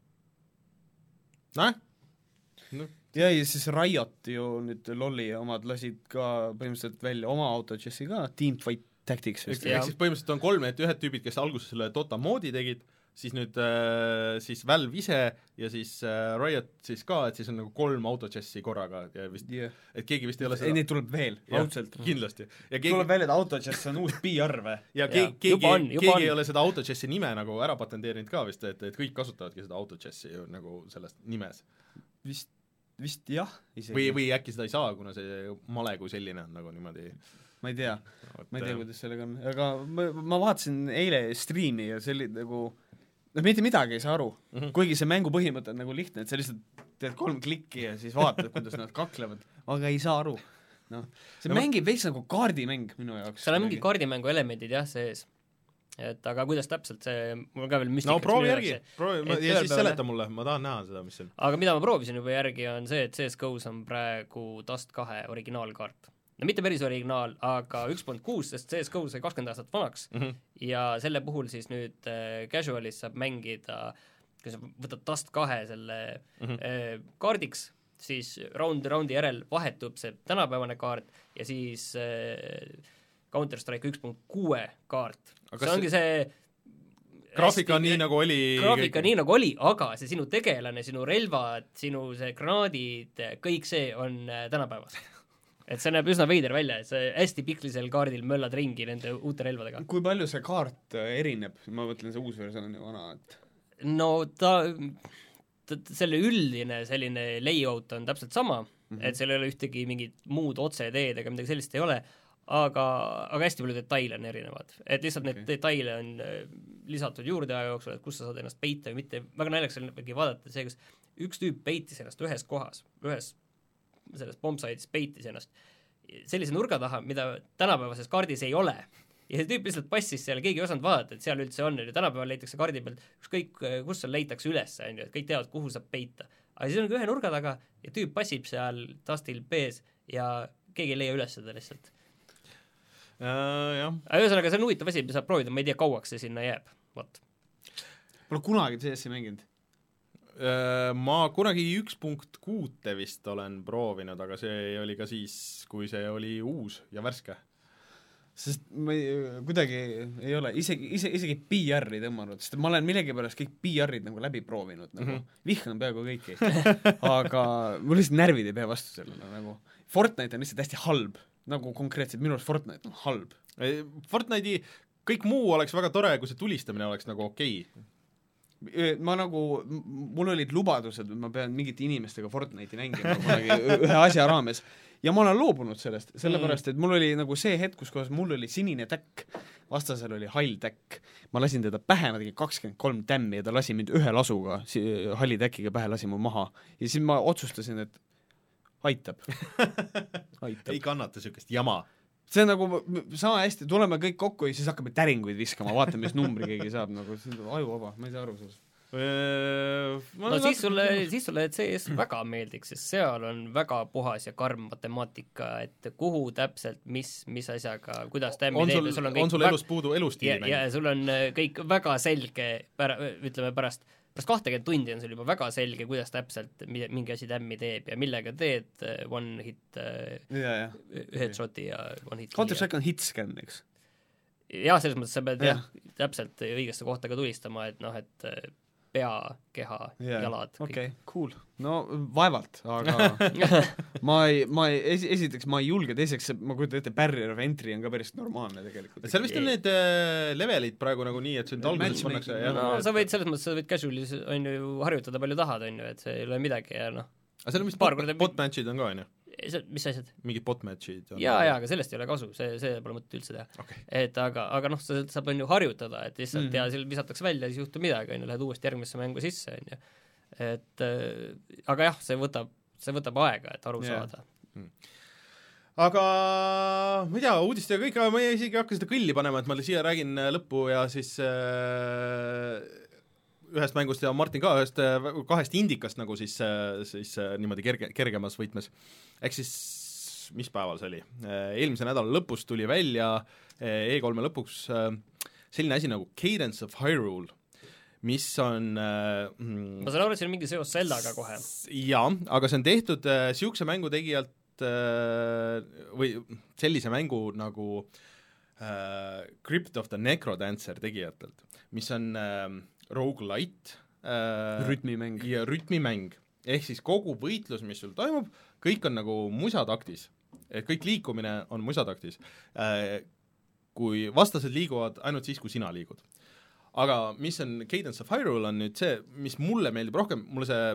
Näh? No. ja, ja siis Riot ju nüüd Lolli omad lasid ka põhimõtteliselt välja oma Autochessi ka, Teamfight Tactics. Ehk siis põhimõtteliselt on kolm, et ühed tüübid, kes alguses selle Dota moodi tegid, siis nüüd äh, siis Valve ise ja siis äh, Riot siis ka, et siis on nagu kolm Autochessi korraga ja vist yeah., et keegi vist ei ole seda... ei, neid tuleb veel, raudselt. Kindlasti. Ja keegi... tuleb veel, et Autochess on uus P R või? ja keegi, ja, keegi, on, keegi on. ei ole seda Autochessi nime nagu ära patenteerinud ka vist, et, et kõik kasutavadki seda Autochessi ju nagu sellest nimes. Vist, vist jah. Või, või äkki seda ei saa, kuna see male kui selline on nagu niimoodi... ma ei tea, ma ei tea, kuidas sellega on, aga ma, ma vaatasin eile striimi ja see oli nagu noh, mitte midagi ei saa aru mm, -hmm. kuigi see mängu põhimõte on nagu lihtne, et sa lihtsalt teed kolm klikki ja siis vaatad, kuidas nad kaklevad, aga ei saa aru. Noh, see no, mängib veits nagu kaardimäng minu jaoks. seal on mingi kaardimängu elemendid jah sees, et aga kuidas täpselt see, mul ka veel müstikaks. No proovi järgi, proovi, ja siis seleta mulle, ma tahan näha seda, mis see on. aga mida ma proovisin juba järgi on see, et C S G O-s on praegu Dust kahe originaalkaart. No mitte päris originaal, aga üks punkt kuus, sest C S G O sai kakskümmend aastat vanaks mm -hmm. ja selle puhul siis nüüd äh, casualis saab mängida, kui sa võtad Dust kahe selle mm -hmm. äh, kaardiks, siis round roundi järel vahetub see tänapäevane kaart ja siis äh, Counter-Strike üks punkt kuue kaart. see ongi see graafika on nii nagu oli graafika nii nagu oli, aga see sinu tegelane, sinu relvad, sinu see granaadid, kõik see on äh, tänapäevas. Et see näeb üsna veider välja, et see hästi piklisel kaardil möllad ringi nende uute relvadega. Kui palju see kaart erineb? Ma mõtlen, see uus versioon on ju vana, et no ta selle üldine selline layout on täpselt sama mm, -hmm. et seal ei ole ühtegi mingit muud otseteed ega midagi sellist ei ole, aga, aga hästi palju detaile on erinevad. Et lihtsalt okay. Need detaile on lisatud juurde aja jooksul, et kus sa saad ennast peita või mitte, väga naljakas oli vaadata see, kas üks tüüp peitis ennast ühes kohas, ühes selles bombsites peitis ennast sellise nurga taha, mida tänapäevases kaardis ei ole. Ja see tüüp lihtsalt passis seal, keegi ei osanud vaadata, et seal üldse on, ja tänapäeval leitakse kaardi pealt, ükskõik kus seal leitakse üles, on ju, et kõik teavad, kuhu saab peita. Aga siis on ühe nurga taga ja tüüp passib seal tastil B-s ja keegi ei leia üles seda lihtsalt. Uh, jah. Aga ühesõnaga, see on huvitav asi, mida saab proovida, ma ei tea, kauaks see sinna jääb. Võt. Pole kunagi C S-i mänginud? Uh, ma kunagi üks punkt kuute vist olen proovinud, aga see oli ka siis, kui see oli uus ja värske. Sest ma ei, kuidagi ei ole, isegi, ise, isegi P R-i tõmmanud, sest ma olen millegipärast kõik P R-id nagu läbi proovinud, nagu mm -hmm. vihkan peaaegu kõiki, aga mul lihtsalt närvid ei pea vastu sellele, nagu Fortnite on lihtsalt hästi halb, nagu konkreetselt minu arust Fortnite on halb. Fortnite'i kõik muu oleks väga tore, kui see tulistamine oleks nagu okei okay. Ma nagu, mul olid lubadused, et ma pean mingite inimestega Fortnite'i mängima ühe asja raames ja ma olen loobunud sellest, sellepärast, et mul oli nagu see hetk, kus kohas mul oli sinine täkk, vastasel oli hall täkk, ma lasin teda pähe, ma tegin kakskümmend kolm tämmi ja ta lasi mind ühe lasuga halli täkiga pähe, lasi mu maha ja siis ma otsustasin, et aitab, aitab. Ei kannata sellist jama. See on nagu, sama hästi, tuleme kõik kokku ja siis hakkame täringuid viskama, vaatame, mis numbri keegi saab, nagu aju vaba, ma ei saa aru sellest. No siis sulle, siis sulle C S väga meeldiks, sest seal on väga puhas ja karm matemaatika, et kuhu täpselt, mis, mis asjaga, kuidas tämmi on teeb sul, ja sul on kõik on sul väg... elus puudu elustiili mäng. Ja, ja sul on kõik väga selge, pära, ütleme pärast, pärast kahtekümmet tundi on sul juba väga selge, kuidas täpselt mingi asi tämmi teeb ja millega teed one hit, ja, ja. headshoti ja one hit. Counter-Strike on hitscan, eks? Jah, selles mõttes sa pead ja. Jah, täpselt õigesse kohta ka tulistama, et noh, et pea, keha, yeah. jalad. Okei, okay, cool. No vaevalt, aga ma ei, ma ei, esi, esiteks ma ei julge, teiseks ma kujutan ette, barrier of entry on ka päris normaalne tegelikult. Seal vist on need äh, levelid praegu nagu nii, et see on alguses pannakse. No sa võid selles mõttes, sa võid casualis on ju harjutada palju tahad, on ju, et see ei ole midagi ja noh. Aga seal on vist bot, korda... bot-matchid on ka, on ju? Mis asjad? Mingid bot-matchid on. Jaa, jaa, aga sellest ei ole kasu, see, see pole mõtet üldse teha. Okay. Et aga, aga noh, sa saab on ju harjutada, et lihtsalt mm. ja seal visatakse välja, siis juhtub midagi, on ju, lähed uuesti järgmisse mängu sisse, on ju. Et äh, aga jah, see võtab, see võtab aega, et aru yeah. saada. Mm. Aga ma ei tea, uudistega kõik, ma ei isegi hakka seda kõlli panema, et ma siia räägin lõppu ja siis äh, ühest mängust ja Martin ka ühest kahest indikast nagu siis, siis niimoodi kerge, kergemas võtmes. Ehk siis, mis päeval see oli? Eelmise nädala lõpus tuli välja E kolme lõpuks selline asi nagu Cadence of Hyrule, mis on mm, ma saan aru, et see on mingi seos Zeldaga kohe. Jaa, aga see on tehtud äh, siukse mängu tegijalt äh, või sellise mängu nagu äh, Crypt of the Necrodancer tegijatelt, mis on äh, roguelite äh, rütmimäng. Ja rütmimäng. Ehk siis kogu võitlus, mis sul toimub, kõik on nagu musataktis. Et kõik liikumine on musataktis. Äh, kui vastased liiguvad ainult siis, kui sina liigud. Aga mis on Cadence of Hyrule on nüüd see, mis mulle meeldib rohkem, mulle see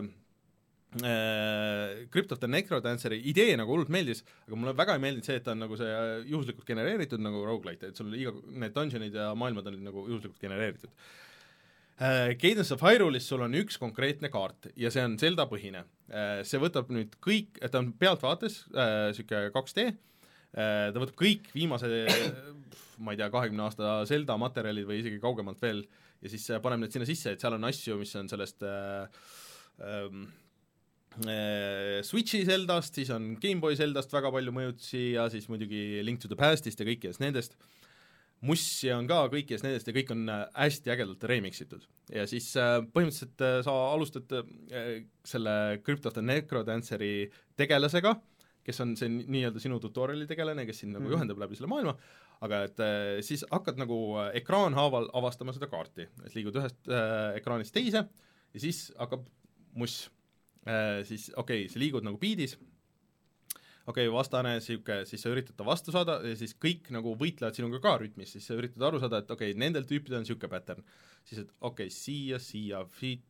äh, Crypt of the Necrodanceri idee nagu hullult meeldis, aga mulle väga ei meeldinud see, et ta on nagu see juhuslikult genereeritud nagu roguelite, et sul iga, need dungeonid ja maailmad on nagu juhuslikult genereeritud. Cadence of Hyrule'is sul on üks konkreetne kaart ja see on Zelda põhine. See võtab nüüd kõik, et ta on pealtvaates, siuke kaks D, ta võtab kõik viimase, ma ei tea, kahekümne aasta Zelda materjalid või isegi kaugemalt veel ja siis paneb need sinna sisse, et seal on asju, mis on sellest äh, äh, Switchi Zeldast, siis on Gameboy Zeldast väga palju mõjutusi ja siis muidugi Link to the Pastist ja kõikidest nendest. Mussi on ka kõikidest nendest ja kõik on hästi ägedalt remixitud. Ja siis äh, põhimõtteliselt äh, sa alustad äh, selle Crypt of the Necrodanceri tegelasega, kes on see nii-öelda sinu tutoriali tegelane, kes sind nagu mm. juhendab läbi selle maailma, aga et äh, siis hakkad nagu ekraanhaaval avastama seda kaarti. Et liigud ühest äh, ekraanist teise ja siis hakkab muss. Äh, siis okei, okay, sa liigud nagu biidis, okei okay,, vastane siuke, siis sa üritad ta vastu saada ja siis kõik nagu võitlevad sinuga ka rütmis, siis sa üritad aru saada, et okei okay,, nendel tüüpidel on siuke pattern. Siis, et okei okay,, siia, siia, feet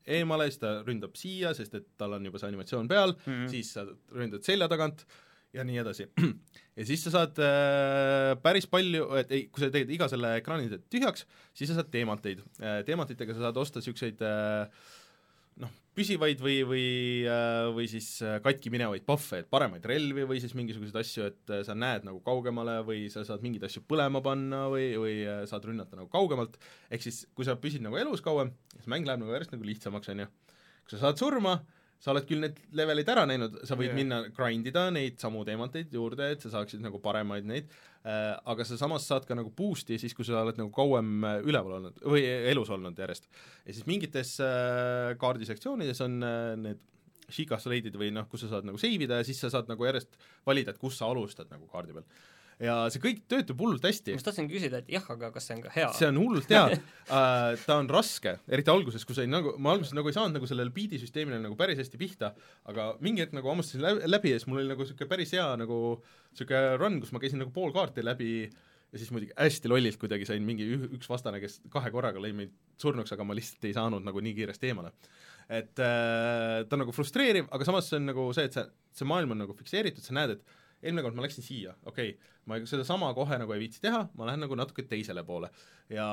eemale, siis ta ründab siia, sest et tal on juba see animatsioon peal mm-hmm., siis sa ründad selja tagant ja nii edasi. Ja siis sa saad äh, päris palju, et ei, kui sa teed iga selle ekraani tühjaks, siis sa saad teemanteid. Äh, teemantitega sa saad osta niisuguseid äh, noh, püsivaid või, või, äh, või siis katki minevaid pahve, et paremaid relvi või siis mingisuguseid asju, et sa näed nagu kaugemale või sa saad mingeid asju põlema panna või, või saad rünnata nagu kaugemalt. Ehk siis, kui sa püsid nagu elus kauem, siis mäng läheb nagu järjest nagu lihtsamaks, on ju. Kui sa saad surma, sa oled küll need levelid ära näinud, sa võid yeah. minna grindida neid samu teemanteid juurde, et sa saaksid nagu paremaid neid, äh, aga sa samas saad ka nagu boost'i siis, kui sa oled nagu kauem üleval olnud või elus olnud järjest. Ja siis mingites äh, kaardisektsioonides on äh, need Sheikah-slade'id või noh, kus sa saad nagu seivida ja siis sa saad nagu järjest valida, et kus sa alustad nagu kaardi peal. Ja see kõik töötab hullult hästi. Ma tahtsin küsida, et jah, aga kas see on ka hea? See on hullult hea. uh, ta on raske, eriti alguses, kui sa ei, nagu, ma alguses nagu ei saanud nagu sellele beat'i-süsteemile nagu päris hästi pihta, aga mingi hetk nagu hammustasin läbi ja siis mul oli nagu siuke päris hea nagu siuke run, kus ma käisin nagu pool kaarti läbi ja siis muidugi hästi lollilt kuidagi sain mingi üks vastane, kes kahe korraga lõi meid surnuks, aga ma lihtsalt ei saanud nagu nii kiiresti eemale. Et uh, ta on nagu frustreeriv, aga samas see on nagu see, et see, see maailm on nagu fikseeritud, sa näed, et eelmine kord ma läksin siia, okei okay,, ma seda sama kohe nagu ei viitsi teha, ma lähen nagu natuke teisele poole ja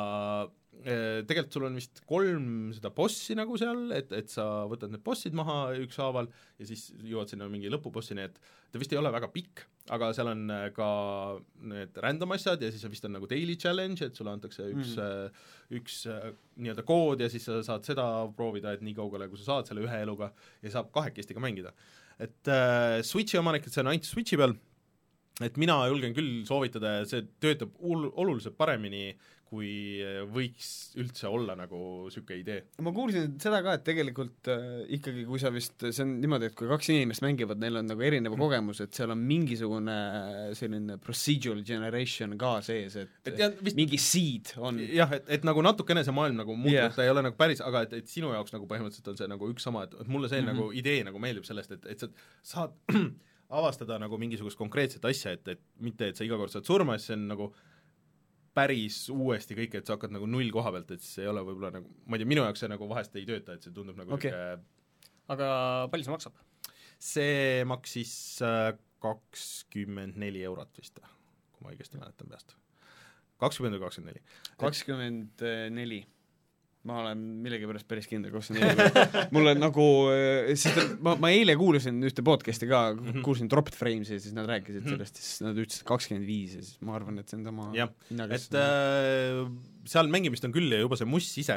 e, tegelikult sul on vist kolm seda bossi nagu seal, et, et sa võtad need bossid maha ükshaaval ja siis jõuad sinna mingi lõpubossini, et ta vist ei ole väga pikk, aga seal on ka need random asjad ja siis vist on nagu daily challenge, et sulle antakse üks mm., üks nii-öelda kood ja siis sa saad seda proovida, et nii kaugele, kui sa saad selle ühe eluga ja saab kahekesti ka mängida. Et äh, Switchi omanik, et see on ainult Switchi peal, et mina julgen küll soovitada ja see töötab ul- oluliselt paremini, kui võiks üldse olla nagu siuke idee. Ma kuulsin seda ka, et tegelikult äh, ikkagi kui sa vist, see on niimoodi, et kui kaks inimest mängivad, neil on nagu erinev mm. kogemus, et seal on mingisugune selline procedural generation ka sees, et, et jah, vist, mingi seed on. Jah, et, et nagu natukene see maailm nagu muutub yeah., ta ei ole nagu päris, aga et, et sinu jaoks nagu põhimõtteliselt on see nagu üks sama, et, et mulle see mm-hmm. nagu idee nagu meeldib sellest, et, et sa saad avastada nagu mingisugust konkreetset asja, et, et mitte, et sa iga kord saad surma, siis see on nagu päris uuesti kõik, et sa hakkad nagu null koha pealt, et see ei ole võib-olla nagu, ma ei tea, minu jaoks see nagu vahest ei tööta, et see tundub nagu okay. Niisugune... Aga palju see maksab? See maksis kakskümmend neli eurot vist, kui ma õigesti mäletan peast. kakskümmend või kakskümmend neli? kakskümmend neli. Ma olen millegipärast päris kindel, kakskümmend neli. Mulle nagu, sest ma, ma eile kuulasin ühte podcasti ka, kuulsin Dropped Frames'i ja siis nad rääkisid sellest, siis nad ütlesid kakskümmend viis ja siis ma arvan, et see on tema jah, et äh, seal mängimist on küll ja juba see muss ise,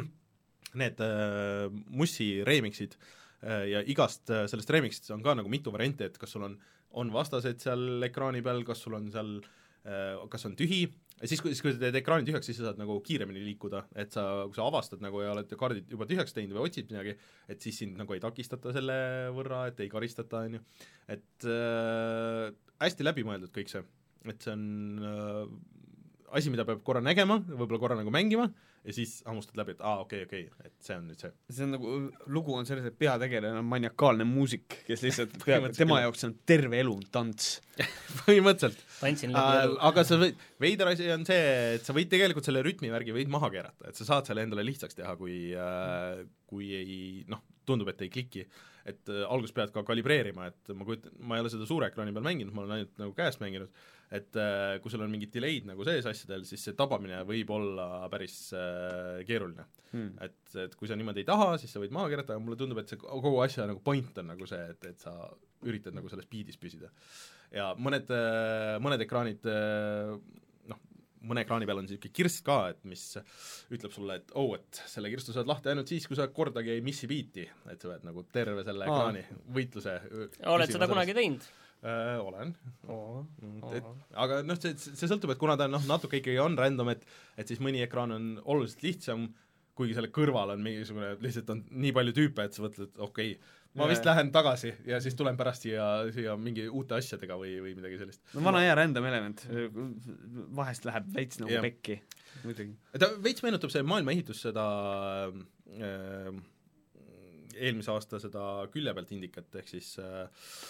need äh, mussi remixid äh, ja igast äh, sellest remixist on ka nagu mitu varianti, et kas sul on, on vastased seal ekraani peal, kas sul on seal äh, kas on tühi, ja siis, kui, siis, kui sa teed ekraani tühjaks, siis sa saad nagu kiiremini liikuda, et sa, kui sa avastad nagu ja oled kaardid juba tühjaks teinud või otsid midagi, et siis sind nagu ei takistata selle võrra, et ei karistata, on ju. Et äh, hästi läbimõeldud kõik see, et see on äh, asi, mida peab korra nägema, võib-olla korra nagu mängima ja siis hammustad läbi, et aa, okei, okei, et see on nüüd see. See on nagu, lugu on selles, et peategelane on maniakaalne muusik, kes lihtsalt peab, tema jaoks on terve elu tants. Põhimõtteliselt. Tantsin läbi elu. Aga sa võid, veider asi on see, et sa võid tegelikult selle rütmivärgi võid maha keerata, et sa saad selle endale lihtsaks teha, kui, äh, kui ei, noh, tundub, et ei kliki. Et äh, algus pead ka kalibreerima, et ma kujutan, ma ei ole seda suure ekraani peal mänginud, ma olen ainult nagu käest mänginud, et äh, kui sul on mingid delay'd nagu sees asjadel, siis see tabamine võib olla päris äh, keeruline hmm.. Et, et kui sa niimoodi ei taha, siis sa võid maha keerata, aga mulle tundub, et see kogu asja nagu point on nagu see, et, et sa üritad nagu selles beatis püsida. Ja mõned, äh, mõned ekraanid äh, noh, mõne ekraani peal on niisugune kirst ka, et mis ütleb sulle, et oh, et selle kirstu saad lahti ainult siis, kui sa kordagi ei missi beati, et sa pead nagu terve selle Aa. ekraani võitluse oled seda kunagi teinud? Äh, olen Oo, et, aga noh, see, see sõltub, et kuna ta noh, natuke ikkagi on random, et et siis mõni ekraan on oluliselt lihtsam, kuigi selle kõrval on mingisugune, lihtsalt on nii palju tüüpe, et sa mõtled, et okei okay, ma vist lähen tagasi ja siis tulen pärast siia, siia mingi uute asjadega või, või midagi sellist. No vana hea random element, vahest läheb veits nagu yeah. pekki. ta veits meenutab see maailma ehitus seda äh, eelmise aasta seda külje pealt indikat, ehk siis äh,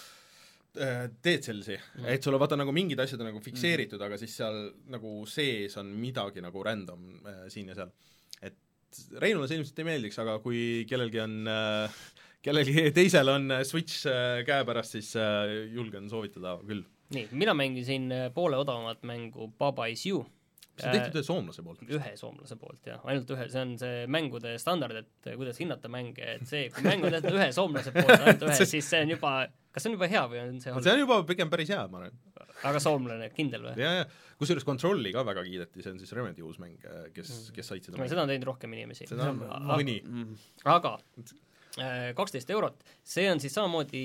teed sellisi, mm. et sulle vaata nagu mingid asjad on nagu fikseeritud mm., aga siis seal nagu sees on midagi nagu random äh, siin ja seal. Et Reinule see ilmselt ei meeldiks, aga kui kellelgi on äh, kellelgi teisel on Switch äh, käepärast, siis äh, julgen soovitada küll. Nii, mina mängisin poole odavamat mängu Baba Is You. See on tehtud ühe soomlase poolt. Ühe soomlase poolt, jah. Ainult ühe, see on see mängude standard, et kuidas hinnata mänge, et see, kui mäng on tehtud ühe soomlase poolt, ainult ühe, siis see on juba, kas see on juba hea või on see halb? See on juba pigem päris hea, ma arvan. Aga soomlane, kindel või? Ja, ja. Kusjuures Controlli ka väga kiideti, see on siis Remedy uus mäng, kes, kes said seda no, seda on teinud rohkem inimesi. Seda on mõni. Aga kaksteist eurot, see on siis samamoodi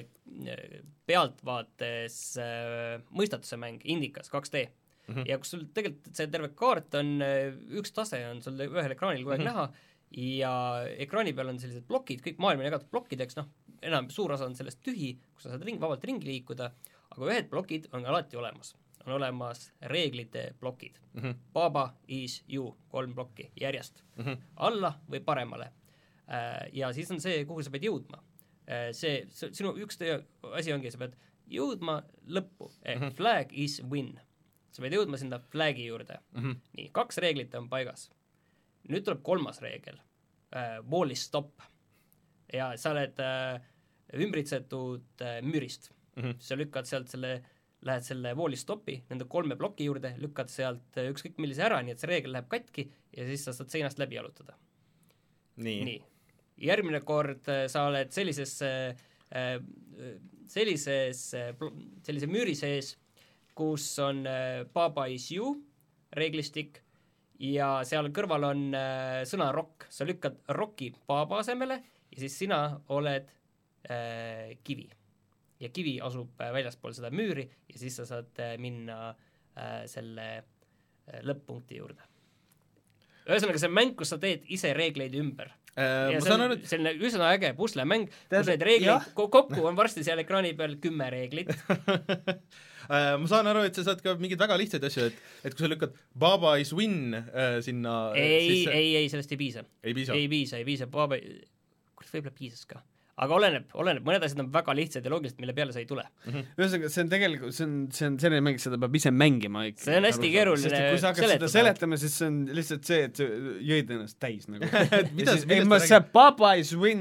pealtvaates mõistatuse mäng, Indikas kaks D. Mm-hmm. Ja kus sul tegelikult see terve kaart on, üks tase on sul ühel ekraanil kogu aeg mm-hmm. näha ja ekraani peal on sellised plokid, kõik maailm on jagatud plokkideks, noh, enam suur osa on sellest tühi, kus sa saad ring, vabalt ringi liikuda, aga ühed plokid on alati olemas. On olemas reeglite plokid. Mm-hmm. Baba Is You, kolm plokki järjest. Mm-hmm. Alla või paremale. Ja siis on see, kuhu sa pead jõudma. See, see sinu üks asi ongi, sa pead jõudma lõppu, ehk mm-hmm. flag is win. Sa pead jõudma sinna flagi juurde. Mm-hmm. Nii, kaks reeglit on paigas. Nüüd tuleb kolmas reegel. Äh, wall is stop. Ja sa oled äh, ümbritsetud äh, müürist. Mm-hmm. Sa lükkad sealt selle, lähed selle wall is stopi, nende kolme ploki juurde, lükkad sealt äh, ükskõik millise ära, nii et see reegel läheb katki ja siis sa saad seinast läbi jalutada. Nii. Nii. Järgmine kord äh, sa oled sellises, äh, sellises äh, sellise müüri sees, kus on äh, Baba Is You reeglistik ja seal kõrval on äh, sõna rock. Sa lükkad rocki Baba asemele ja siis sina oled äh, kivi. Ja kivi asub äh, väljaspool seda müüri ja siis sa saad äh, minna äh, selle äh, lõpp-punkti juurde. Ühesõnaga, see mäng, kus sa teed ise reegleid ümber. Äh, ja see on aru, et... selline üsna äge puslemäng, kus need reeglid kokku on varsti seal ekraani peal kümme reeglit. Ma saan aru, et sa saad ka mingeid väga lihtsaid asju, et, et kui sa lükkad Baba Is Win äh, sinna ei, siis... ei, ei, sellest ei piisa. Ei piisa? Ei piisa, ei piisa, Baba... Kurat, võib-olla piisas ka. Aga oleneb, oleneb, mõned asjad on väga lihtsad ja loogilised, mille peale sa ei tule. Mm-hmm. Ühesõnaga, see on tegelikult, see on, see on selline mäng, seda peab ise mängima ikka. See on hästi keeruline seletada. Kui sa hakkad seda seletama, siis see on lihtsalt see, et jõid ennast täis nagu. mida siis, ei, ma see Baba Is Win.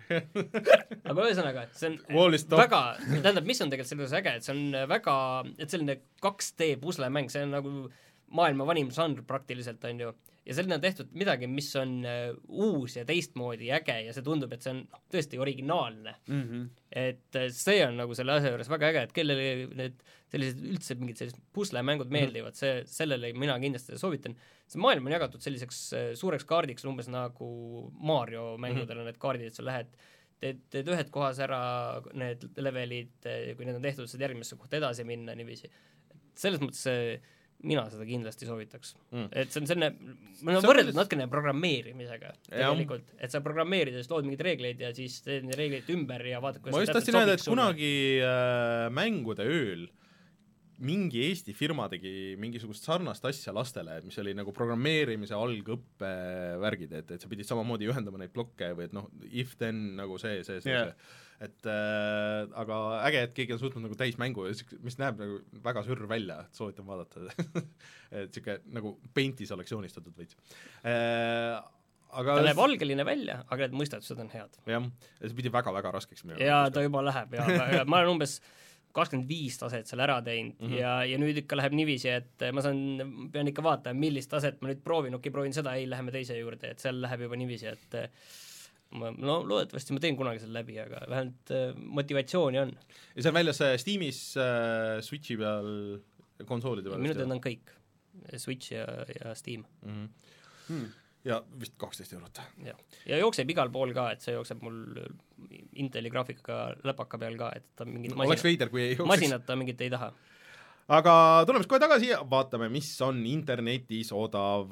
Aga ühesõnaga, see on väga, tähendab, mis on tegelikult selles äge, et see on väga, et selline kaks D puslemäng, see on nagu maailma vanim žanr praktiliselt on ju. Ja selline on tehtud midagi, mis on uh, uus ja teistmoodi äge ja see tundub, et see on no, tõesti originaalne. Mm-hmm. Et uh, see on nagu selle asja juures väga äge, et kellele need sellised üldse mingid sellised puslemängud meeldivad, see, sellele mina kindlasti soovitan. See maailm on jagatud selliseks uh, suureks kaardiks, umbes nagu Mario mängudel on need kaardid, et sa lähed, teed, teed ühed kohas ära need levelid, kui need on tehtud, saad järgmisse kohta edasi minna niiviisi. Selles mõttes see mina seda kindlasti soovitaks. Mm. Et see on selline, ma olen võrreldud natukene programmeerimisega tegelikult, et sa programmeerides lood mingid reegleid ja siis teed need reegleid ümber ja vaatad, ma just tahtsin öelda, et kunagi äh, mängude ööl mingi Eesti firma tegi mingisugust sarnast asja lastele, mis oli nagu programmeerimise algõppe värgid, et, et sa pidid samamoodi ühendama neid blokke või et noh, if then nagu see, see, see, yeah. see. Et äh, aga äge, et keegi on suutnud nagu täismängu, mis näeb nagu väga sürr välja, et soovitan vaadata et siuke nagu Paintis oleks joonistatud veits äh, aga ta näeb algeline välja, aga need mõistatused on head. Jah, ja see pidi väga-väga raskeks minema. Ja ta juba läheb ja, ja ma olen umbes kakskümmend viis taset seal ära teinud mm -hmm. ja, ja nüüd ikka läheb niiviisi, et ma saan, pean ikka vaatama, millist taset ma nüüd proovin, okei, proovin seda, ei, läheme teise juurde, et seal läheb juba niiviisi, et ma, no loodetavasti ma teen kunagi selle läbi, aga vähemalt motivatsiooni on. Ja see on väljas Steamis, äh, Switchi peal, konsoolide peal? Minu teed on kõik, Switch ja, ja Steam mm. -hmm. Hmm. Ja vist kaksteist eurot. Ja. ja jookseb igal pool ka, et see jookseb mul Inteli graafikaga läpaka peal ka, et ta mingit masinat, oleks veider, kui ei jookseks. Masinat ta mingit ei taha. Aga tuleme kohe tagasi ja vaatame, mis on internetis odav.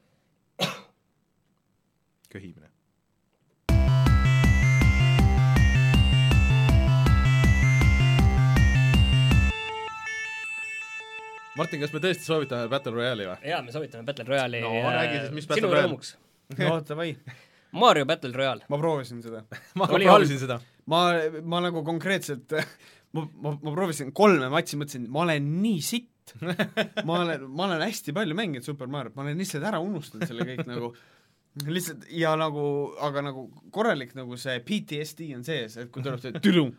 Köhimine. Martin, kas me tõesti soovitame Battle Royale'i või? Jaa, me soovitame Battle Royale'i. No, räägi siis, mis Battle Royale? No, tavai. Mario Battle Royale. Ma proovisin seda. ma proovisin seda. Ma, ma nagu konkreetselt, ma, ma, ma proovisin kolme matsi, mõtlesin, ma olen nii sitt. ma, olen, ma olen hästi palju mänginud Super Mario, ma olen lihtsalt ära unustanud selle kõik nagu, lihtsalt ja nagu, aga nagu korralik nagu see P T S D on sees, et kui tuleb see tülum,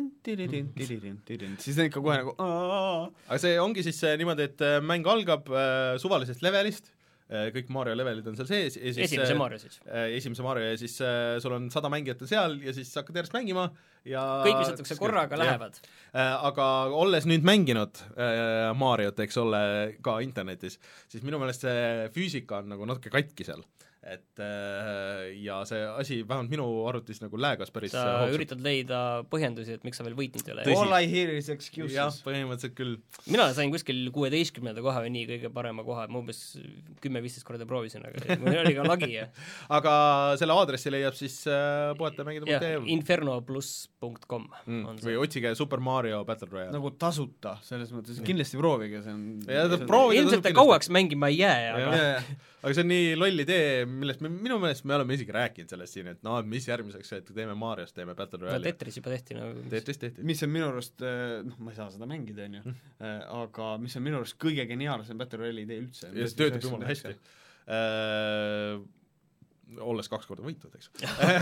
siis on ikka kohe nagu aaa. Aga see ongi siis niimoodi, et mäng algab äh, suvalisest levelist, äh, kõik Mario levelid on seal sees ja siis, esimese Mario siis äh, esimese Mario ja siis äh, sul on sada mängijat seal ja siis hakkad järjest mängima ja kõik visatakse korraga ja. Lähevad äh, aga olles nüüd mänginud äh, Mariot, eks ole, ka internetis, siis minu meelest see füüsika on nagu natuke katki seal. Et ja see asi vähemalt minu arvutis nagu läägas päris sa hoopsalt. Üritad leida põhjendusi, et miks sa veel võitnud ei ole. All I hear is excuses. Jah, põhimõtteliselt küll. Mina sain kuskil kuueteistkümnenda koha või nii kõige parema koha, ma umbes kümme-viisteist korda proovisin, aga mul oli ka lagi. Ja. Aga selle aadressi leiab siis äh, puhata mängida punkt ee inferno pluss punkt com mm, või otsige Super Mario Battle Royale. Nagu tasuta, selles mõttes, mm. kindlasti proovige, see on ja, see proovige ilmselt ta kauaks mängima ei jää, aga ja, ja. Aga see on nii loll idee, millest me, minu meelest me oleme isegi rääkinud sellest siin, et no mis järgmiseks, et teeme Mariost, teeme Battle Royale'i. No Tetris juba tehti nagu Tetris tehti. Mis on minu arust, noh, ma ei saa seda mängida, on ju, mm. aga mis on minu arust kõige geniaalsem Battle Royale'i idee üldse. Ja see töötab jumala hästi. Äh, olles kaks korda võitud, eks.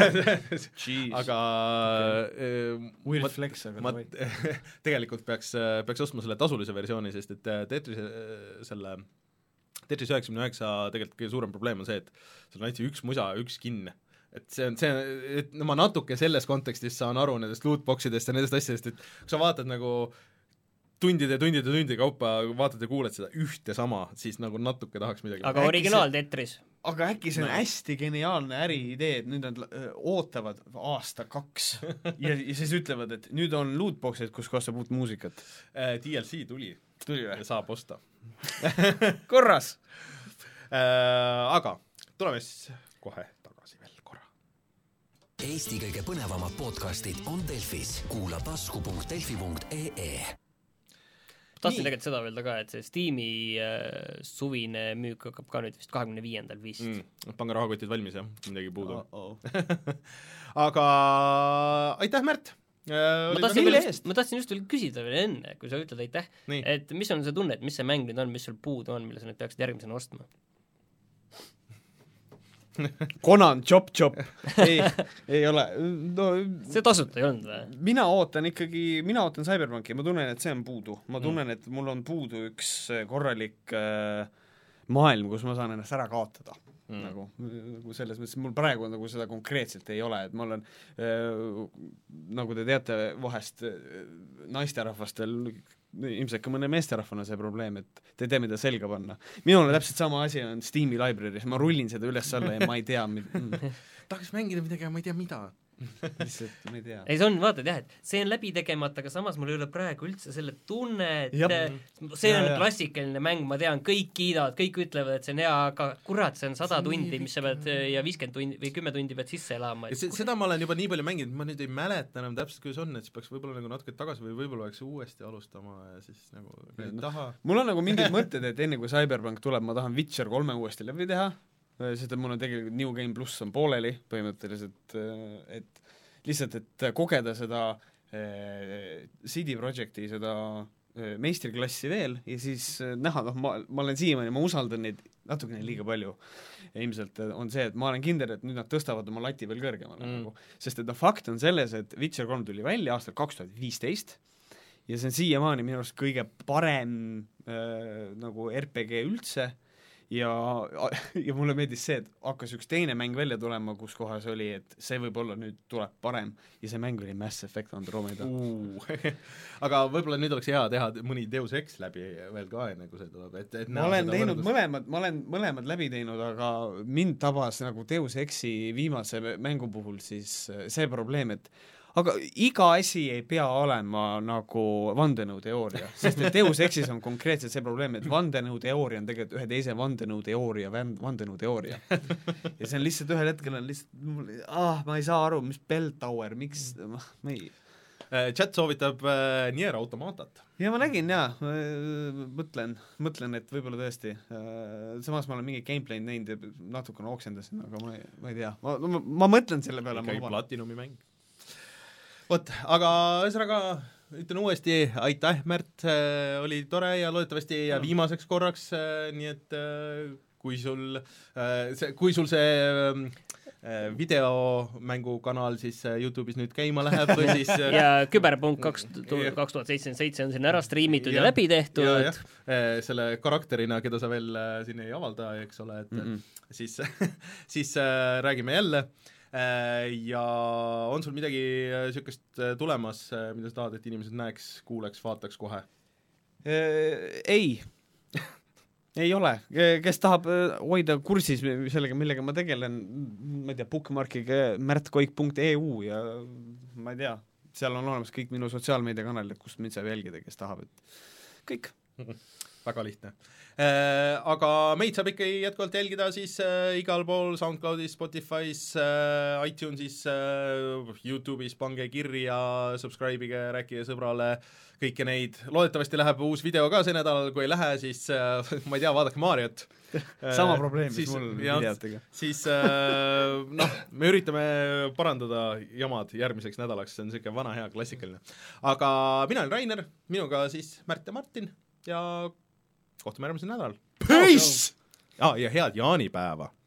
aga okay. Weird ma, flex, aga ma tegelikult peaks, peaks ostma selle tasulise versiooni, sest et Tetris selle Tetris üheksakümne üheksa tegelikult kõige suurem probleem on see, et seal on ainult üks musa, üks skin. Et see on see, et no ma natuke selles kontekstis saan aru nendest lootboxidest ja nendest asjadest, et kui sa vaatad nagu tundide, tundide, tundide kaupa, vaatad ja kuuled seda ühte sama, siis nagu natuke tahaks midagi. Aga originaal Tetris. Aga äkki see on no. hästi geniaalne äriidee, et nüüd nad ootavad aasta kaks ja, ja siis ütlevad, et nüüd on lootboxid, kus kostab uut muusikat. D L C tuli. Tuli või? Saab osta. Korras äh, aga tuleme siis kohe tagasi veel korra. Eesti kõige põnevamad podcastid on Delfis. Kuula tasku punkt delfi punkt ee. Tahtsin tegelikult seda öelda ka, et see Steam'i äh, suvine müük hakkab ka nüüd vist kahekümne viiendal vist. Mm, pange rahakotid valmis, jah, midagi puudu. Oh, oh. Aga aitäh, Märt! Ma tahtsin, veel, ma tahtsin just veel küsida veel enne, kui sa ütled aitäh, nii. Et mis on see tunne, et mis see mäng nüüd on, mis sul puudu on, mille sa nüüd peaksid järgmisena ostma? Conan, chop, chop. ei, ei ole. No, see tasuta ei olnud või? Mina ootan ikkagi, mina ootan Cyberpunki, ma tunnen, et see on puudu. Ma tunnen, et mul on puudu üks korralik äh, maailm, kus ma saan ennast ära kaotada. Mm. Nagu, nagu selles mõttes, mul praegu nagu seda konkreetselt ei ole, et ma olen äh, nagu te teate vahest äh, naisterahvastel, ilmselt ka mõne meesterahvana see probleem, et te ei tea, mida selga panna. Minul on täpselt sama asi on Steam'i library's, ma rullin seda üles alla ja ma ei tea mid... mm. tahaks mängida midagi, ma ei tea mida. lihtsalt, ma ei tea. ei, see on, vaatad jah, et see on läbi tegemata, aga samas mul ei ole praegu üldse selle tunne, et Jab. see on ja, klassikaline mäng, ma tean, kõik kiidavad, kõik ütlevad, et see on hea, aga kurat, see on sada tundi, mis sa pead ja viiskümmend tundi või kümme tundi pead sisse elama. Se, seda ma olen juba nii palju mänginud, ma nüüd ei mäleta enam täpselt, kuidas on, et siis peaks võib-olla nagu natuke tagasi või võib-olla peaks uuesti alustama ja siis nagu no, taha. Mul on nagu mingid mõtted, et enne kui Cyberpunk tuleb, ma tahan Witcher kolme uuesti läbi teha, sest et mul on tegelikult New Game Plus on pooleli põhimõtteliselt, et lihtsalt, et kogeda seda äh, C D Projekti seda äh, meistriklassi veel ja siis äh, näha, noh, ma, ma olen siiamaani, ma usaldan neid natukene liiga palju ja ilmselt on see, et ma olen kindel, et nüüd nad tõstavad oma lati veel kõrgemale mm. nagu, sest et noh, fakt on selles, et Witcher kolm tuli välja aastal kaks tuhat viisteist ja see on siiamaani minu arust kõige parem äh, nagu R P G üldse ja, ja mulle meeldis see, et hakkas üks teine mäng välja tulema, kus kohas oli, et see võib-olla nüüd tuleb parem ja see mäng oli Mass Effect Andromeda. Aga võib-olla nüüd oleks hea teha mõni Deus Ex läbi veel ka enne, kui see tuleb. Et, et ma olen teinud võrdus... mõlemad, ma olen mõlemad läbi teinud, aga mind tabas nagu Deus Exi viimase mängu puhul siis see probleem, et aga iga asi ei pea olema nagu vandenõuteooria, sest et Deus Exis on konkreetselt see probleem, et vandenõuteooria on tegelikult ühe teise vandenõuteooria vandenõuteooria. Ja see on lihtsalt ühel hetkel on lihtsalt, ah, ma ei saa aru, mis Bell Tower, miks, ma ei... Chat soovitab äh, Nier Automatat. Ja ma nägin, jaa, mõtlen, mõtlen, et võib-olla tõesti, samas ma olen mingi gameplay näinud ja natukene oksendasin, aga ma ei, ma ei tea. Ma, ma, ma mõtlen selle peale. Ikkagi platinumi mäng. Vot, aga ühesõnaga ütlen uuesti, aitäh, Märt, oli tore ja loodetavasti ja viimaseks korraks, nii et kui sul äh, see, kui sul see äh, videomängukanal siis äh, YouTube'is nüüd käima läheb või siis äh, ja Küberpunk kaks tuhat seitsekümmend seitse on sinna ära striimitud ja, ja läbi tehtud. Ja, ja. Selle karakterina, keda sa veel äh, siin ei avalda, eks ole, et mm -mm. siis, siis äh, räägime jälle äh, ja on sul midagi niisugust äh, tulemas, äh, mida sa tahad, et inimesed näeks, kuuleks, vaataks kohe? Ei ei ole, kes tahab hoida kursis sellega, millega ma tegelen, ma ei tea, bookmarkiga märtkoik punkt e u ja ma ei tea, seal on olemas kõik minu sotsiaalmeediakanalid, kust mind saab jälgida, kes tahab, et kõik. Väga lihtne. Äh, aga meid saab ikka jätkuvalt jälgida siis äh, igal pool SoundCloudis, Spotify's, äh, iTunesis, äh, YouTube'is, pange kirja, subscribe'ige, rääkige sõbrale, kõike neid. Loodetavasti läheb uus video ka see nädal, kui ei lähe, siis äh, ma ei tea, vaadake Mariot. Sama probleem, mis siis, mul jah, videotega. Siis äh, noh, me üritame parandada jamad järgmiseks nädalaks, see on niisugune vana hea klassikaline. Aga mina olen Rainer, minuga siis Märt ja Martin ja kohtume järgmisel nädalal. Peace! Ah, ja head jaanipäeva!